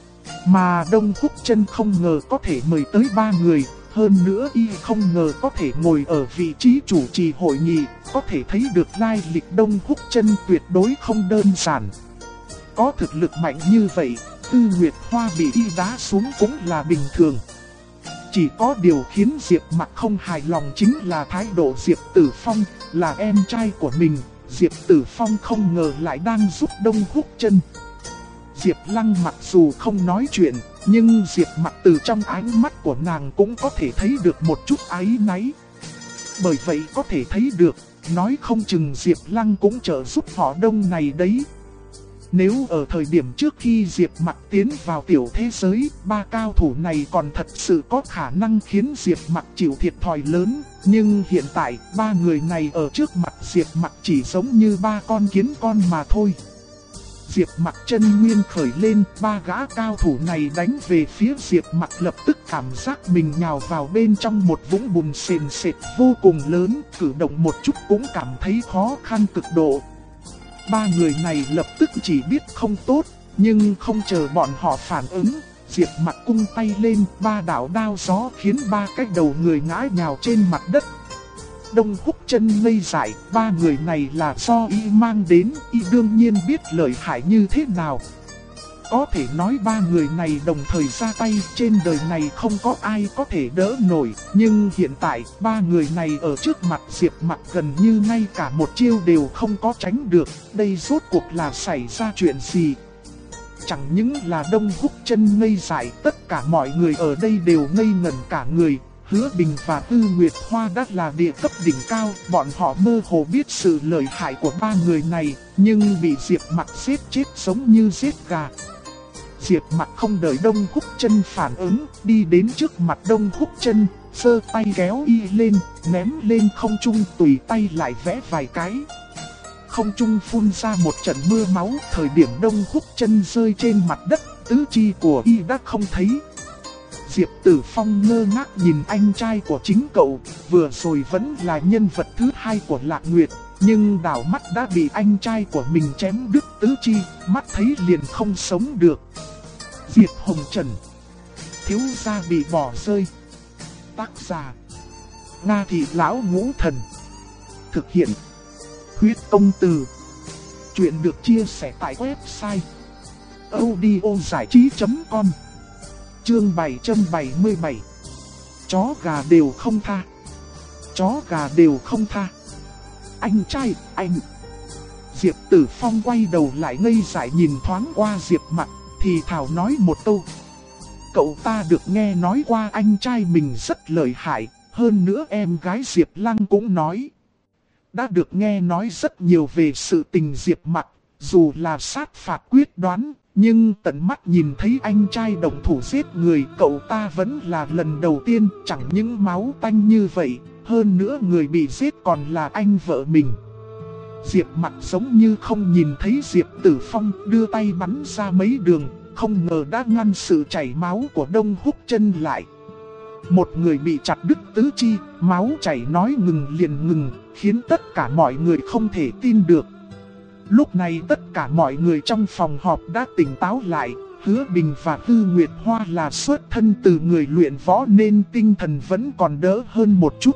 Mà Đông Húc Chân không ngờ có thể mời tới ba người, hơn nữa y không ngờ có thể ngồi ở vị trí chủ trì hội nghị, có thể thấy được lai lịch Đông Húc Chân tuyệt đối không đơn giản. Có thực lực mạnh như vậy, Tư Nguyệt Hoa bị y đá xuống cũng là bình thường. Chỉ có điều khiến Diệp Mặc không hài lòng chính là thái độ Diệp Tử Phong, là em trai của mình, Diệp Tử Phong không ngờ lại đang giúp Đông Húc Chân. Diệp Lăng mặc dù không nói chuyện, nhưng Diệp Mặc từ trong ánh mắt của nàng cũng có thể thấy được một chút áy náy. Bởi vậy có thể thấy được, nói không chừng Diệp Lăng cũng trợ giúp họ Đông này đấy. Nếu ở thời điểm trước khi Diệp Mặc tiến vào tiểu thế giới, ba cao thủ này còn thật sự có khả năng khiến Diệp Mặc chịu thiệt thòi lớn. Nhưng hiện tại, ba người này ở trước mặt Diệp Mặc chỉ giống như ba con kiến con mà thôi. Diệp Mặc chân nguyên khởi lên, ba gã cao thủ này đánh về phía Diệp Mặc, lập tức cảm giác mình nhào vào bên trong một vũng bùn sền sệt vô cùng lớn, cử động một chút cũng cảm thấy khó khăn cực độ. Ba người này lập tức chỉ biết không tốt, nhưng không chờ bọn họ phản ứng, Diệp Mặc cung tay lên, ba đạo đao gió khiến ba cái đầu người ngã nhào trên mặt đất. Đông Húc Chân ngây dại, ba người này là do y mang đến, y đương nhiên biết lợi hại như thế nào. Có thể nói ba người này đồng thời ra tay, trên đời này không có ai có thể đỡ nổi. Nhưng hiện tại, ba người này ở trước mặt Diệp Mặc gần như ngay cả một chiêu đều không có tránh được. Đây rốt cuộc là xảy ra chuyện gì? Chẳng những là Đông Húc Chân ngây dại, tất cả mọi người ở đây đều ngây ngẩn cả người. Hứa Bình và Tư Nguyệt Hoa đã là địa cấp đỉnh cao, bọn họ mơ hồ biết sự lợi hại của ba người này, nhưng bị Diệp Mặc giết chết giống như giết gà. Diệp Mặc không đợi Đông Húc Chân phản ứng, đi đến trước mặt Đông Húc Chân, giơ tay kéo y lên, ném lên không trung, tùy tay lại vẽ vài cái. Không trung phun ra một trận mưa máu, thời điểm Đông Húc Chân rơi trên mặt đất, tứ chi của y đã không thấy. Diệp Tử Phong ngơ ngác nhìn anh trai của chính cậu, vừa rồi vẫn là nhân vật thứ hai của Lạc Nguyệt, nhưng đảo mắt đã bị anh trai của mình chém đứt tứ chi, mắt thấy liền không sống được. Diệp Hồng Trần, thiếu gia bị bỏ rơi. Tác giả: Nga Thị Lão Ngũ Thần. Thực hiện: Huyết Công Từ. Chuyện được chia sẻ tại website audiozảichí.com. Chương 777. Chó gà đều không tha. Chó gà đều không tha. Anh trai, anh. Diệp Tử Phong quay đầu lại ngây dại nhìn thoáng qua Diệp Mặc, thì thào nói một câu. Cậu ta được nghe nói qua anh trai mình rất lợi hại, hơn nữa em gái Diệp Lăng cũng nói. Đã được nghe nói rất nhiều về sự tình Diệp Mặc, dù là sát phạt quyết đoán, nhưng tận mắt nhìn thấy anh trai động thủ giết người, cậu ta vẫn là lần đầu tiên, chẳng những máu tanh như vậy, hơn nữa người bị giết còn là anh vợ mình. Diệp Mặc giống như không nhìn thấy Diệp Tử Phong, đưa tay bắn ra mấy đường, không ngờ đã ngăn sự chảy máu của Đông Húc Chân lại. Một người bị chặt đứt tứ chi, máu chảy nói ngừng liền ngừng, khiến tất cả mọi người không thể tin được. Lúc này tất cả mọi người trong phòng họp đã tỉnh táo lại, Hứa Bình và Tư Nguyệt Hoa là xuất thân từ người luyện võ nên tinh thần vẫn còn đỡ hơn một chút.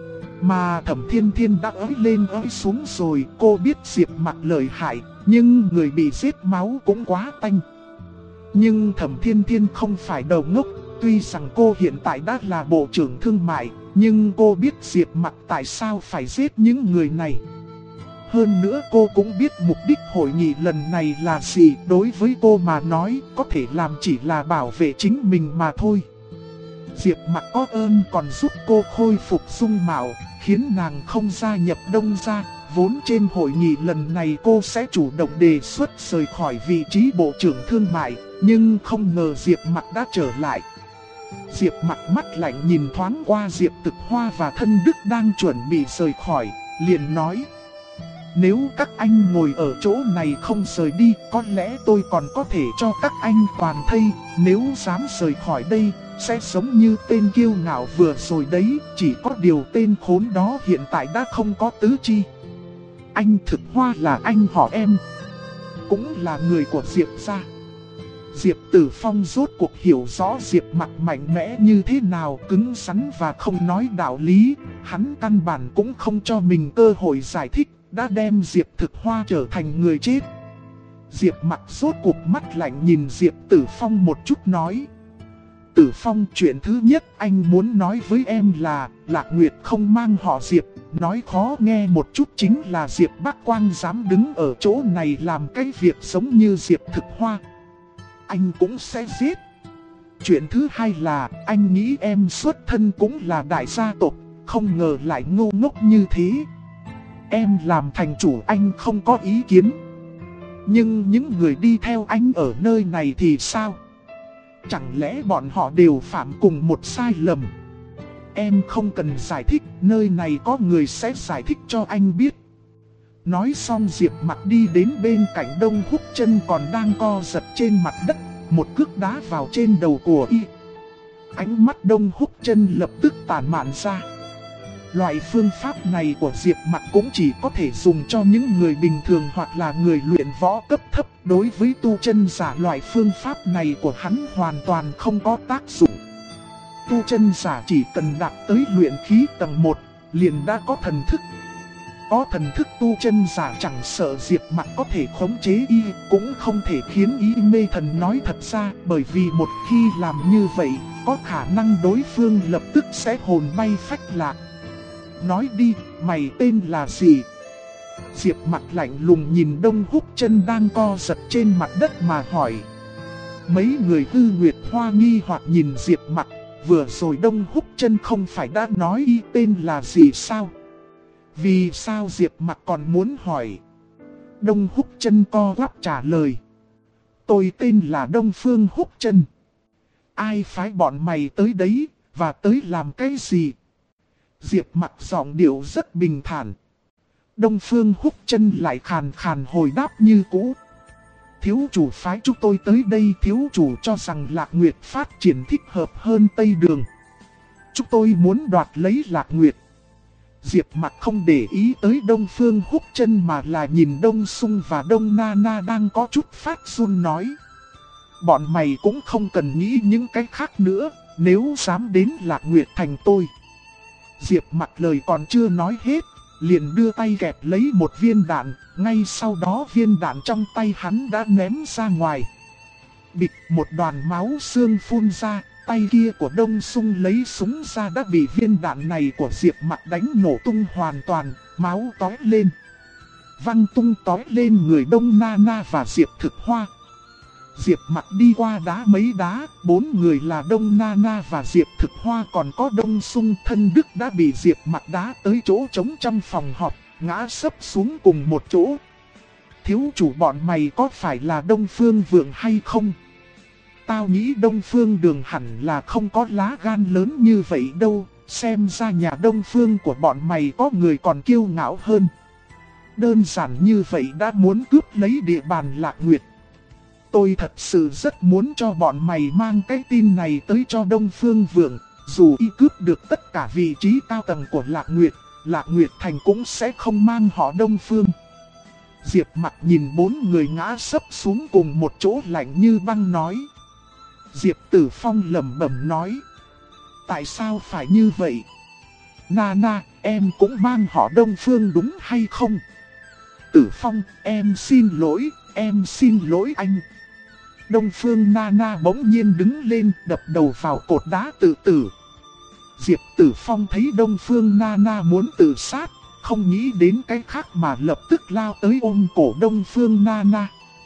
Mà Thẩm Thiên Thiên đã ới lên ới xuống rồi, cô biết Diệp Mặc lợi hại, nhưng người bị giết máu cũng quá tanh. Nhưng Thẩm Thiên Thiên không phải đầu ngốc, tuy rằng cô hiện tại đã là bộ trưởng thương mại, nhưng cô biết Diệp Mặc tại sao phải giết những người này. Hơn nữa cô cũng biết mục đích hội nghị lần này là gì, đối với cô mà nói có thể làm chỉ là bảo vệ chính mình mà thôi. Diệp Mặc có ơn còn giúp cô khôi phục dung mạo, khiến nàng không gia nhập Đông gia. Vốn trên hội nghị lần này cô sẽ chủ động đề xuất rời khỏi vị trí bộ trưởng thương mại, nhưng không ngờ Diệp Mặc đã trở lại. Diệp Mặc mắt lạnh nhìn thoáng qua Diệp Thực Hoa và Thân Đức đang chuẩn bị rời khỏi, liền nói. Nếu các anh ngồi ở chỗ này không rời đi, có lẽ tôi còn có thể cho các anh toàn thây, nếu dám rời khỏi đây, sẽ giống như tên kiêu ngạo vừa rồi đấy, chỉ có điều tên khốn đó hiện tại đã không có tứ chi. Anh Thực Hoa là anh họ em, cũng là người của Diệp gia. Diệp Tử Phong rốt cuộc hiểu rõ Diệp Mặc mạnh mẽ như thế nào, cứng rắn và không nói đạo lý, hắn căn bản cũng không cho mình cơ hội giải thích, đã đem Diệp Thực Hoa trở thành người chết. Diệp Mặc rốt cuộc mắt lạnh nhìn Diệp Tử Phong một chút nói. Tử Phong, chuyện thứ nhất anh muốn nói với em là Lạc Nguyệt không mang họ Diệp, nói khó nghe một chút chính là Diệp Bắc Quang dám đứng ở chỗ này làm cái việc giống như Diệp Thực Hoa, anh cũng sẽ giết. Chuyện thứ hai là anh nghĩ em xuất thân cũng là đại gia tộc, không ngờ lại ngu ngốc như thế. Em làm thành chủ anh không có ý kiến, nhưng những người đi theo anh ở nơi này thì sao? Chẳng lẽ bọn họ đều phạm cùng một sai lầm? Em không cần giải thích, nơi này có người sẽ giải thích cho anh biết. Nói xong Diệp Mặc đi đến bên cạnh Đông Húc Chân còn đang co giật trên mặt đất, một cước đá vào trên đầu của y. Ánh mắt Đông Húc Chân lập tức tản mạn ra. Loại phương pháp này của Diệp Mặc cũng chỉ có thể dùng cho những người bình thường hoặc là người luyện võ cấp thấp. Đối với tu chân giả, loại phương pháp này của hắn hoàn toàn không có tác dụng. Tu chân giả chỉ cần đạt tới luyện khí tầng 1, liền đã có thần thức. Có thần thức tu chân giả chẳng sợ Diệp Mặc có thể khống chế y, cũng không thể khiến y mê thần. Nói thật ra, bởi vì một khi làm như vậy, có khả năng đối phương lập tức sẽ hồn bay phách lạc. Nói đi, mày tên là gì? Diệp Mặc lạnh lùng nhìn Đông Húc Chân đang co giật trên mặt đất mà hỏi. Mấy người Tư Nguyệt Hoa nghi hoặc nhìn Diệp Mặc, vừa rồi Đông Húc Chân không phải đã nói y tên là gì sao? Vì sao Diệp Mặc còn muốn hỏi? Đông Húc Chân co quắp trả lời. Tôi tên là Đông Phương Húc Chân. Ai phái bọn mày tới đấy, và tới làm cái gì? Diệp Mặc giọng điệu rất bình thản. Đông Phương Húc Chân lại khàn khàn hồi đáp như cũ. Thiếu chủ phái chúng tôi tới đây, thiếu chủ cho rằng Lạc Nguyệt phát triển thích hợp hơn Tây Đường. Chúng tôi muốn đoạt lấy Lạc Nguyệt. Diệp Mặc không để ý tới Đông Phương Húc Chân mà là nhìn Đông Sung và Đông Na Na đang có chút phát run nói. Bọn mày cũng không cần nghĩ những cái khác nữa, nếu dám đến Lạc Nguyệt thành tôi. Diệp Mặc lời còn chưa nói hết, liền đưa tay kẹp lấy một viên đạn, ngay sau đó viên đạn trong tay hắn đã ném ra ngoài. Bịch, một đoàn máu xương phun ra, tay kia của Đông Sung lấy súng ra đã bị viên đạn này của Diệp Mặc đánh nổ tung hoàn toàn, máu tóe lên. Văng tung tóe lên người Đông Na Na và Diệp Thực Hoa. Diệp Mặc đi qua đá mấy đá, 4 người là Đông Na Na và Diệp Thực Hoa, còn có Đông Sung thân Đức đã bị Diệp Mặc đá tới chỗ trống trong phòng họp, ngã sấp xuống cùng một chỗ. Thiếu chủ bọn mày có phải là Đông Phương Vượng hay không? Tao nghĩ Đông Phương Đường hẳn là không có lá gan lớn như vậy đâu, xem ra nhà Đông Phương của bọn mày có người còn kiêu ngạo hơn. Đơn giản như vậy đã muốn cướp lấy địa bàn Lạc Nguyệt. Tôi thật sự rất muốn cho bọn mày mang cái tin này tới cho Đông Phương Vượng, dù y cướp được tất cả vị trí cao tầng của Lạc Nguyệt thành cũng sẽ không mang họ Đông Phương. Diệp Mặc nhìn 4 người ngã sấp xuống cùng một chỗ lạnh như băng nói. Diệp Tử Phong lẩm bẩm nói. Tại sao phải như vậy? Na Na, em cũng mang họ Đông Phương đúng hay không? Tử Phong, em xin lỗi anh. Đông Phương Na Na bỗng nhiên đứng lên, đập đầu vào cột đá tự tử. Diệp Tử Phong thấy Đông Phương Na Na muốn tự sát, không nghĩ đến cái khác mà lập tức lao tới ôm cổ Đông Phương Na Na.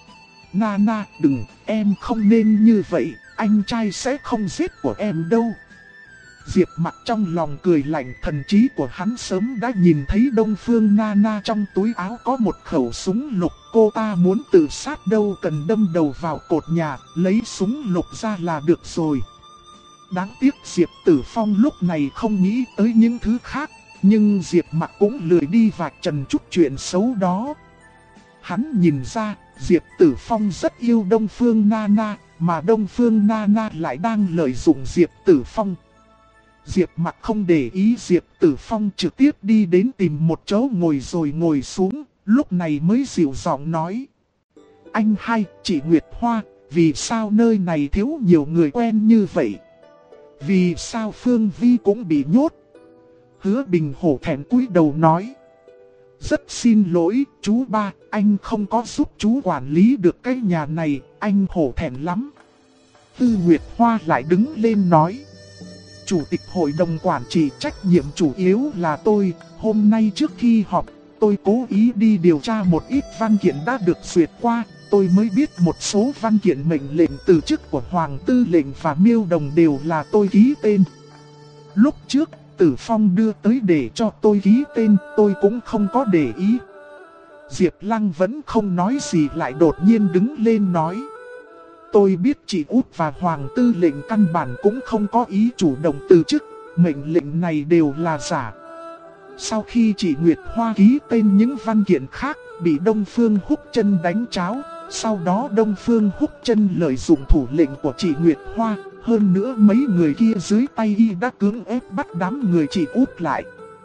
Na Na, đừng, em không nên như vậy, anh trai sẽ không giết của em đâu. Diệp Mặc trong lòng cười lạnh, thần trí của hắn sớm đã nhìn thấy Đông Phương Na Na trong túi áo có một khẩu súng lục, cô ta muốn tự sát đâu cần đâm đầu vào cột nhà, lấy súng lục ra là được rồi. Đáng tiếc Diệp Tử Phong lúc này không nghĩ tới những thứ khác, nhưng Diệp Mặc cũng lười đi vạch trần chút chuyện xấu đó. Hắn nhìn ra, Diệp Tử Phong rất yêu Đông Phương Na Na, mà Đông Phương Na Na lại đang lợi dụng Diệp Tử Phong. Diệp Mặc không để ý Diệp Tử Phong, trực tiếp đi đến tìm một chỗ ngồi rồi ngồi xuống, lúc này mới dịu giọng nói. Anh hai, chị Nguyệt Hoa, vì sao nơi này thiếu nhiều người quen như vậy? Vì sao Phương Vi cũng bị nhốt? Hứa Bình hổ thẹn cúi đầu nói. Rất xin lỗi, chú ba, anh không có giúp chú quản lý được cái nhà này, anh hổ thẹn lắm. Tư Nguyệt Hoa lại đứng lên nói. Chủ tịch hội đồng quản trị trách nhiệm chủ yếu là tôi, hôm nay trước khi họp, tôi cố ý đi điều tra một ít văn kiện đã được duyệt qua, tôi mới biết một số văn kiện mệnh lệnh từ chức của Hoàng Tư lệnh và Miêu Đồng đều là tôi ký tên. Lúc trước, Tử Phong đưa tới để cho tôi ký tên, tôi cũng không có để ý. Diệp Lăng vẫn không nói gì lại đột nhiên đứng lên nói. Tôi biết chị Út và Hoàng Tư lệnh căn bản cũng không có ý chủ động từ chức, mệnh lệnh này đều là giả. Sau khi chị Nguyệt Hoa ký tên những văn kiện khác, bị Đông Phương Húc Chân đánh tráo, sau đó Đông Phương Húc Chân lợi dụng thủ lệnh của chị Nguyệt Hoa, hơn nữa mấy người kia dưới tay y đã cưỡng ép bắt đám người chị Út lại.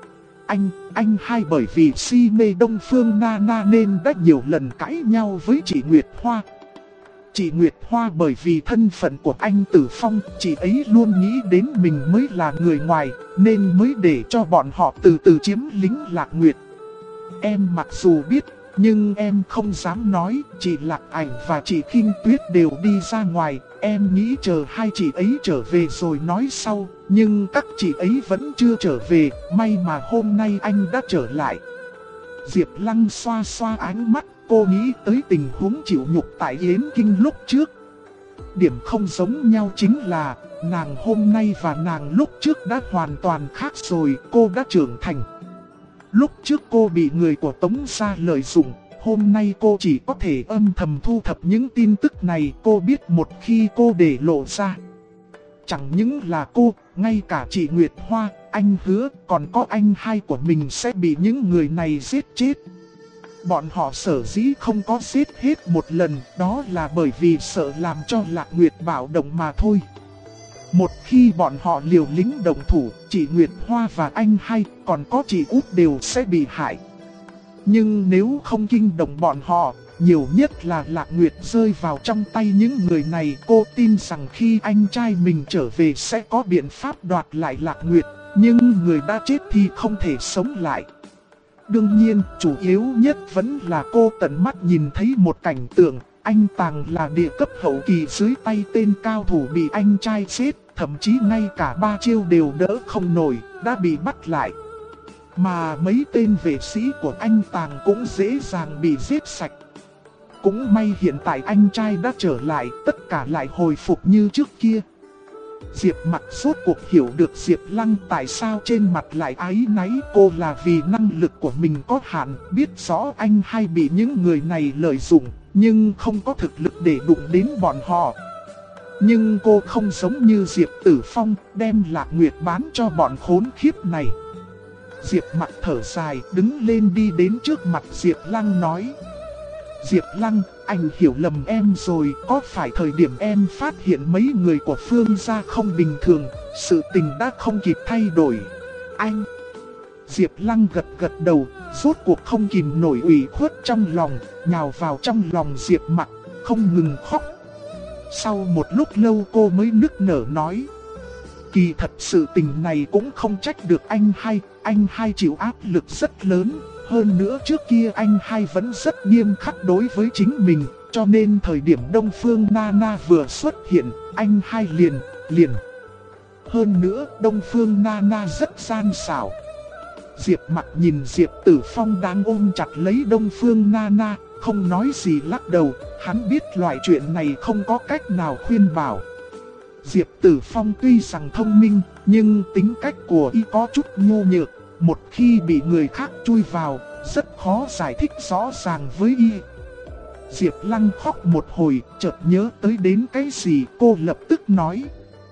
Anh hai bởi vì si mê Đông Phương Na Na nên đã nhiều lần cãi nhau với chị Nguyệt Hoa. Chị Nguyệt Hoa bởi vì thân phận của anh Tử Phong, chị ấy luôn nghĩ đến mình mới là người ngoài, nên mới để cho bọn họ từ từ chiếm lính Lạc Nguyệt. Em mặc dù biết, nhưng em không dám nói, chị Lạc Ảnh và chị Kinh Tuyết đều đi ra ngoài, em nghĩ chờ hai chị ấy trở về rồi nói sau, nhưng các chị ấy vẫn chưa trở về, may mà hôm nay anh đã trở lại. Diệp Lăng xoa xoa ánh mắt, cô nghĩ tới tình huống chịu nhục tại Yến Kinh lúc trước. điểm không giống nhau chính là nàng hôm nay và nàng lúc trước đã hoàn toàn khác rồi, cô đã trưởng thành. Lúc trước cô bị người của Tống gia lợi dụng, hôm nay cô chỉ có thể âm thầm thu thập những tin tức này. Cô biết một khi cô để lộ ra, chẳng những là cô, ngay cả chị Nguyệt Hoa, anh Hứa, còn có anh hai của mình sẽ bị những người này giết chết. Bọn họ sở dĩ không có giết hết một lần, đó là bởi vì sợ làm cho Lạc Nguyệt bạo động mà thôi. Một khi bọn họ liều lĩnh động thủ, chị Nguyệt Hoa và anh hai, còn có chị Út đều sẽ bị hại. Nhưng nếu không kinh động bọn họ, nhiều nhất là Lạc Nguyệt rơi vào trong tay những người này. Cô tin rằng khi anh trai mình trở về sẽ có biện pháp đoạt lại Lạc Nguyệt, nhưng người đã chết thì không thể sống lại. Đương nhiên, chủ yếu nhất vẫn là cô tận mắt nhìn thấy một cảnh tượng, anh Tàng là địa cấp hậu kỳ dưới tay tên cao thủ bị anh trai chết, thậm chí ngay cả 3 chiêu đều đỡ không nổi, đã bị bắt lại. Mà mấy tên vệ sĩ của anh Tàng cũng dễ dàng bị giết sạch. Cũng may hiện tại anh trai đã trở lại, tất cả lại hồi phục như trước kia. Diệp Mặc rốt cuộc hiểu được Diệp Lăng tại sao trên mặt lại áy náy. Cô là vì năng lực của mình có hạn, biết rõ anh hay bị những người này lợi dụng, nhưng không có thực lực để đụng đến bọn họ. Nhưng cô không giống như Diệp Tử Phong, đem Lạc Nguyệt bán cho bọn khốn khiếp này. Diệp Mặc thở dài, đứng lên đi đến trước mặt Diệp Lăng nói: Diệp Lăng, anh hiểu lầm em rồi, có phải thời điểm em phát hiện mấy người của Phương gia không bình thường, sự tình đã không kịp thay đổi. Anh... Diệp Lăng gật gật đầu, rốt cuộc không kìm nổi ủy khuất trong lòng, nhào vào trong lòng Diệp Mặc, không ngừng khóc. Sau một lúc lâu cô mới nức nở nói: Kỳ thật sự tình này cũng không trách được anh hai chịu áp lực rất lớn. Hơn nữa trước kia anh hai vẫn rất nghiêm khắc đối với chính mình, cho nên thời điểm Đông Phương Nana vừa xuất hiện, anh hai liền. Hơn nữa Đông Phương Nana rất gian xảo. Diệp Mặc nhìn Diệp Tử Phong đang ôm chặt lấy Đông Phương Nana, không nói gì lắc đầu, hắn biết loại chuyện này không có cách nào khuyên bảo. Diệp Tử Phong tuy rằng thông minh, nhưng tính cách của y có chút nhu nhược. Một khi bị người khác chui vào, rất khó giải thích rõ ràng với y. Diệp Lăng khóc một hồi, chợt nhớ tới đến cái gì, cô lập tức nói: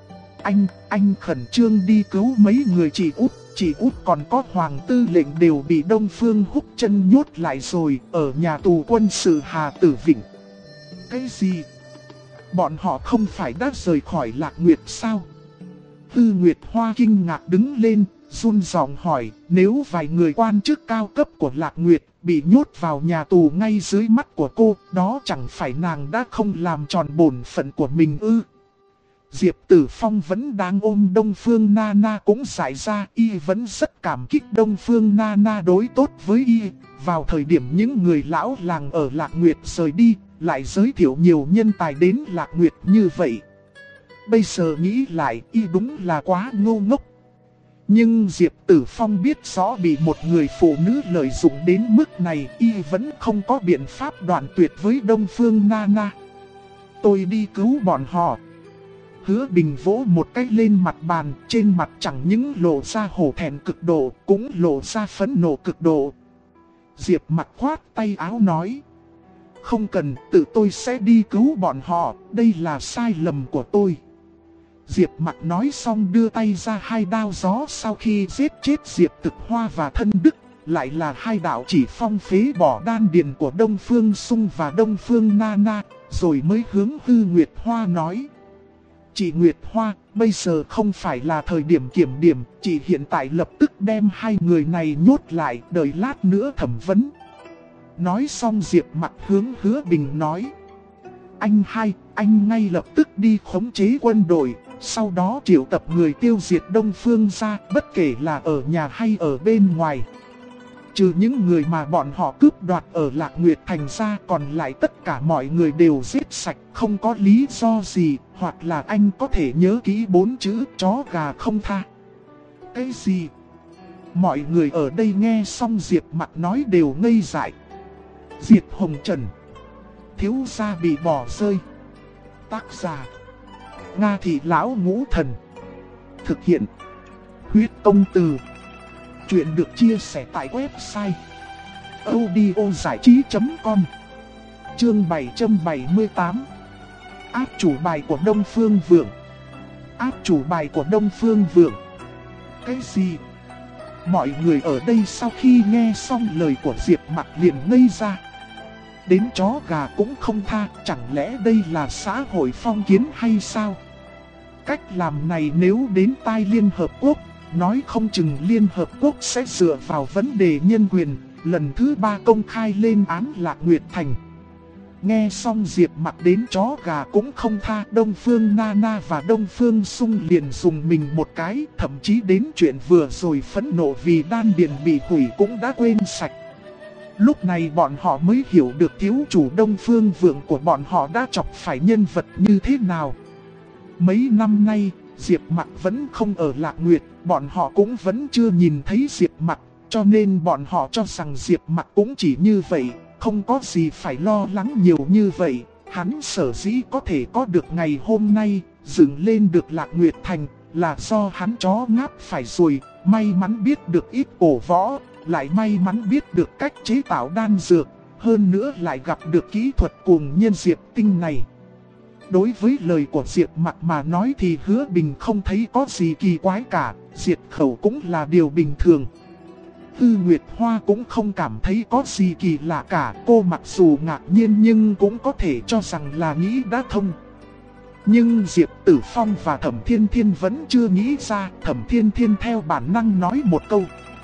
Anh khẩn trương đi cứu mấy người chị Út còn có Hoàng Tư lệnh đều bị Đông Phương Húc Chân nhốt lại rồi, ở nhà tù quân sự Hà Tử Vịnh. Cái gì? Bọn họ không phải đã rời khỏi Lạc Nguyệt sao? Tư Nguyệt Hoa kinh ngạc đứng lên, run giọng hỏi: nếu vài người quan chức cao cấp của Lạc Nguyệt bị nhốt vào nhà tù ngay dưới mắt của cô, đó chẳng phải nàng đã không làm tròn bổn phận của mình ư? Diệp Tử Phong vẫn đang ôm Đông Phương Nana cũng giải ra, y vẫn rất cảm kích Đông Phương Nana đối tốt với y. Vào thời điểm những người lão làng ở Lạc Nguyệt rời đi, lại giới thiệu nhiều nhân tài đến Lạc Nguyệt như vậy. Bây giờ nghĩ lại, y đúng là quá ngu ngốc. Nhưng Diệp Tử Phong biết rõ bị một người phụ nữ lợi dụng đến mức này, y vẫn không có biện pháp đoạn tuyệt với Đông Phương Nana. Tôi đi cứu bọn họ. Hứa Bình vỗ một cái lên mặt bàn, trên mặt chẳng những lộ ra hổ thẹn cực độ, cũng lộ ra phẫn nộ cực độ. Diệp Mặc khoát tay áo nói: không cần, tự tôi sẽ đi cứu bọn họ, đây là sai lầm của tôi. Diệp Mặc nói xong đưa tay ra hai đao gió, sau khi giết chết Diệp Thực Hoa và Thân Đức, lại là hai đạo chỉ phong phế bỏ đan điền của Đông Phương Sung và Đông Phương Nana, rồi mới hướng Tư Nguyệt Hoa nói: chị Nguyệt Hoa, bây giờ không phải là thời điểm kiểm điểm, chị hiện tại lập tức đem hai người này nhốt lại, đợi lát nữa thẩm vấn. Nói xong Diệp Mặc hướng Hứa Bình nói: anh ngay lập tức đi khống chế quân đội, sau đó triệu tập người tiêu diệt Đông Phương gia, bất kể là ở nhà hay ở bên ngoài. Trừ những người mà bọn họ cướp đoạt ở Lạc Nguyệt Thành ra, còn lại tất cả mọi người đều giết sạch, không có lý do gì, hoặc là anh có thể nhớ kỹ 4 chữ chó gà không tha. Cái gì? Mọi người ở đây nghe xong Diệp Mặc nói đều ngây dại. Diệp Hồng Trần, thiếu gia bị bỏ rơi. Tác giả: Nga Thị Lão Ngũ Thần. Thực hiện: Huyết Công Từ. Chuyện được chia sẻ tại website audiozảichí.com. Chương 778. Áp chủ bài của Đông Phương Vượng. Áp chủ bài của Đông Phương Vượng. Cái gì? Mọi người ở đây sau khi nghe xong lời của Diệp Mặc liền ngây ra. Đến chó gà cũng không tha, chẳng lẽ đây là xã hội phong kiến hay sao? Cách làm này nếu đến tai Liên Hợp Quốc, nói không chừng Liên Hợp Quốc sẽ dựa vào vấn đề nhân quyền, lần thứ 3 công khai lên án Lạc Nguyệt Thành. Nghe xong Diệp Mặc đến chó gà cũng không tha, Đông Phương Nana và Đông Phương Sung liền dùng mình một cái, thậm chí đến chuyện vừa rồi phẫn nộ vì đan điền bị hủy cũng đã quên sạch. Lúc này bọn họ mới hiểu được thiếu chủ Đông Phương Vượng của bọn họ đã chọc phải nhân vật như thế nào. Mấy năm nay, Diệp Mặc vẫn không ở Lạc Nguyệt, bọn họ cũng vẫn chưa nhìn thấy Diệp Mặc, cho nên bọn họ cho rằng Diệp Mặc cũng chỉ như vậy, không có gì phải lo lắng nhiều như vậy. Hắn sở dĩ có thể có được ngày hôm nay, dựng lên được Lạc Nguyệt Thành, là do hắn chó ngáp phải rồi, may mắn biết được ít cổ võ, lại may mắn biết được cách chế tạo đan dược, hơn nữa lại gặp được kỹ thuật cuồng nhân Diệp Tinh này. Đối với lời của Diệp Mặc mà nói thì Hứa Bình không thấy có gì kỳ quái cả, diệt khẩu cũng là điều bình thường. Tư Nguyệt Hoa cũng không cảm thấy có gì kỳ lạ cả, cô mặc dù ngạc nhiên nhưng cũng có thể cho rằng là nghĩ đã thông. Nhưng Diệp Tử Phong và Thẩm Thiên Thiên vẫn chưa nghĩ ra. Thẩm Thiên Thiên theo bản năng nói một câu: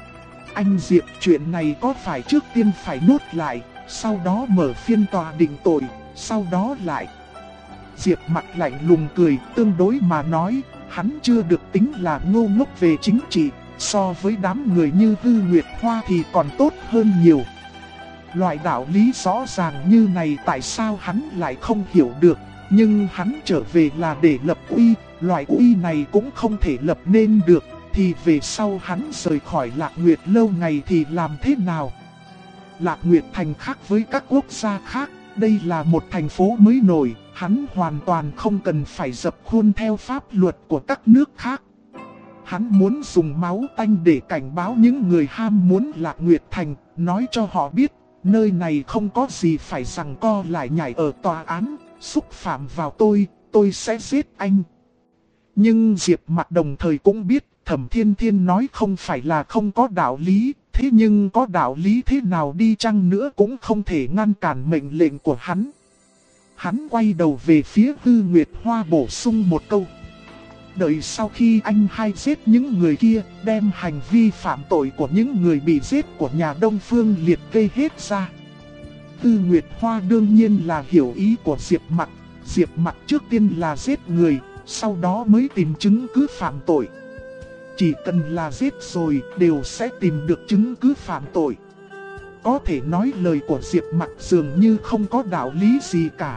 anh Diệp, chuyện này có phải trước tiên phải nốt lại, sau đó mở phiên tòa định tội, sau đó lại. Diệp Mặc lạnh lùng cười, tương đối mà nói, hắn chưa được tính là ngu ngốc về chính trị, so với đám người như Tư Nguyệt Hoa thì còn tốt hơn nhiều. Loại đạo lý rõ ràng như này tại sao hắn lại không hiểu được, nhưng hắn trở về là để lập uy, loại uy này cũng không thể lập nên được, thì về sau hắn rời khỏi Lạc Nguyệt lâu ngày thì làm thế nào? Lạc Nguyệt Thành khác với các quốc gia khác, đây là một thành phố mới nổi, hắn hoàn toàn không cần phải dập khuôn theo pháp luật của các nước khác. Hắn muốn dùng máu tanh để cảnh báo những người ham muốn Lạc Nguyệt Thành, nói cho họ biết, nơi này không có gì phải giằng co lại nhảy ở tòa án, xúc phạm vào tôi sẽ giết anh. Nhưng Diệp Mặc đồng thời cũng biết, Thẩm Thiên Thiên nói không phải là không có đạo lý, thế nhưng có đạo lý thế nào đi chăng nữa cũng không thể ngăn cản mệnh lệnh của hắn. Hắn quay đầu về phía Tư Nguyệt Hoa bổ sung một câu: đợi sau khi anh hai giết những người kia, đem hành vi phạm tội của những người bị giết của nhà Đông Phương liệt kê hết ra. Tư Nguyệt Hoa đương nhiên là hiểu ý của Diệp Mặc. Diệp Mặc trước tiên là giết người, sau đó mới tìm chứng cứ phạm tội. Chỉ cần là giết rồi, đều sẽ tìm được chứng cứ phạm tội. Có thể nói lời của Diệp Mặc dường như không có đạo lý gì cả.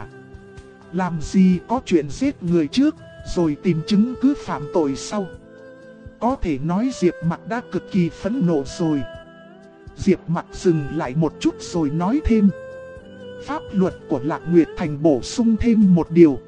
Làm gì có chuyện giết người trước, rồi tìm chứng cứ phạm tội sau. Có thể nói Diệp Mặc đã cực kỳ phẫn nộ rồi. Diệp Mặc dừng lại một chút rồi nói thêm: pháp luật của Lạc Nguyệt Thành bổ sung thêm một điều.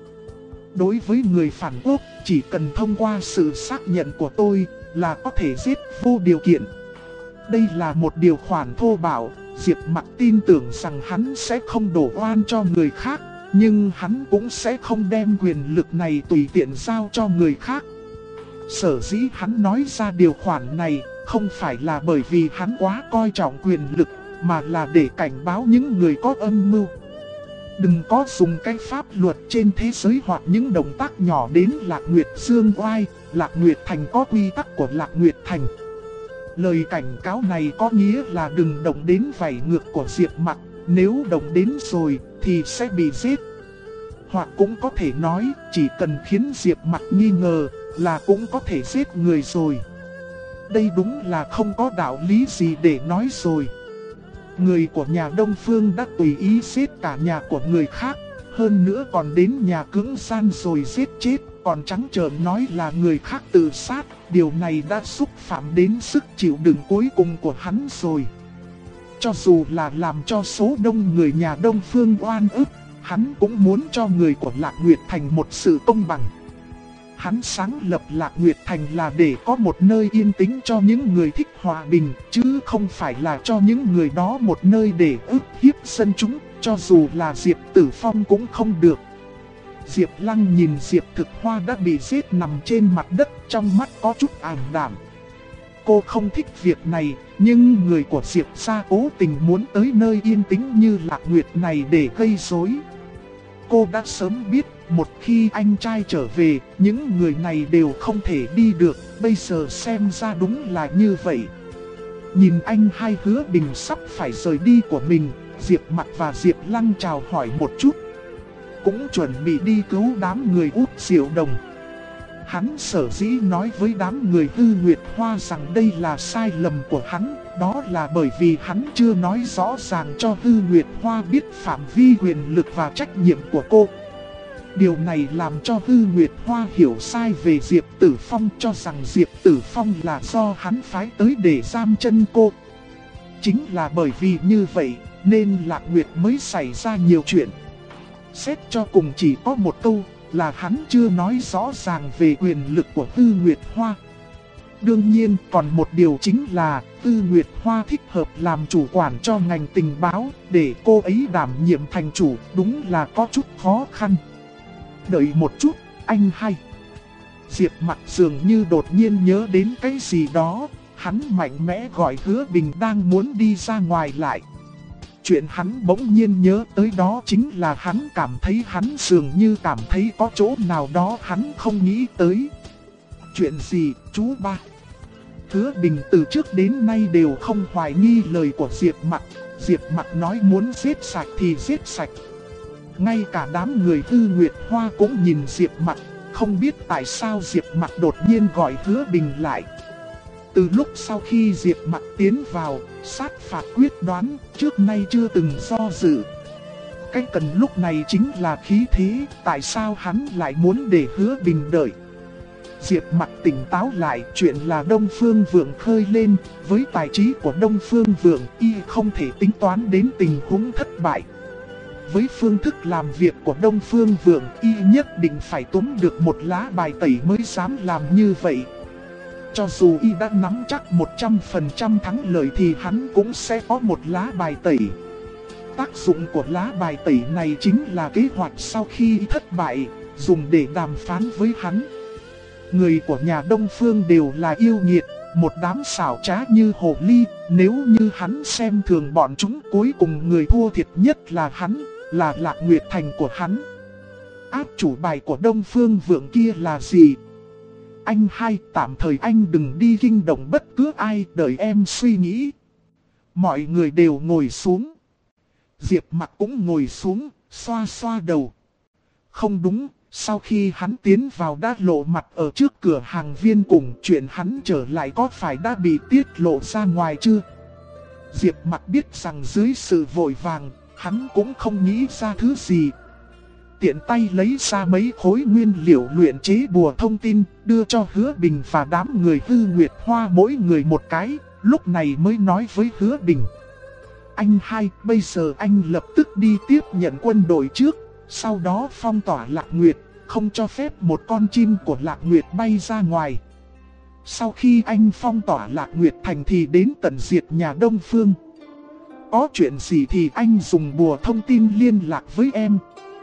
Đối với người phản quốc, chỉ cần thông qua sự xác nhận của tôi là có thể giết vô điều kiện. Đây là một điều khoản thô bạo. Diệp Mặc tin tưởng rằng hắn sẽ không đổ oan cho người khác, nhưng hắn cũng sẽ không đem quyền lực này tùy tiện giao cho người khác. Sở dĩ hắn nói ra điều khoản này, không phải là bởi vì hắn quá coi trọng quyền lực, mà là để cảnh báo những người có âm mưu. Đừng có dùng cái pháp luật trên thế giới hoặc những động tác nhỏ đến Lạc Nguyệt Dương oai. Lạc Nguyệt Thành có quy tắc của Lạc Nguyệt Thành. Lời cảnh cáo này có nghĩa là đừng động đến vảy ngược của Diệp Mặc, nếu động đến rồi thì sẽ bị giết. Hoặc cũng có thể nói, chỉ cần khiến Diệp Mặc nghi ngờ là cũng có thể giết người rồi. Đây đúng là không có đạo lý gì để nói rồi. Người của nhà Đông Phương đã tùy ý giết cả nhà của người khác, hơn nữa còn đến nhà cưỡng gian rồi giết chết, còn trắng trợn nói là người khác tự sát. Điều này đã xúc phạm đến sức chịu đựng cuối cùng của hắn rồi. Cho dù là làm cho số đông người nhà Đông Phương oan ức, hắn cũng muốn cho người của Lạc Nguyệt Thành một sự công bằng. Hắn sáng lập Lạc Nguyệt Thành là để có một nơi yên tĩnh cho những người thích hòa bình, chứ không phải là cho những người đó một nơi để ức hiếp dân chúng, cho dù là Diệp Tử Phong cũng không được. Diệp Lăng nhìn Diệp Thực Hoa đã bị giết nằm trên mặt đất, trong mắt có chút ảm đạm. Cô không thích việc này, nhưng người của Diệp gia cố tình muốn tới nơi yên tĩnh như Lạc Nguyệt này để gây rối. Cô đã sớm biết, một khi anh trai trở về, những người này đều không thể đi được, bây giờ xem ra đúng là như vậy. Nhìn anh hai Hứa Bình sắp phải rời đi của mình, Diệp Mặc và Diệp Lăng chào hỏi một chút, cũng chuẩn bị đi cứu đám người Út Diệu Đồng. Hắn sở dĩ nói với đám người Hư Nguyệt Hoa rằng đây là sai lầm của hắn, đó là bởi vì hắn chưa nói rõ ràng cho Hư Nguyệt Hoa biết phạm vi quyền lực và trách nhiệm của cô. Điều này làm cho Hư Nguyệt Hoa hiểu sai về Diệp Tử Phong, cho rằng Diệp Tử Phong là do hắn phái tới để giam chân cô. Chính là bởi vì như vậy nên Lạc Nguyệt mới xảy ra nhiều chuyện. Xét cho cùng chỉ có một câu là hắn chưa nói rõ ràng về quyền lực của Hư Nguyệt Hoa. Đương nhiên còn một điều chính là Hư Nguyệt Hoa thích hợp làm chủ quản cho ngành tình báo, để cô ấy đảm nhiệm thành chủ đúng là có chút khó khăn. Đợi một chút, anh hai. Diệp Mặc dường như đột nhiên nhớ đến cái gì đó, hắn mạnh mẽ gọi Hứa Bình đang muốn đi ra ngoài lại. Chuyện hắn bỗng nhiên nhớ tới đó chính là hắn cảm thấy hắn dường như cảm thấy có chỗ nào đó hắn không nghĩ tới. Chuyện gì, chú ba? Hứa Bình từ trước đến nay đều không hoài nghi lời của Diệp Mặc. Diệp Mặc nói muốn giết sạch thì giết sạch. Ngay cả đám người Hư Nguyệt Hoa cũng nhìn Diệp Mặc, không biết tại sao Diệp Mặc đột nhiên gọi Hứa Bình lại. Từ lúc sau khi Diệp Mặc tiến vào, sát phạt quyết đoán, trước nay chưa từng do dự. Cái cần lúc này chính là khí thế, tại sao hắn lại muốn để Hứa Bình đợi. Diệp Mặc tỉnh táo lại, chuyện là Đông Phương Vượng khơi lên, với tài trí của Đông Phương Vượng, y không thể tính toán đến tình huống thất bại. Với phương thức làm việc của Đông Phương Vượng, y nhất định phải túm được một lá bài tẩy mới dám làm như vậy. Cho dù y đã nắm chắc 100% thắng lợi thì hắn cũng sẽ có một lá bài tẩy. Tác dụng của lá bài tẩy này chính là kế hoạch sau khi y thất bại, dùng để đàm phán với hắn. Người của nhà Đông Phương đều là yêu nghiệt, một đám xảo trá như hồ ly, nếu như hắn xem thường bọn chúng, cuối cùng người thua thiệt nhất là hắn, là Lạc Nguyệt Thành của hắn. Áp chủ bài của Đông Phương Vượng kia là gì? Anh hai, tạm thời anh đừng đi kinh động bất cứ ai, đợi em suy nghĩ. Mọi người đều ngồi xuống. Diệp Mặc cũng ngồi xuống, xoa xoa đầu. Không đúng, sau khi hắn tiến vào đã lộ mặt ở trước cửa hàng Viên cùng, chuyện hắn trở lại có phải đã bị tiết lộ ra ngoài chưa? Diệp Mặc biết rằng dưới sự vội vàng, hắn cũng không nghĩ ra thứ gì. Tiện tay lấy ra mấy khối nguyên liệu luyện chế bùa thông tin, đưa cho Hứa Bình và đám người Hư Nguyệt Hoa mỗi người một cái, lúc này mới nói với Hứa Bình. Anh hai, bây giờ anh lập tức đi tiếp nhận quân đội trước, sau đó phong tỏa Lạc Nguyệt, không cho phép một con chim của Lạc Nguyệt bay ra ngoài. Sau khi anh phong tỏa Lạc Nguyệt Thành thì đến tận diệt nhà Đông Phương. Có chuyện gì thì anh dùng bùa thông tin liên lạc với em.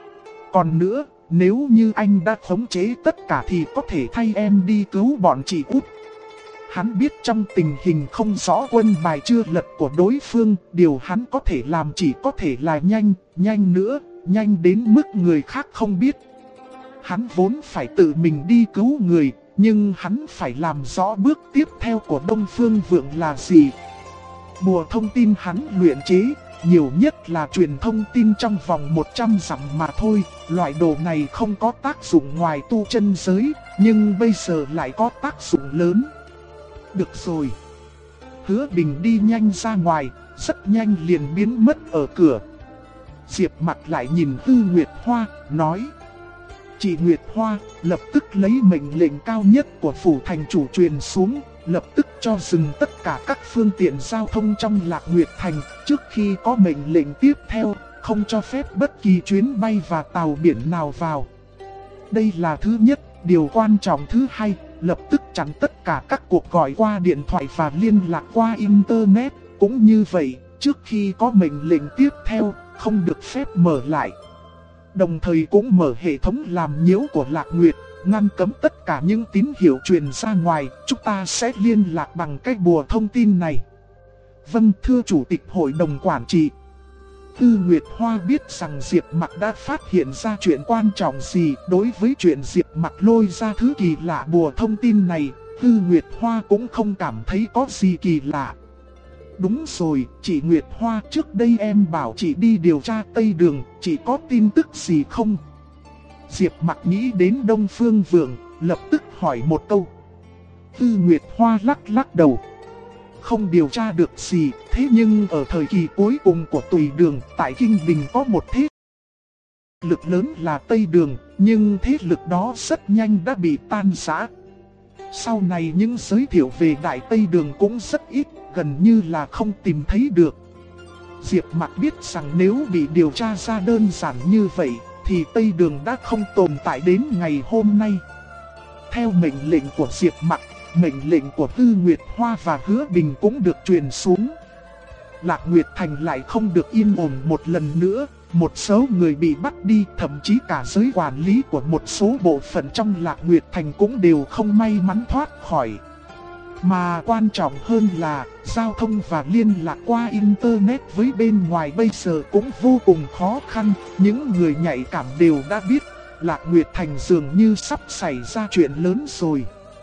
Còn nữa, nếu như anh đã khống chế tất cả thì có thể thay em đi cứu bọn chị Út. Hắn biết trong tình hình không rõ quân bài chưa lật của đối phương, điều hắn có thể làm chỉ có thể là nhanh nữa, nhanh đến mức người khác không biết. Hắn vốn phải tự mình đi cứu người, nhưng hắn phải làm rõ bước tiếp theo của Đông Phương Vượng là gì. Bùa thông tin hắn luyện chế, nhiều nhất là truyền thông tin trong vòng 100 dặm mà thôi. Loại đồ này không có tác dụng ngoài tu chân giới, nhưng bây giờ lại có tác dụng lớn. Được rồi. Hứa Bình đi nhanh ra ngoài, rất nhanh liền biến mất ở cửa. Diệp Mặc lại nhìn Hư Nguyệt Hoa, nói. Chị Nguyệt Hoa lập tức lấy mệnh lệnh cao nhất của phủ thành chủ truyền xuống, lập tức cho dừng tất cả các phương tiện giao thông trong Lạc Nguyệt Thành. Trước khi có mệnh lệnh tiếp theo, không cho phép bất kỳ chuyến bay và tàu biển nào vào. Đây là thứ nhất. Điều quan trọng thứ hai, lập tức chặn tất cả các cuộc gọi qua điện thoại và liên lạc qua Internet. Cũng như vậy, trước khi có mệnh lệnh tiếp theo, không được phép mở lại. Đồng thời cũng mở hệ thống làm nhiễu của Lạc Nguyệt, ngăn cấm tất cả những tín hiệu truyền ra ngoài. Chúng ta sẽ liên lạc bằng cái bùa thông tin này. Vâng, thưa Chủ tịch Hội đồng Quản trị. Tư Nguyệt Hoa biết rằng Diệp Mặc đã phát hiện ra chuyện quan trọng gì. Đối với chuyện Diệp Mặc lôi ra thứ kỳ lạ bùa thông tin này, Tư Nguyệt Hoa cũng không cảm thấy có gì kỳ lạ. Đúng rồi, chị Nguyệt Hoa, trước đây em bảo chị đi điều tra Tây Đường, chị có tin tức gì không? Diệp Mặc nghĩ đến Đông Phương Vượng, lập tức hỏi một câu. Tư Nguyệt Hoa lắc lắc đầu. Không điều tra được gì, thế nhưng ở thời kỳ cuối cùng của Tùy Đường, tại Kinh Bình có một thế lực lớn là Tây Đường, nhưng thế lực đó rất nhanh đã bị tan rã. Sau này những giới thiệu về Đại Tây Đường cũng rất ít, gần như là không tìm thấy được. Diệp Mặc biết rằng nếu bị điều tra ra đơn giản như vậy, thì Tây Đường đã không tồn tại đến ngày hôm nay. Theo mệnh lệnh của Diệp Mặc, mệnh lệnh của Tư Nguyệt Hoa và Hứa Bình cũng được truyền xuống. Lạc Nguyệt Thành lại không được yên ổn một lần nữa, một số người bị bắt đi, thậm chí cả giới quản lý của một số bộ phận trong Lạc Nguyệt Thành cũng đều không may mắn thoát khỏi. Mà quan trọng hơn là, giao thông và liên lạc qua Internet với bên ngoài bây giờ cũng vô cùng khó khăn. Những người nhạy cảm đều đã biết, Lạc Nguyệt Thành dường như sắp xảy ra chuyện lớn rồi.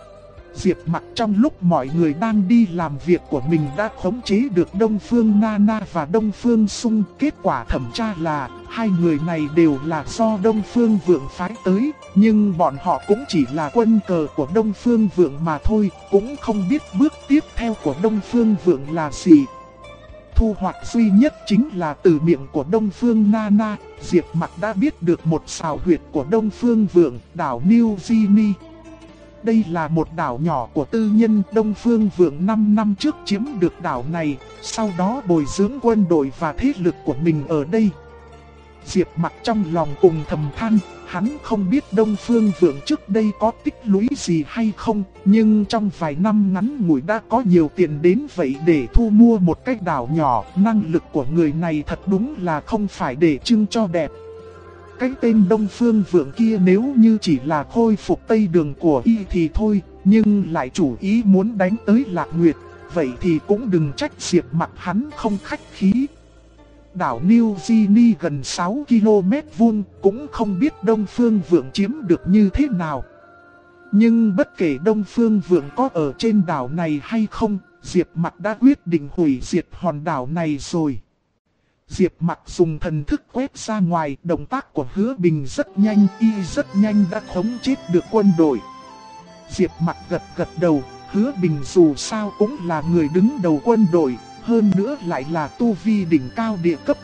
Diệp Mặc trong lúc mọi người đang đi làm việc của mình đã khống chế được Đông Phương Nana và Đông Phương Sung. Kết quả thẩm tra là hai người này đều là do Đông Phương Vượng phái tới, nhưng bọn họ cũng chỉ là quân cờ của Đông Phương Vượng mà thôi, cũng không biết bước tiếp theo của Đông Phương Vượng là gì. Thu hoạch duy nhất chính là từ miệng của Đông Phương Nana, Diệp Mặc đã biết được một xào huyệt của Đông Phương Vượng, đảo New Guinea. Đây là một đảo nhỏ của tư nhân. Đông Phương Vượng 5 năm trước chiếm được đảo này, sau đó bồi dưỡng quân đội và thế lực của mình ở đây. Diệp Mặc trong lòng cùng thầm than, hắn không biết Đông Phương Vượng trước đây có tích lũy gì hay không, nhưng trong vài năm ngắn ngủi đã có nhiều tiền đến vậy để thu mua một cái đảo nhỏ. Năng lực của người này thật đúng là không phải để trưng cho đẹp. Cái tên Đông Phương Vượng kia nếu như chỉ là khôi phục Tây Đường của y thì thôi, nhưng lại chủ ý muốn đánh tới Lạc Nguyệt, vậy thì cũng đừng trách Diệp Mặc hắn không khách khí. Đảo New Guinea gần 6 km vuông, cũng không biết Đông Phương Vượng chiếm được như thế nào. Nhưng bất kể Đông Phương Vượng có ở trên đảo này hay không, Diệp Mặc đã quyết định hủy diệt hòn đảo này rồi. Diệp Mặc dùng thần thức quét ra ngoài, động tác của Hứa Bình rất nhanh, y rất nhanh đã khống chế được quân đội. Diệp Mặc gật gật đầu, Hứa Bình dù sao cũng là người đứng đầu quân đội, hơn nữa lại là tu vi đỉnh cao địa cấp.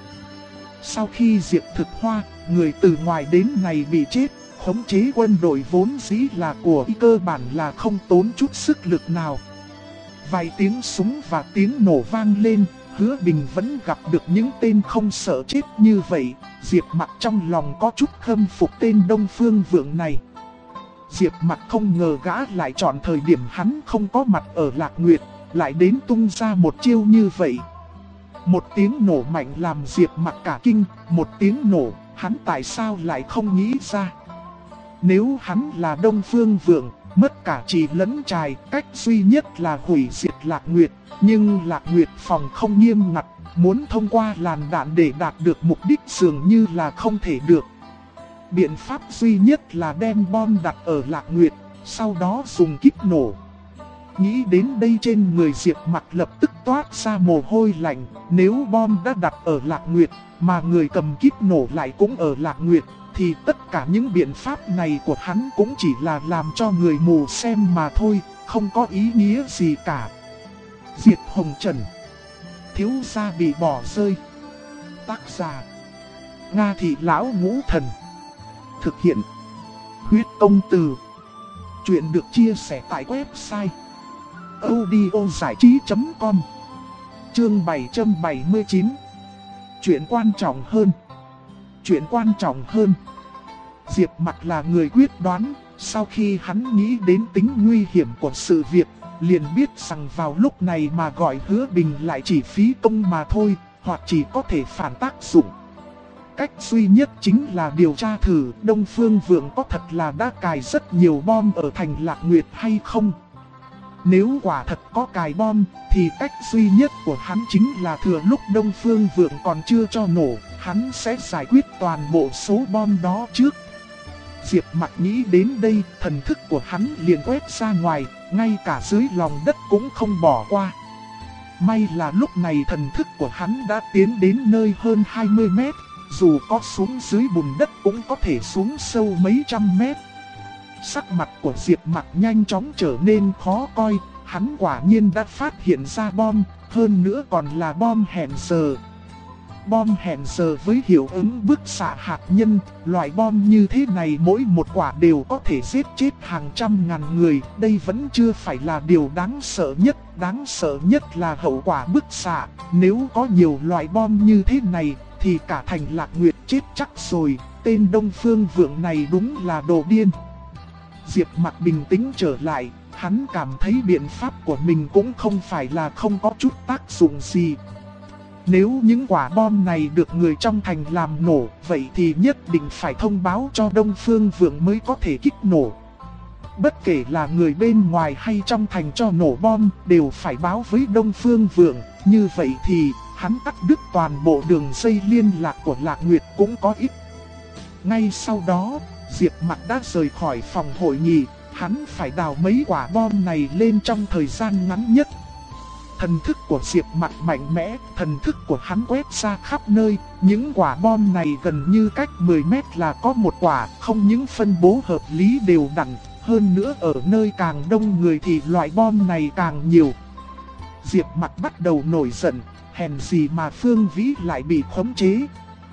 Sau khi Diệp Thực Hoa, người từ ngoài đến này bị chết, khống chế quân đội vốn dĩ là của y cơ bản là không tốn chút sức lực nào. Vài tiếng súng và tiếng nổ vang lên, Hứa Bình vẫn gặp được những tên không sợ chết như vậy. Diệp Mặc trong lòng có chút khâm phục tên Đông Phương Vượng này. Diệp Mặc không ngờ gã lại chọn thời điểm hắn không có mặt ở Lạc Nguyệt, lại đến tung ra một chiêu như vậy. Một tiếng nổ mạnh làm Diệp Mặc cả kinh, một tiếng nổ, hắn tại sao lại không nghĩ ra. Nếu hắn là Đông Phương Vượng, mất cả trì lẫn trài, cách duy nhất là hủy diệt Lạc Nguyệt. Nhưng Lạc Nguyệt phòng không nghiêm ngặt, muốn thông qua làn đạn để đạt được mục đích dường như là không thể được. Biện pháp duy nhất là đem bom đặt ở Lạc Nguyệt, sau đó dùng kíp nổ. Nghĩ đến đây trên người Diệp Mặc lập tức toát ra mồ hôi lạnh. Nếu bom đã đặt ở Lạc Nguyệt, mà người cầm kíp nổ lại cũng ở Lạc Nguyệt, thì tất cả những biện pháp này của hắn cũng chỉ là làm cho người mù xem mà thôi, không có ý nghĩa gì cả. Diệt Hồng Trần, thiếu gia bị bỏ rơi. Tác giả Nga Thị Lão Ngũ Thần. Thực hiện Huyết Công Từ. Chuyện được chia sẻ tại website audiozảichí.com. Chương 779. Chuyện quan trọng hơn. Chuyện quan trọng hơn. Diệp Mặc là người quyết đoán, sau khi hắn nghĩ đến tính nguy hiểm của sự việc, liền biết rằng vào lúc này mà gọi Hứa Bình lại chỉ phí công mà thôi, hoặc chỉ có thể phản tác dụng. Cách duy nhất chính là điều tra thử Đông Phương Vượng có thật là đã cài rất nhiều bom ở thành Lạc Nguyệt hay không. Nếu quả thật có cài bom, thì cách duy nhất của hắn chính là thừa lúc Đông Phương Vượng còn chưa cho nổ, hắn sẽ giải quyết toàn bộ số bom đó trước. Diệp Mặc nghĩ đến đây, thần thức của hắn liền quét ra ngoài, ngay cả dưới lòng đất cũng không bỏ qua. May là lúc này thần thức của hắn đã tiến đến nơi hơn 20 mét, dù có xuống dưới bùn đất cũng có thể xuống sâu mấy trăm mét. Sắc mặt của Diệp Mặc nhanh chóng trở nên khó coi, hắn quả nhiên đã phát hiện ra bom, hơn nữa còn là bom hẹn giờ. Bom hẹn giờ với hiệu ứng bức xạ hạt nhân, loại bom như thế này mỗi một quả đều có thể giết chết hàng trăm ngàn người, đây vẫn chưa phải là điều đáng sợ nhất là hậu quả bức xạ, nếu có nhiều loại bom như thế này thì cả thành Lạc Nguyệt chết chắc rồi, tên Đông Phương Vượng này đúng là đồ điên. Diệp Mặc bình tĩnh trở lại, hắn cảm thấy biện pháp của mình cũng không phải là không có chút tác dụng gì. Nếu những quả bom này được người trong thành làm nổ, vậy thì nhất định phải thông báo cho Đông Phương Vượng mới có thể kích nổ. Bất kể là người bên ngoài hay trong thành cho nổ bom, đều phải báo với Đông Phương Vượng, như vậy thì hắn cắt đứt toàn bộ đường dây liên lạc của Lạc Nguyệt cũng có ích. Ngay sau đó, Diệp Mặc đã rời khỏi phòng hội nghị, hắn phải đào mấy quả bom này lên trong thời gian ngắn nhất. Thần thức của Diệp Mặc mạnh mẽ, thần thức của hắn quét ra khắp nơi, những quả bom này gần như cách 10 mét là có một quả, không những phân bố hợp lý đều đặn, hơn nữa ở nơi càng đông người thì loại bom này càng nhiều. Diệp Mặc bắt đầu nổi giận, hèn gì mà Phương Vĩ lại bị khống chế.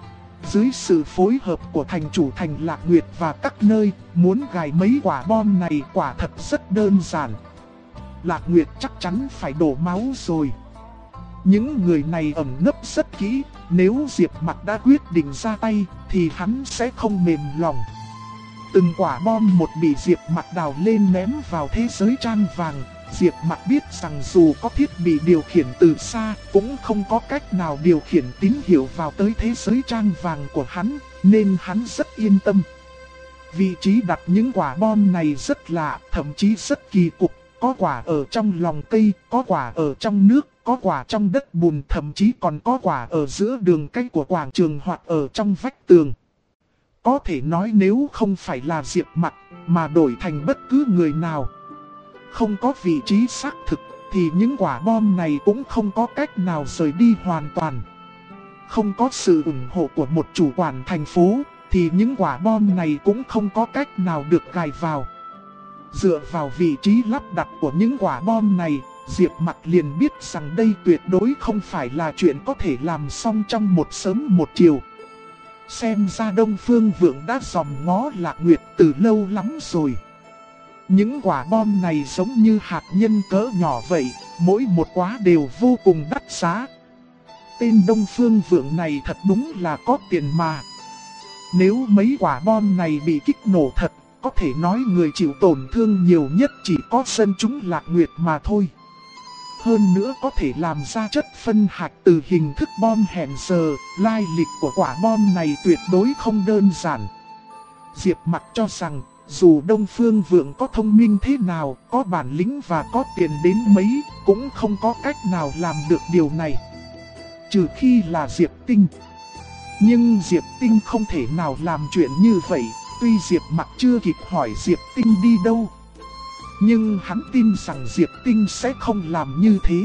Dưới sự phối hợp của thành chủ thành Lạc Nguyệt và các nơi, muốn gài mấy quả bom này quả thật rất đơn giản. Lạc Nguyệt chắc chắn phải đổ máu rồi. Những người này ẩn nấp rất kỹ, nếu Diệp Mặc đã quyết định ra tay thì hắn sẽ không mềm lòng. Từng quả bom một bị Diệp Mặc đào lên ném vào thế giới trang vàng. Diệp Mặc biết rằng dù có thiết bị điều khiển từ xa cũng không có cách nào điều khiển tín hiệu vào tới thế giới trang vàng của hắn, nên hắn rất yên tâm. Vị trí đặt những quả bom này rất lạ, thậm chí rất kỳ cục. Có quả ở trong lòng cây, có quả ở trong nước, có quả trong đất bùn, thậm chí còn có quả ở giữa đường cây của quảng trường hoặc ở trong vách tường. Có thể nói nếu không phải là Diệp Mặc mà đổi thành bất cứ người nào, không có vị trí xác thực, thì những quả bom này cũng không có cách nào rời đi hoàn toàn. Không có sự ủng hộ của một chủ quản thành phố, thì những quả bom này cũng không có cách nào được gài vào. Dựa vào vị trí lắp đặt của những quả bom này, Diệp Mặc liền biết rằng đây tuyệt đối không phải là chuyện có thể làm xong trong một sớm một chiều. Xem ra Đông Phương Vượng đã dòm ngó Lạc Nguyệt từ lâu lắm rồi. Những quả bom này giống như hạt nhân cỡ nhỏ vậy, mỗi một quả đều vô cùng đắt giá. Tên Đông Phương Vượng này thật đúng là có tiền mà. Nếu mấy quả bom này bị kích nổ thật, có thể nói người chịu tổn thương nhiều nhất chỉ có dân chúng Lạc Nguyệt mà thôi. Hơn nữa có thể làm ra chất phân hạch từ hình thức bom hẹn giờ, lai lịch của quả bom này tuyệt đối không đơn giản. Diệp Mặc cho rằng, dù Đông Phương Vượng có thông minh thế nào, có bản lĩnh và có tiền đến mấy, cũng không có cách nào làm được điều này. Trừ khi là Diệp Tinh. Nhưng Diệp Tinh không thể nào làm chuyện như vậy, tuy Diệp Mặc chưa kịp hỏi Diệp Tinh đi đâu. Nhưng hắn tin rằng Diệp Tinh sẽ không làm như thế.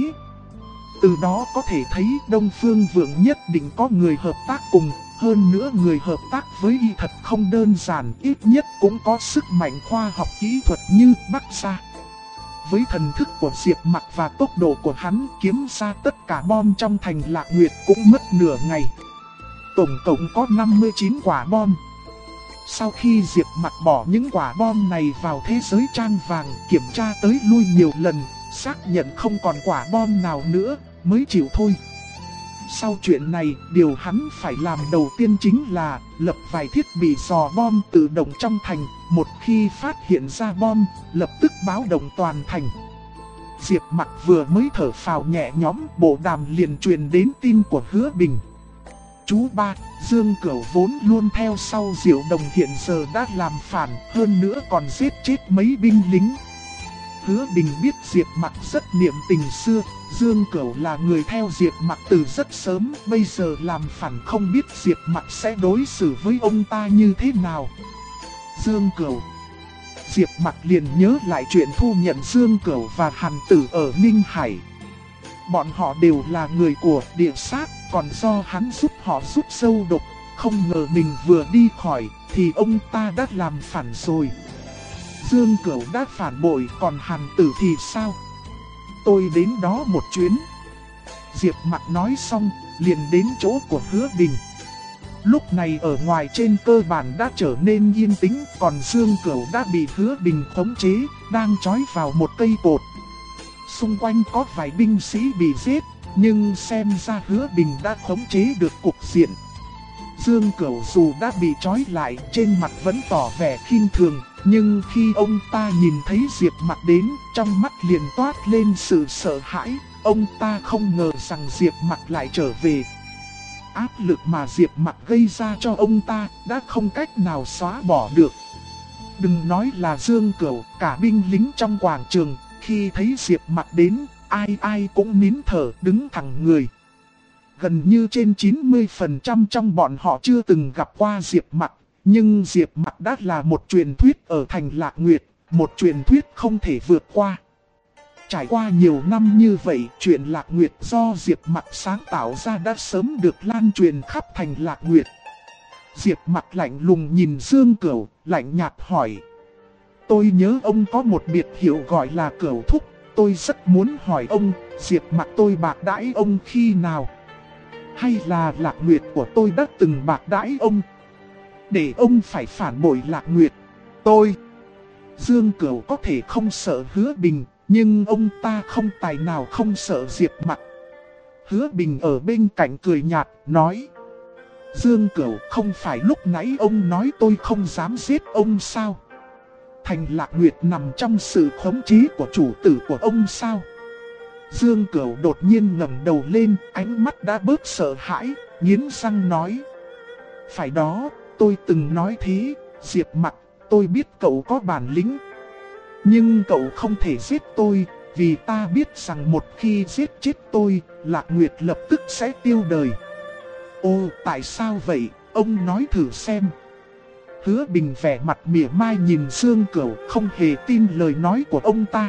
Từ đó có thể thấy Đông Phương Vượng nhất định có người hợp tác cùng. Hơn nữa người hợp tác với y thật không đơn giản, ít nhất cũng có sức mạnh khoa học kỹ thuật như Bắc Sa. Với thần thức của Diệp Mặc và tốc độ của hắn, kiếm ra tất cả bom trong thành Lạc Nguyệt cũng mất nửa ngày. Tổng cộng có 59 quả bom. Sau khi Diệp Mặc bỏ những quả bom này vào thế giới trang vàng, kiểm tra tới lui nhiều lần, xác nhận không còn quả bom nào nữa, mới chịu thôi. Sau chuyện này, điều hắn phải làm đầu tiên chính là lập vài thiết bị dò bom tự động trong thành. Một khi phát hiện ra bom, lập tức báo động toàn thành. Diệp Mặc vừa mới thở phào nhẹ nhõm, bộ đàm liền truyền đến tin của Hứa Bình. Chú ba, Dương Cửu vốn luôn theo sau Diệu Đồng hiện giờ đã làm phản, hơn nữa còn giết chết mấy binh lính. Hứa Bình biết Diệp Mặc rất niệm tình xưa, Dương Cửu là người theo Diệp Mặc từ rất sớm, bây giờ làm phản không biết Diệp Mặc sẽ đối xử với ông ta như thế nào. Dương Cửu. Diệp Mặc liền nhớ lại chuyện thu nhận Dương Cửu và Hàn Tử ở Ninh Hải. Bọn họ đều là người của địa sát, còn do hắn giúp họ giúp sâu độc, không ngờ mình vừa đi khỏi thì ông ta đã làm phản rồi. Dương Cửu đã phản bội, còn Hàn Tử thì sao? Tôi đến đó một chuyến. Diệp Mặc nói xong, liền đến chỗ của Hứa Bình. Lúc này ở ngoài trên cơ bản đã trở nên yên tĩnh, còn Dương Cửu đã bị Hứa Bình khống chế, đang trói vào một cây cột. Xung quanh có vài binh sĩ bị giết, nhưng xem ra Hứa Bình đã khống chế được cục diện. Dương Cửu dù đã bị trói lại, trên mặt vẫn tỏ vẻ khinh thường, nhưng khi ông ta nhìn thấy Diệp Mặc đến, trong mắt liền toát lên sự sợ hãi. Ông ta không ngờ rằng Diệp Mặc lại trở về. Áp lực mà Diệp Mặc gây ra cho ông ta đã không cách nào xóa bỏ được. Đừng nói là Dương Cửu, cả binh lính trong quảng trường, khi thấy Diệp Mặc đến, ai ai cũng nín thở đứng thẳng người. Gần như trên 90% trong bọn họ chưa từng gặp qua Diệp Mặc, nhưng Diệp Mặc đã là một truyền thuyết ở thành Lạc Nguyệt, một truyền thuyết không thể vượt qua. Trải qua nhiều năm như vậy, chuyện Lạc Nguyệt do Diệp Mặc sáng tạo ra đã sớm được lan truyền khắp thành Lạc Nguyệt. Diệp Mặc lạnh lùng nhìn Dương Cửu, lạnh nhạt hỏi. Tôi nhớ ông có một biệt hiệu gọi là Cửu Thúc, tôi rất muốn hỏi ông, Diệp Mặc tôi bạc đãi ông khi nào? Hay là Lạc Nguyệt của tôi đã từng bạc đãi ông? Để ông phải phản bội Lạc Nguyệt. Tôi, Dương Cửu có thể không sợ Hứa Bình, nhưng ông ta không tài nào không sợ Diệp Mặc. Hứa Bình ở bên cạnh cười nhạt, nói. Dương Cửu, không phải lúc nãy ông nói tôi không dám giết ông sao? Thành Lạc Nguyệt nằm trong sự khống chế của chủ tử của ông sao? Dương Cửu đột nhiên ngẩng đầu lên, ánh mắt đã bớt sợ hãi, nghiến răng nói. Phải đó, tôi từng nói thế, Diệp Mặc, tôi biết cậu có bản lĩnh. Nhưng cậu không thể giết tôi, vì ta biết rằng một khi giết chết tôi, Lạc Nguyệt lập tức sẽ tiêu đời. Ồ, tại sao vậy, ông nói thử xem. Hứa Bình vẻ mặt mỉa mai nhìn Dương Cửu, không hề tin lời nói của ông ta.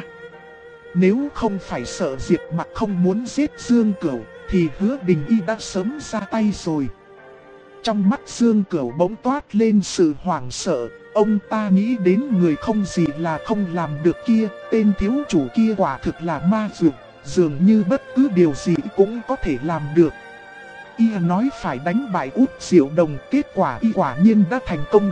Nếu không phải sợ Diệp Mặc không muốn giết Dương Cửu, thì Hứa Bình y đã sớm ra tay rồi. Trong mắt Dương Cửu bỗng toát lên sự hoảng sợ. Ông ta nghĩ đến người không gì là không làm được kia, tên thiếu chủ kia quả thực là ma dược, dường như bất cứ điều gì cũng có thể làm được. Y nói phải đánh bại Út Diệu Đồng, kết quả y quả nhiên đã thành công.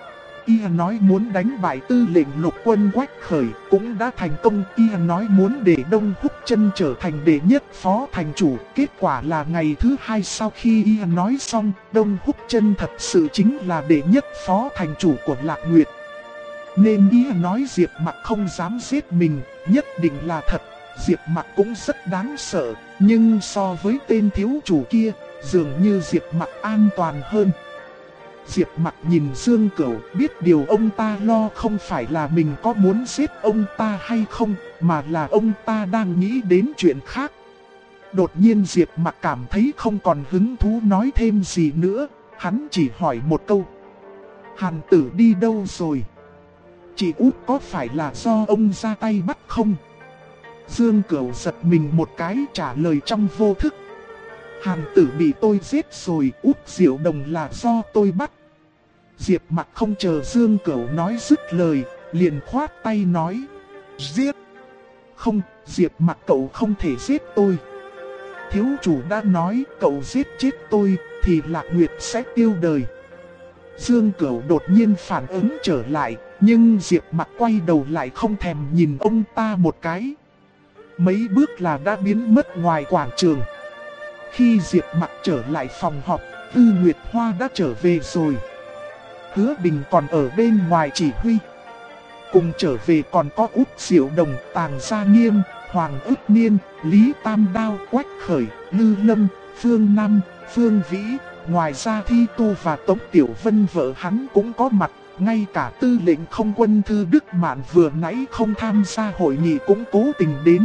Y nói muốn đánh bại tư lệnh lục quân Quách Khởi, cũng đã thành công. Y nói muốn để Đông Húc Chân trở thành đệ nhất phó thành chủ, kết quả là ngày thứ hai sau khi Y nói xong, Đông Húc Chân thật sự chính là đệ nhất phó thành chủ của Lạc Nguyệt. Nên Y nói Diệp Mặc không dám giết mình, nhất định là thật. Diệp Mặc cũng rất đáng sợ, nhưng so với tên thiếu chủ kia, dường như Diệp Mặc an toàn hơn. Diệp Mặc nhìn Dương Cửu, biết điều ông ta lo không phải là mình có muốn giết ông ta hay không, mà là ông ta đang nghĩ đến chuyện khác. Đột nhiên Diệp Mặc cảm thấy không còn hứng thú nói thêm gì nữa, hắn chỉ hỏi một câu. Hàn Tử đi đâu rồi? Chị Út có phải là do ông ra tay bắt không? Dương Cửu giật mình một cái trả lời trong vô thức. Hàn Tử bị tôi giết rồi, Út Diệu Đồng là do tôi bắt. Diệp Mặc không chờ Dương Cửu nói dứt lời, liền khoát tay nói. Giết! Không, Diệp Mặc cậu không thể giết tôi. Thiếu chủ đã nói cậu giết chết tôi, thì Lạc Nguyệt sẽ tiêu đời. Dương Cửu đột nhiên phản ứng trở lại, nhưng Diệp Mặc quay đầu lại không thèm nhìn ông ta một cái. Mấy bước là đã biến mất ngoài quảng trường. Khi Diệp Mặc trở lại phòng họp, Tư Nguyệt Hoa đã trở về rồi. Hứa Bình còn ở bên ngoài chỉ huy. Cùng trở về còn có Út Diệu Đồng, Tàng Gia Nghiêm, Hoàng Ức Niên, Lý Tam Đao, Quách Khởi, Lư Lâm, Phương Nam, Phương Vĩ. Ngoài ra Thi Tu và Tống Tiểu Vân vợ hắn cũng có mặt. Ngay cả tư lệnh không quân Thư Đức Mạn vừa nãy không tham gia hội nghị cũng cố tình đến.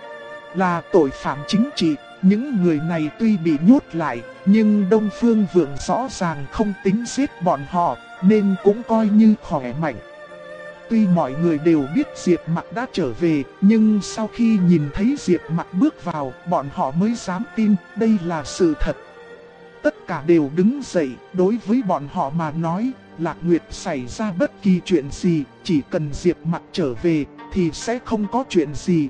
Là tội phạm chính trị, những người này tuy bị nhốt lại, nhưng Đông Phương Vượng rõ ràng không tính giết bọn họ, nên cũng coi như khỏe mạnh. Tuy mọi người đều biết Diệp Mặc đã trở về, nhưng sau khi nhìn thấy Diệp Mặc bước vào, bọn họ mới dám tin đây là sự thật. Tất cả đều đứng dậy, đối với bọn họ mà nói, Lạc Nguyệt xảy ra bất kỳ chuyện gì, chỉ cần Diệp Mặc trở về thì sẽ không có chuyện gì.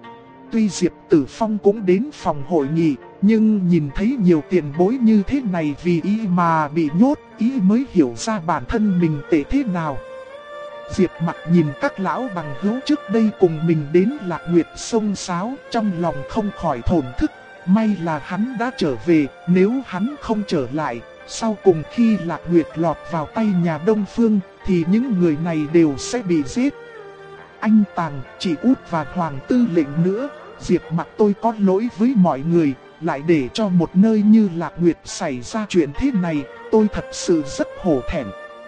Tuy Diệp Tử Phong cũng đến phòng hội nghị, nhưng nhìn thấy nhiều tiền bối như thế này vì y mà bị nhốt, y mới hiểu ra bản thân mình tệ thế nào. Diệp Mặc nhìn các lão bằng hữu trước đây cùng mình đến Lạc Nguyệt xông xáo, trong lòng không khỏi thổn thức. May là hắn đã trở về, nếu hắn không trở lại, sau cùng khi Lạc Nguyệt lọt vào tay nhà Đông Phương, thì những người này đều sẽ bị giết. Anh Tàng, chị Út và Hoàng Tư lệnh nữa, Diệp Mặc tôi có lỗi với mọi người, lại để cho một nơi như Lạc Nguyệt xảy ra chuyện thế này, tôi thật sự rất hổ thẹn.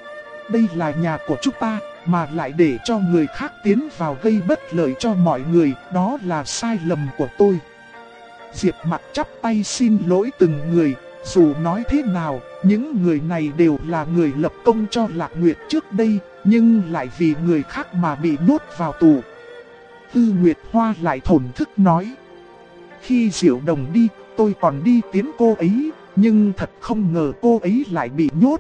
Đây là nhà của chúng ta, mà lại để cho người khác tiến vào gây bất lợi cho mọi người, đó là sai lầm của tôi. Diệp Mặc chắp tay xin lỗi từng người, dù nói thế nào, những người này đều là người lập công cho Lạc Nguyệt trước đây, nhưng lại vì người khác mà bị nhốt vào tù. Tư Nguyệt Hoa lại thổn thức nói: khi Diệu Đồng đi, tôi còn đi tiến cô ấy, nhưng thật không ngờ cô ấy lại bị nhốt.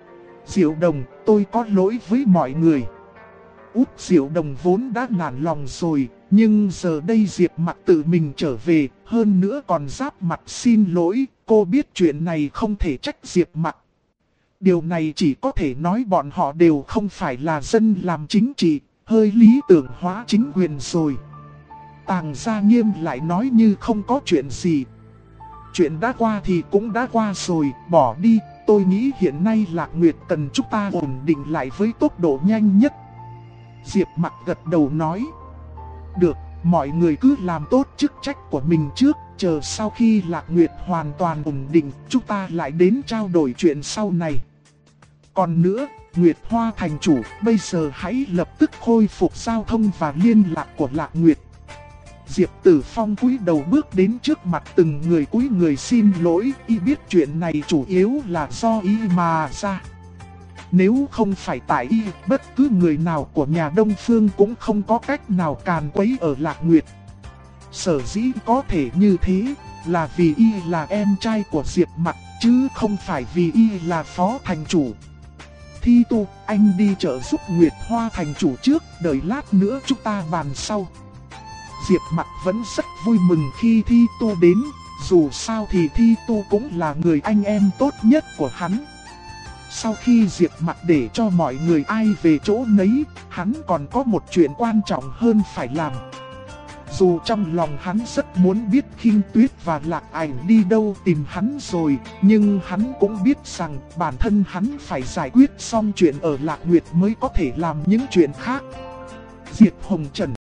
Diệu Đồng, tôi có lỗi với mọi người. Út Diệu Đồng vốn đã nản lòng rồi, nhưng giờ đây Diệp Mặc tự mình trở về, hơn nữa còn giáp mặt xin lỗi, cô biết chuyện này không thể trách Diệp Mặc. Điều này chỉ có thể nói bọn họ đều không phải là dân làm chính trị, hơi lý tưởng hóa chính quyền rồi. Tàng Gia Nghiêm lại nói như không có chuyện gì. Chuyện đã qua thì cũng đã qua rồi, bỏ đi, tôi nghĩ hiện nay Lạc Nguyệt cần chúng ta ổn định lại với tốc độ nhanh nhất. Diệp Mặc gật đầu nói: được, mọi người cứ làm tốt chức trách của mình trước, chờ sau khi Lạc Nguyệt hoàn toàn ổn định, chúng ta lại đến trao đổi chuyện sau này. Còn nữa, Nguyệt Hoa thành chủ, bây giờ hãy lập tức khôi phục giao thông và liên lạc của Lạc Nguyệt. Diệp Tử Phong cúi đầu bước đến trước mặt từng người cúi người xin lỗi, y biết chuyện này chủ yếu là do y mà ra. Nếu không phải tại y, bất cứ người nào của nhà Đông Phương cũng không có cách nào càn quấy ở Lạc Nguyệt. Sở dĩ có thể như thế là vì y là em trai của Diệp Mặc, chứ không phải vì y là phó thành chủ. Thi Tu, anh đi trợ giúp Nguyệt Hoa thành chủ trước, đợi lát nữa chúng ta bàn sau. Diệp Mặc vẫn rất vui mừng khi Thi Tu đến, dù sao thì Thi Tu cũng là người anh em tốt nhất của hắn. Sau khi Diệp Mặc để cho mọi người ai về chỗ nấy, hắn còn có một chuyện quan trọng hơn phải làm. Dù trong lòng hắn rất muốn biết Khinh Tuyết và Lạc Ảnh đi đâu tìm hắn rồi, nhưng hắn cũng biết rằng bản thân hắn phải giải quyết xong chuyện ở Lạc Nguyệt mới có thể làm những chuyện khác. Diệp Hồng Trần